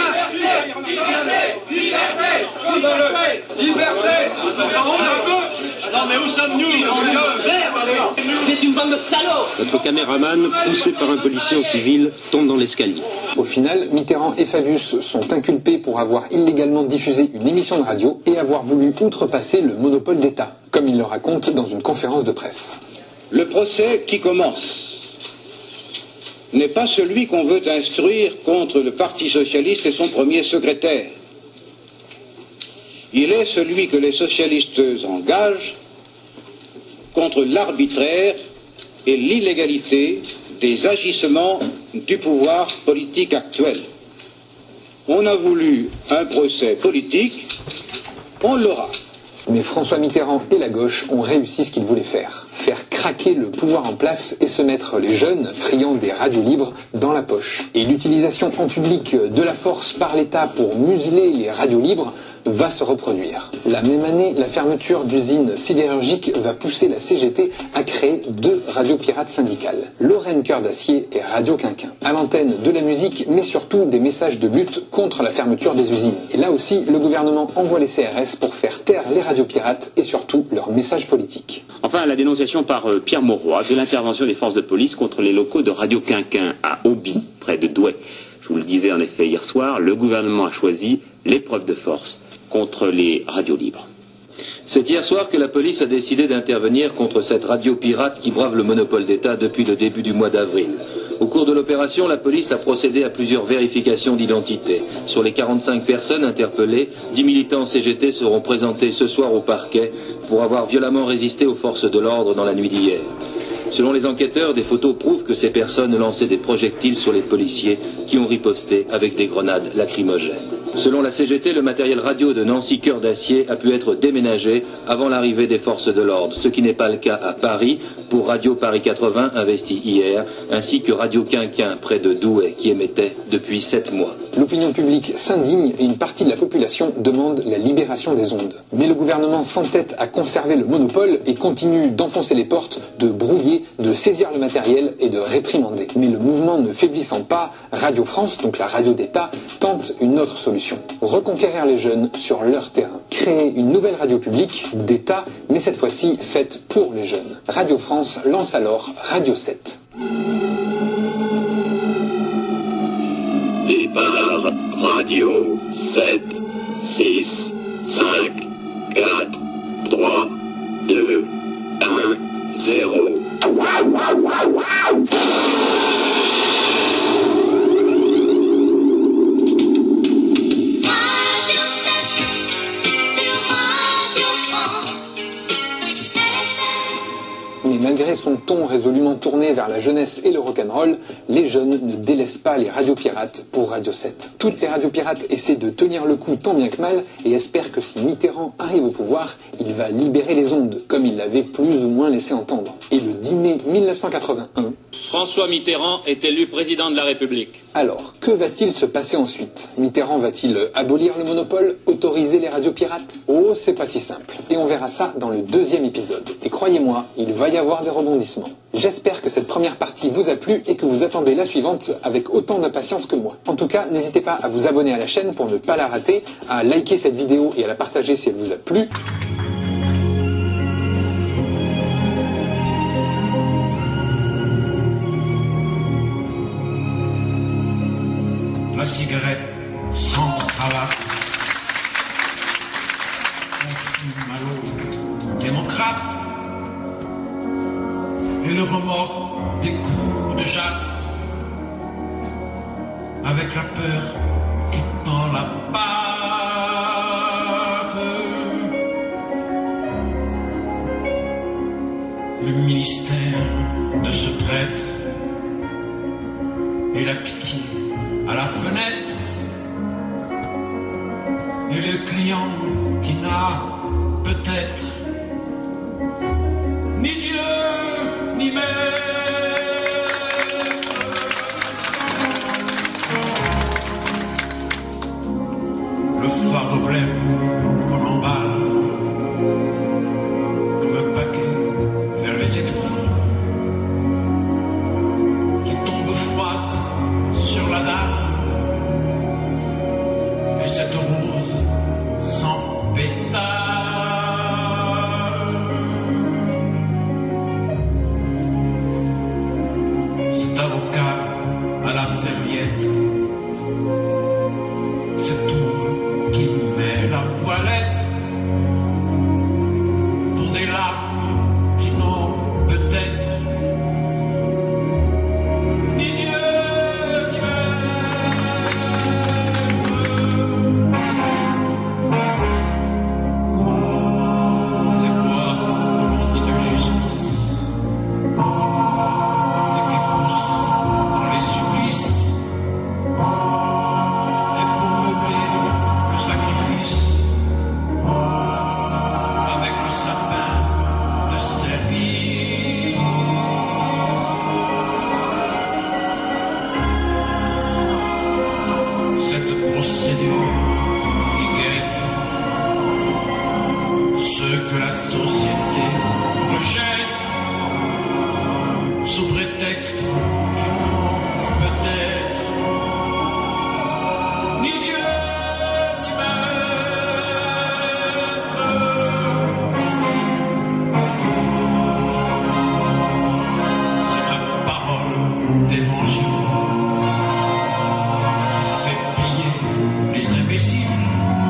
Speaker 4: liberté, liberté, non mais où sommes-nous?
Speaker 28: C'est une bande de salauds.
Speaker 30: Notre caméraman, poussé par un policier en civil, tombe dans l'escalier.
Speaker 16: Au final, Mitterrand et Fabius sont inculpés pour avoir illégalement diffusé une émission de radio et avoir voulu outrepasser le monopole d'État, comme il le raconte dans une conférence de presse.
Speaker 8: Le procès qui commence n'est pas celui qu'on veut instruire contre le Parti socialiste et son premier secrétaire. Il est celui que les socialistes engagent contre l'arbitraire et l'illégalité des agissements du pouvoir politique actuel. On a voulu un procès politique, on l'aura.
Speaker 16: Mais François Mitterrand et la gauche ont réussi ce qu'ils voulaient faire. Faire craquer le pouvoir en place et se mettre les jeunes, friands des radios libres, dans la poche. Et l'utilisation en public de la force par l'État pour museler les radios libres va se reproduire. La même année, la fermeture d'usines sidérurgiques va pousser la C G T à créer deux radios pirates syndicales. Lorraine Cœur d'Acier et Radio Quinquin. À l'antenne de la musique, mais surtout des messages de lutte contre la fermeture des usines. Et là aussi, le gouvernement envoie les C R S pour faire taire les radios pirates et surtout leurs messages politiques.
Speaker 1: Enfin, la dénonciation par euh, Pierre Mauroy de l'intervention des forces de police contre les locaux de Radio Quinquin à Auby, près de Douai. Je vous le disais en effet hier soir, le gouvernement a choisi l'épreuve de force contre les radios libres.
Speaker 9: C'est hier soir que la police a décidé d'intervenir contre cette radio pirate qui brave le monopole d'État depuis le début du mois d'avril. Au cours de l'opération, la police a procédé à plusieurs vérifications d'identité. Sur les quarante-cinq personnes interpellées, dix militants C G T seront présentés ce soir au parquet pour avoir violemment résisté aux forces de l'ordre dans la nuit d'hier. Selon les enquêteurs, des photos prouvent que ces personnes lançaient des projectiles sur les policiers qui ont riposté avec des grenades lacrymogènes. Selon la C G T, le matériel radio de Nancy Cœur d'Acier a pu être déménagé avant l'arrivée des forces de l'ordre, ce qui n'est pas le cas à Paris pour Radio Paris quatre-vingts investi hier, ainsi que Radio Quinquin près de Douai qui émettait depuis sept mois.
Speaker 16: L'opinion publique s'indigne et une partie de la population demande la libération des ondes. Mais le gouvernement s'entête à conserver le monopole et continue d'enfoncer les portes, de brouiller, de saisir le matériel et de réprimander. Mais le mouvement ne faiblissant pas, Radio France, donc la radio d'État, tente une autre solution. Reconquérir les jeunes sur leur terrain. Créer une nouvelle radio publique d'État, mais cette fois-ci faite pour les jeunes. Radio France lance alors Radio sept.
Speaker 12: Départ Radio sept, six, cinq, quatre, trois, deux, un, zéro.
Speaker 16: Mais malgré son ton résolument tourné vers la jeunesse et le rock'n'roll, les jeunes ne délaissent pas les radios pirates pour Radio sept. Toutes les radios pirates essaient de tenir le coup tant bien que mal et espèrent que si Mitterrand arrive au pouvoir, il va libérer les ondes, comme il l'avait plus ou moins laissé entendre. Et le dix mai mille neuf cent quatre-vingt-un...
Speaker 27: François Mitterrand est élu président de la République.
Speaker 16: Alors, que va-t-il se passer ensuite? Mitterrand va-t-il abolir le monopole, autoriser les radios pirates? Oh, c'est pas si simple. Et on verra ça dans le deuxième épisode. Et croyez-moi, il va y avoir des rebondissements. J'espère que cette première partie vous a plu et que vous attendez la suivante avec autant d'impatience que moi. En tout cas, n'hésitez pas à vous abonner à la chaîne pour ne pas la rater, à liker cette vidéo et à la partager si elle vous a plu.
Speaker 13: La cigarette sans tabac, on fume à l'eau démocrate, et le remords des coups de jatte, avec la peur qui dans la pâte. Le ministère de ce prêtre et la pitié à la fenêtre, et le client qui n'a peut-être ni Dieu ni maître. Le fardeau blême qu'on emballe comme un paquet vers les étoiles qui tombe froide sur la dalle, et cette rose sans pétales, cet avocat à la serviette, c'est tout qui met la voilette pour des larmes qui n'ont peut-être ni Dieu ni maître. C'est quoi que l'on dit de justice et qui pousse dans les supplices, et pour meubler le sacrifice avec le sapin de service. Cette procédure qui guette ce que la société rejette sous prétexte qu'ils n'ont peut-être ni Dieu ni maître. Cette parole d'évangile qui fait plier les imbéciles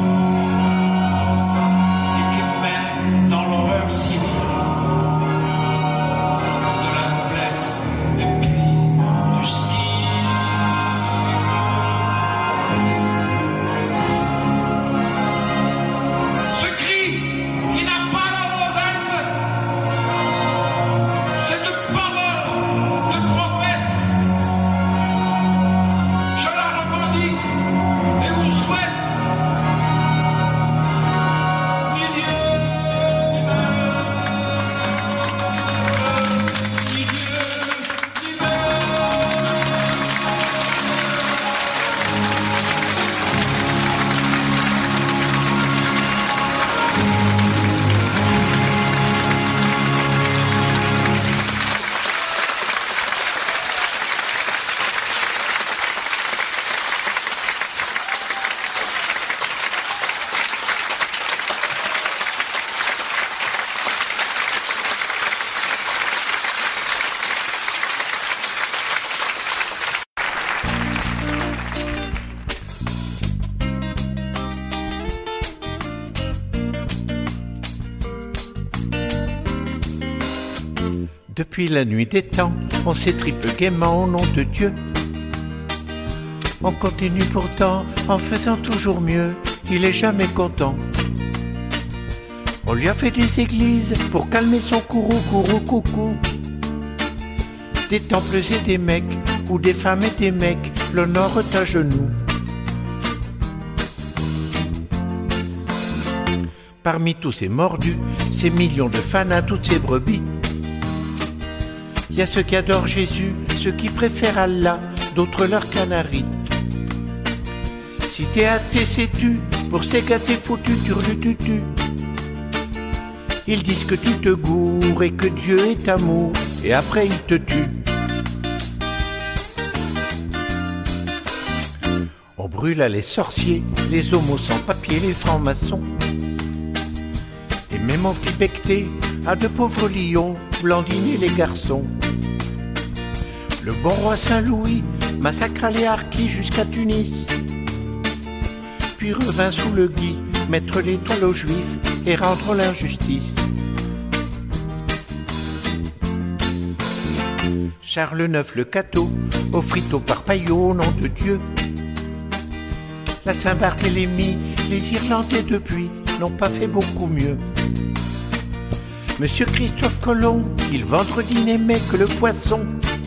Speaker 13: et qui met dans l'horreur civile de la noblesse et puis du style. Ce cri qui n'a pas la rosette, cette parole de prophète, je la revendique et vous souhaite ni Dieu ni maître, ni Dieu ni
Speaker 10: Depuis la nuit des temps, on s'étripe gaiement au nom de Dieu. On continue pourtant en faisant toujours mieux, il est jamais content. On lui a fait des églises pour calmer son courroux, courroux, coucou. Des temples et des mecs, où des femmes et des mecs l'honorent à genoux. Parmi tous ces mordus, ces millions de fanas, toutes ces brebis, il y a ceux qui adorent Jésus, ceux qui préfèrent Allah, d'autres leur canaris. Si t'es athée, sais-tu, pour ces gâtés foutus, turlututu. Ils disent que tu te gourres et que Dieu est amour, et après ils te tuent. On brûle à les sorciers, les homos sans papier, les francs-maçons. Et même on fit becter à de pauvres lions, blandiner les garçons. Le bon roi Saint-Louis massacra les harkis jusqu'à Tunis, puis revint sous le gui, mettre l'étoile aux juifs et rendre l'injustice. Charles neuf le cateau offrit au parpaillot au nom de Dieu La Saint-Barthélemy, les Irlandais depuis n'ont pas fait beaucoup mieux. Monsieur Christophe Colomb, qui le vendredi n'aimait que le poisson,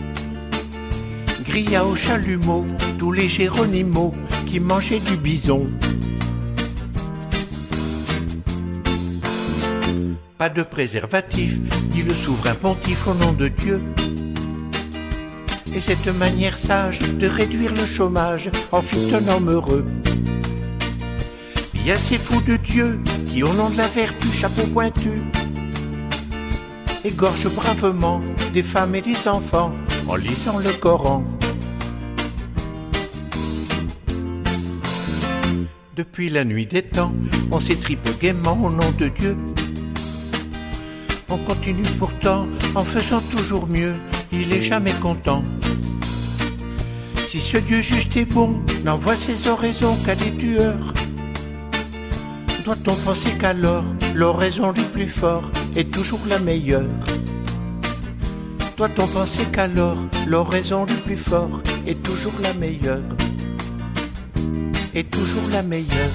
Speaker 10: grilla au chalumeau tous les Géronimaux qui mangeaient du bison. Pas de préservatif, dit le souverain pontife au nom de Dieu. Et cette manière sage de réduire le chômage en fit un homme heureux. Il y a ces fous de Dieu qui, au nom de la vertu, chapeau pointu, égorgent bravement des femmes et des enfants en lisant le Coran. Depuis la nuit des temps, on s'étripe gaiement au nom de Dieu. On continue pourtant en faisant toujours mieux, il est jamais content. Si ce Dieu juste et bon n'envoie ses oraisons qu'à des tueurs, doit-on penser qu'alors l'oraison du plus fort est toujours la meilleure? Doit-on penser qu'alors l'oraison du plus fort est toujours la meilleure? Est toujours la meilleure.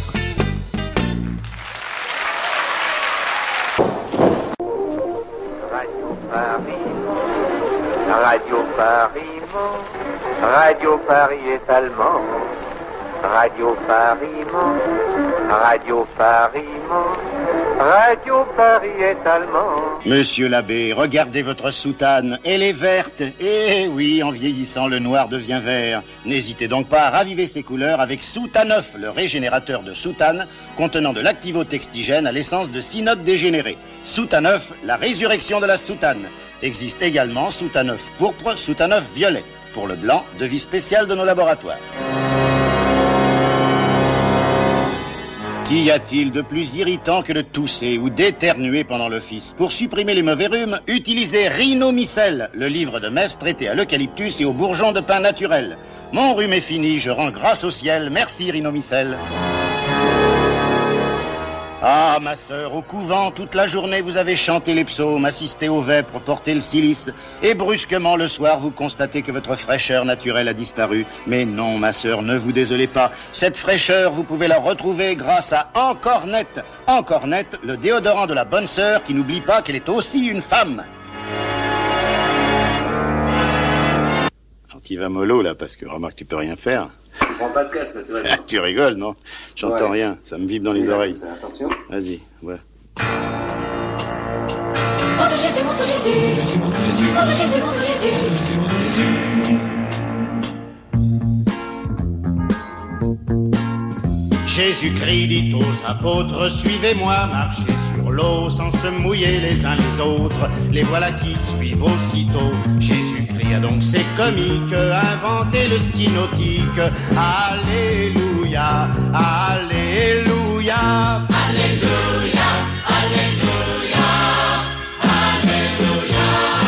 Speaker 14: Radio Paris, Radio Paris, Radio Paris est allemand. Radio Paris, Radio Paris, Radio Paris est allemand.
Speaker 15: Monsieur l'abbé, regardez votre soutane, elle est verte. Eh oui, en vieillissant, le noir devient vert. N'hésitez donc pas à raviver ses couleurs avec Soutaneuf, le régénérateur de soutane, contenant de l'activotextigène à l'essence de cynote dégénéré. Soutaneuf, la résurrection de la soutane. Existe également Soutaneuf pourpre, Soutaneuf violet. Pour le blanc, devis spécial de nos laboratoires. Qu'y a-t-il de plus irritant que de tousser ou d'éternuer pendant l'office? Pour supprimer les mauvais rhumes, utilisez Rhinomycel, le livre de messe traité à l'eucalyptus et au bourgeon de pin naturel. Mon rhume est fini, je rends grâce au ciel. Merci Rhinomycel. Ah, ma sœur, au couvent, toute la journée, vous avez chanté les psaumes, assisté aux vêpres, porté le cilice, et brusquement, le soir, vous constatez que votre fraîcheur naturelle a disparu. Mais non, ma sœur, ne vous désolez pas. Cette fraîcheur, vous pouvez la retrouver grâce à Encore Net. Encore Net, le déodorant de la bonne sœur qui n'oublie pas qu'elle est aussi une femme. Alors, tu vas mollo, là, parce que, remarque, tu peux rien faire.
Speaker 1: Je prends pas de casque, naturellement.
Speaker 15: Tu rigoles, non? J'entends ouais. rien, ça me vibre dans les oui, oreilles.
Speaker 1: Attention.
Speaker 15: Vas-y, ouais.
Speaker 17: Mon Dieu Jésus, mon Dieu Jésus, Jésus, mon Dieu Jésus, mon Dieu Jésus, mon Dieu Jésus, Jésus, mon Dieu
Speaker 15: Jésus. Jésus-Christ dit aux apôtres, suivez-moi, marchez sur l'eau sans se mouiller les uns les autres. Les voilà qui suivent aussitôt. Jésus-Christ a donc c'est comique, inventé le ski nautique. Alléluia, Alléluia, Alléluia, Alléluia, Alléluia.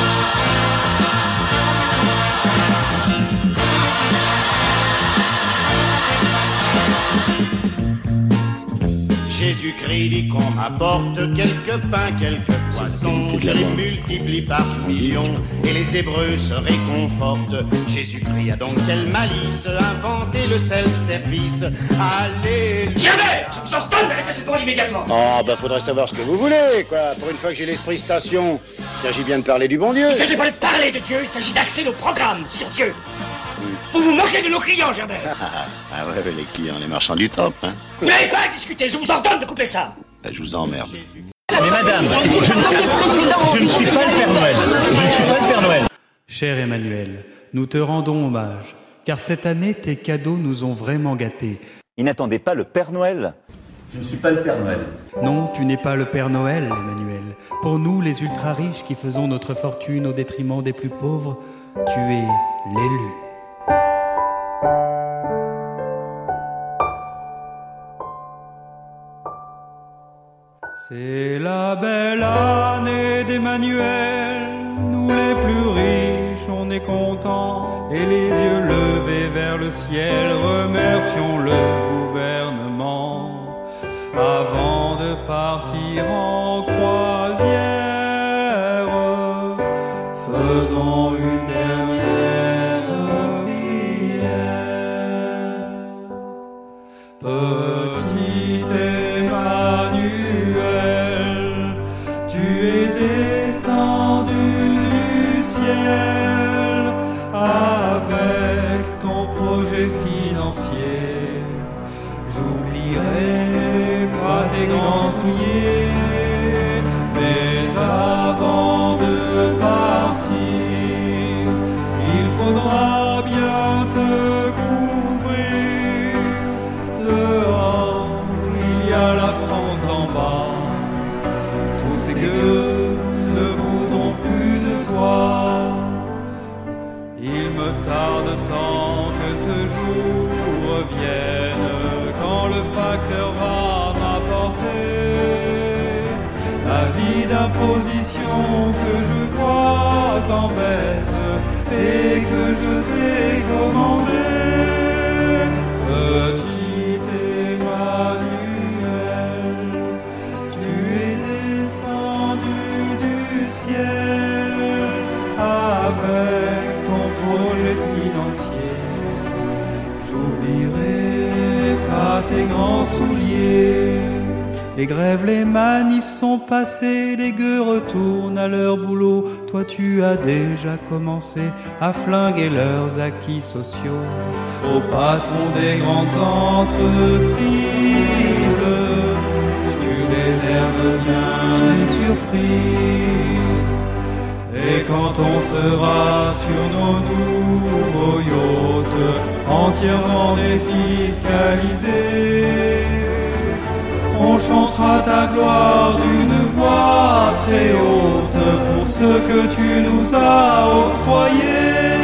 Speaker 15: Jésus-Christ dit qu'on m'apporte quelques pains, quelques poissons, je les multiplie par millions, et les Hébreux se réconfortent. Jésus-Christ a donc quelle malice, inventé le self-service. Alléluia.
Speaker 17: Jamais. Je vous ordonne d'arrêter cette bande immédiatement.
Speaker 15: Oh, bah faudrait savoir ce que vous voulez, quoi. Pour une fois que j'ai l'esprit station, il s'agit bien de parler du bon Dieu.
Speaker 17: Il s'agit pas de parler de Dieu, il s'agit d'axer nos programmes sur Dieu. Vous vous moquez de nos clients, Gerbert.
Speaker 15: Ah ouais, les clients, les marchands du temple, hein.
Speaker 17: Vous n'avez pas à discuter, je vous ordonne de couper ça.
Speaker 15: Bah, je vous emmerde.
Speaker 18: Mais madame, je ne, suis, je ne suis pas le Père Noël. Je ne suis pas le Père Noël.
Speaker 19: Cher Emmanuel, nous te rendons hommage, car cette année, tes cadeaux nous ont vraiment gâtés.
Speaker 18: Il n'attendait pas le Père Noël. Je ne suis pas le Père Noël.
Speaker 19: Non, tu n'es pas le Père Noël, Emmanuel. Pour nous, les ultra-riches qui faisons notre fortune au détriment des plus pauvres, tu es l'élu. C'est la belle année d'Emmanuel, nous les plus riches, on est contents, et les yeux levés vers le ciel, remercions le gouvernement. Avant de partir en croisière, faisons une dernière prière. imposition que je vois en baisse et que je t'ai commandé, petit Emmanuel, tu es descendu du ciel avec ton projet financier. J'oublierai pas tes grands souliers. Les grèves, les manifs sont passés, les gueux retournent à leur boulot. Toi tu as déjà commencé à flinguer leurs acquis sociaux. Au patron des grandes entreprises, tu réserves bien des surprises. Et quand on sera sur nos nouveaux yachts, entièrement défiscalisés, on chantera ta gloire d'une voix très haute pour ce que tu nous as octroyé.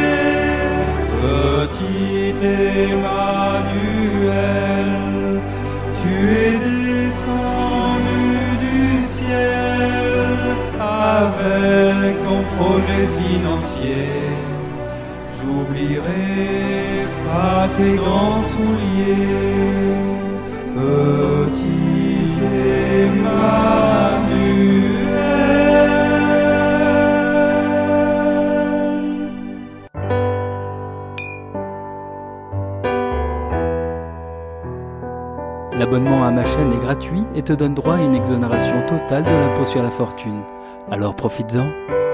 Speaker 19: Petit Emmanuel, tu es descendu du ciel avec ton projet financier. J'oublierai pas tes grands souliers. Petit
Speaker 2: L'abonnement à ma chaîne est gratuit et te donne droit à une exonération totale de l'impôt sur la fortune. Alors profites-en.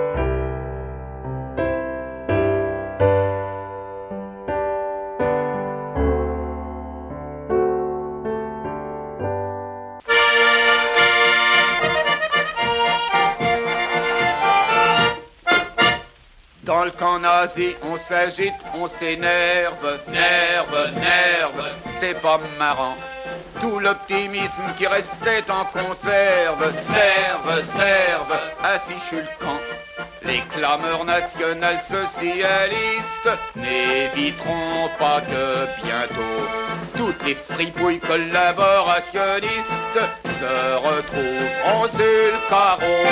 Speaker 6: Dans le camp nazi, on s'agite, on s'énerve, nerve, nerve, c'est pas marrant. Tout l'optimisme qui restait en conserve, serve, serve, affiche le camp. Les clameurs nationales socialistes n'éviteront pas que bientôt toutes les fripouilles collaborationnistes se retrouveront sur le carreau.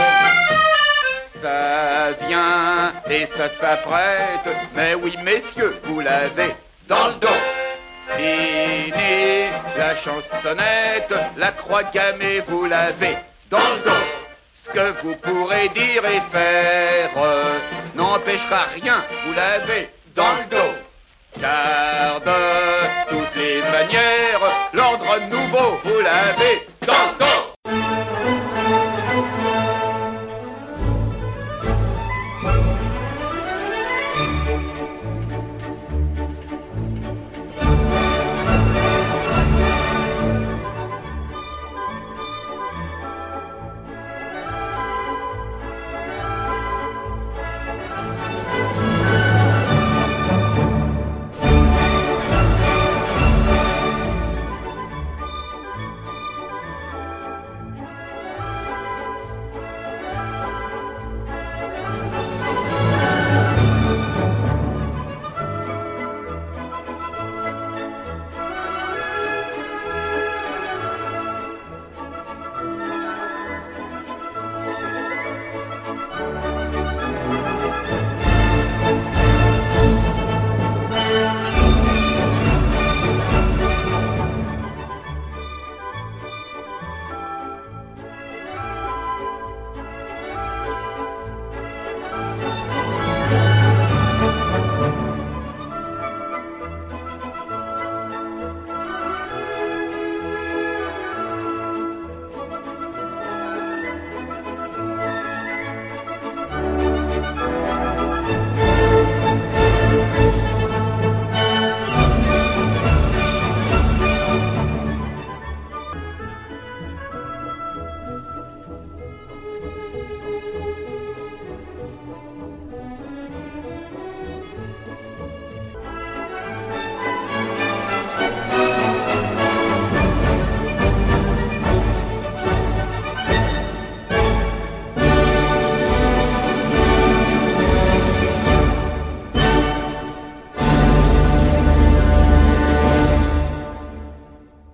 Speaker 6: Ça vient et ça s'apprête, mais oui messieurs, vous l'avez dans le dos. Fini la chansonnette, la croix gammée, vous l'avez dans le dos. Ce que vous pourrez dire et faire n'empêchera rien, vous l'avez dans le dos. Car de toutes les manières, l'ordre nouveau, vous l'avez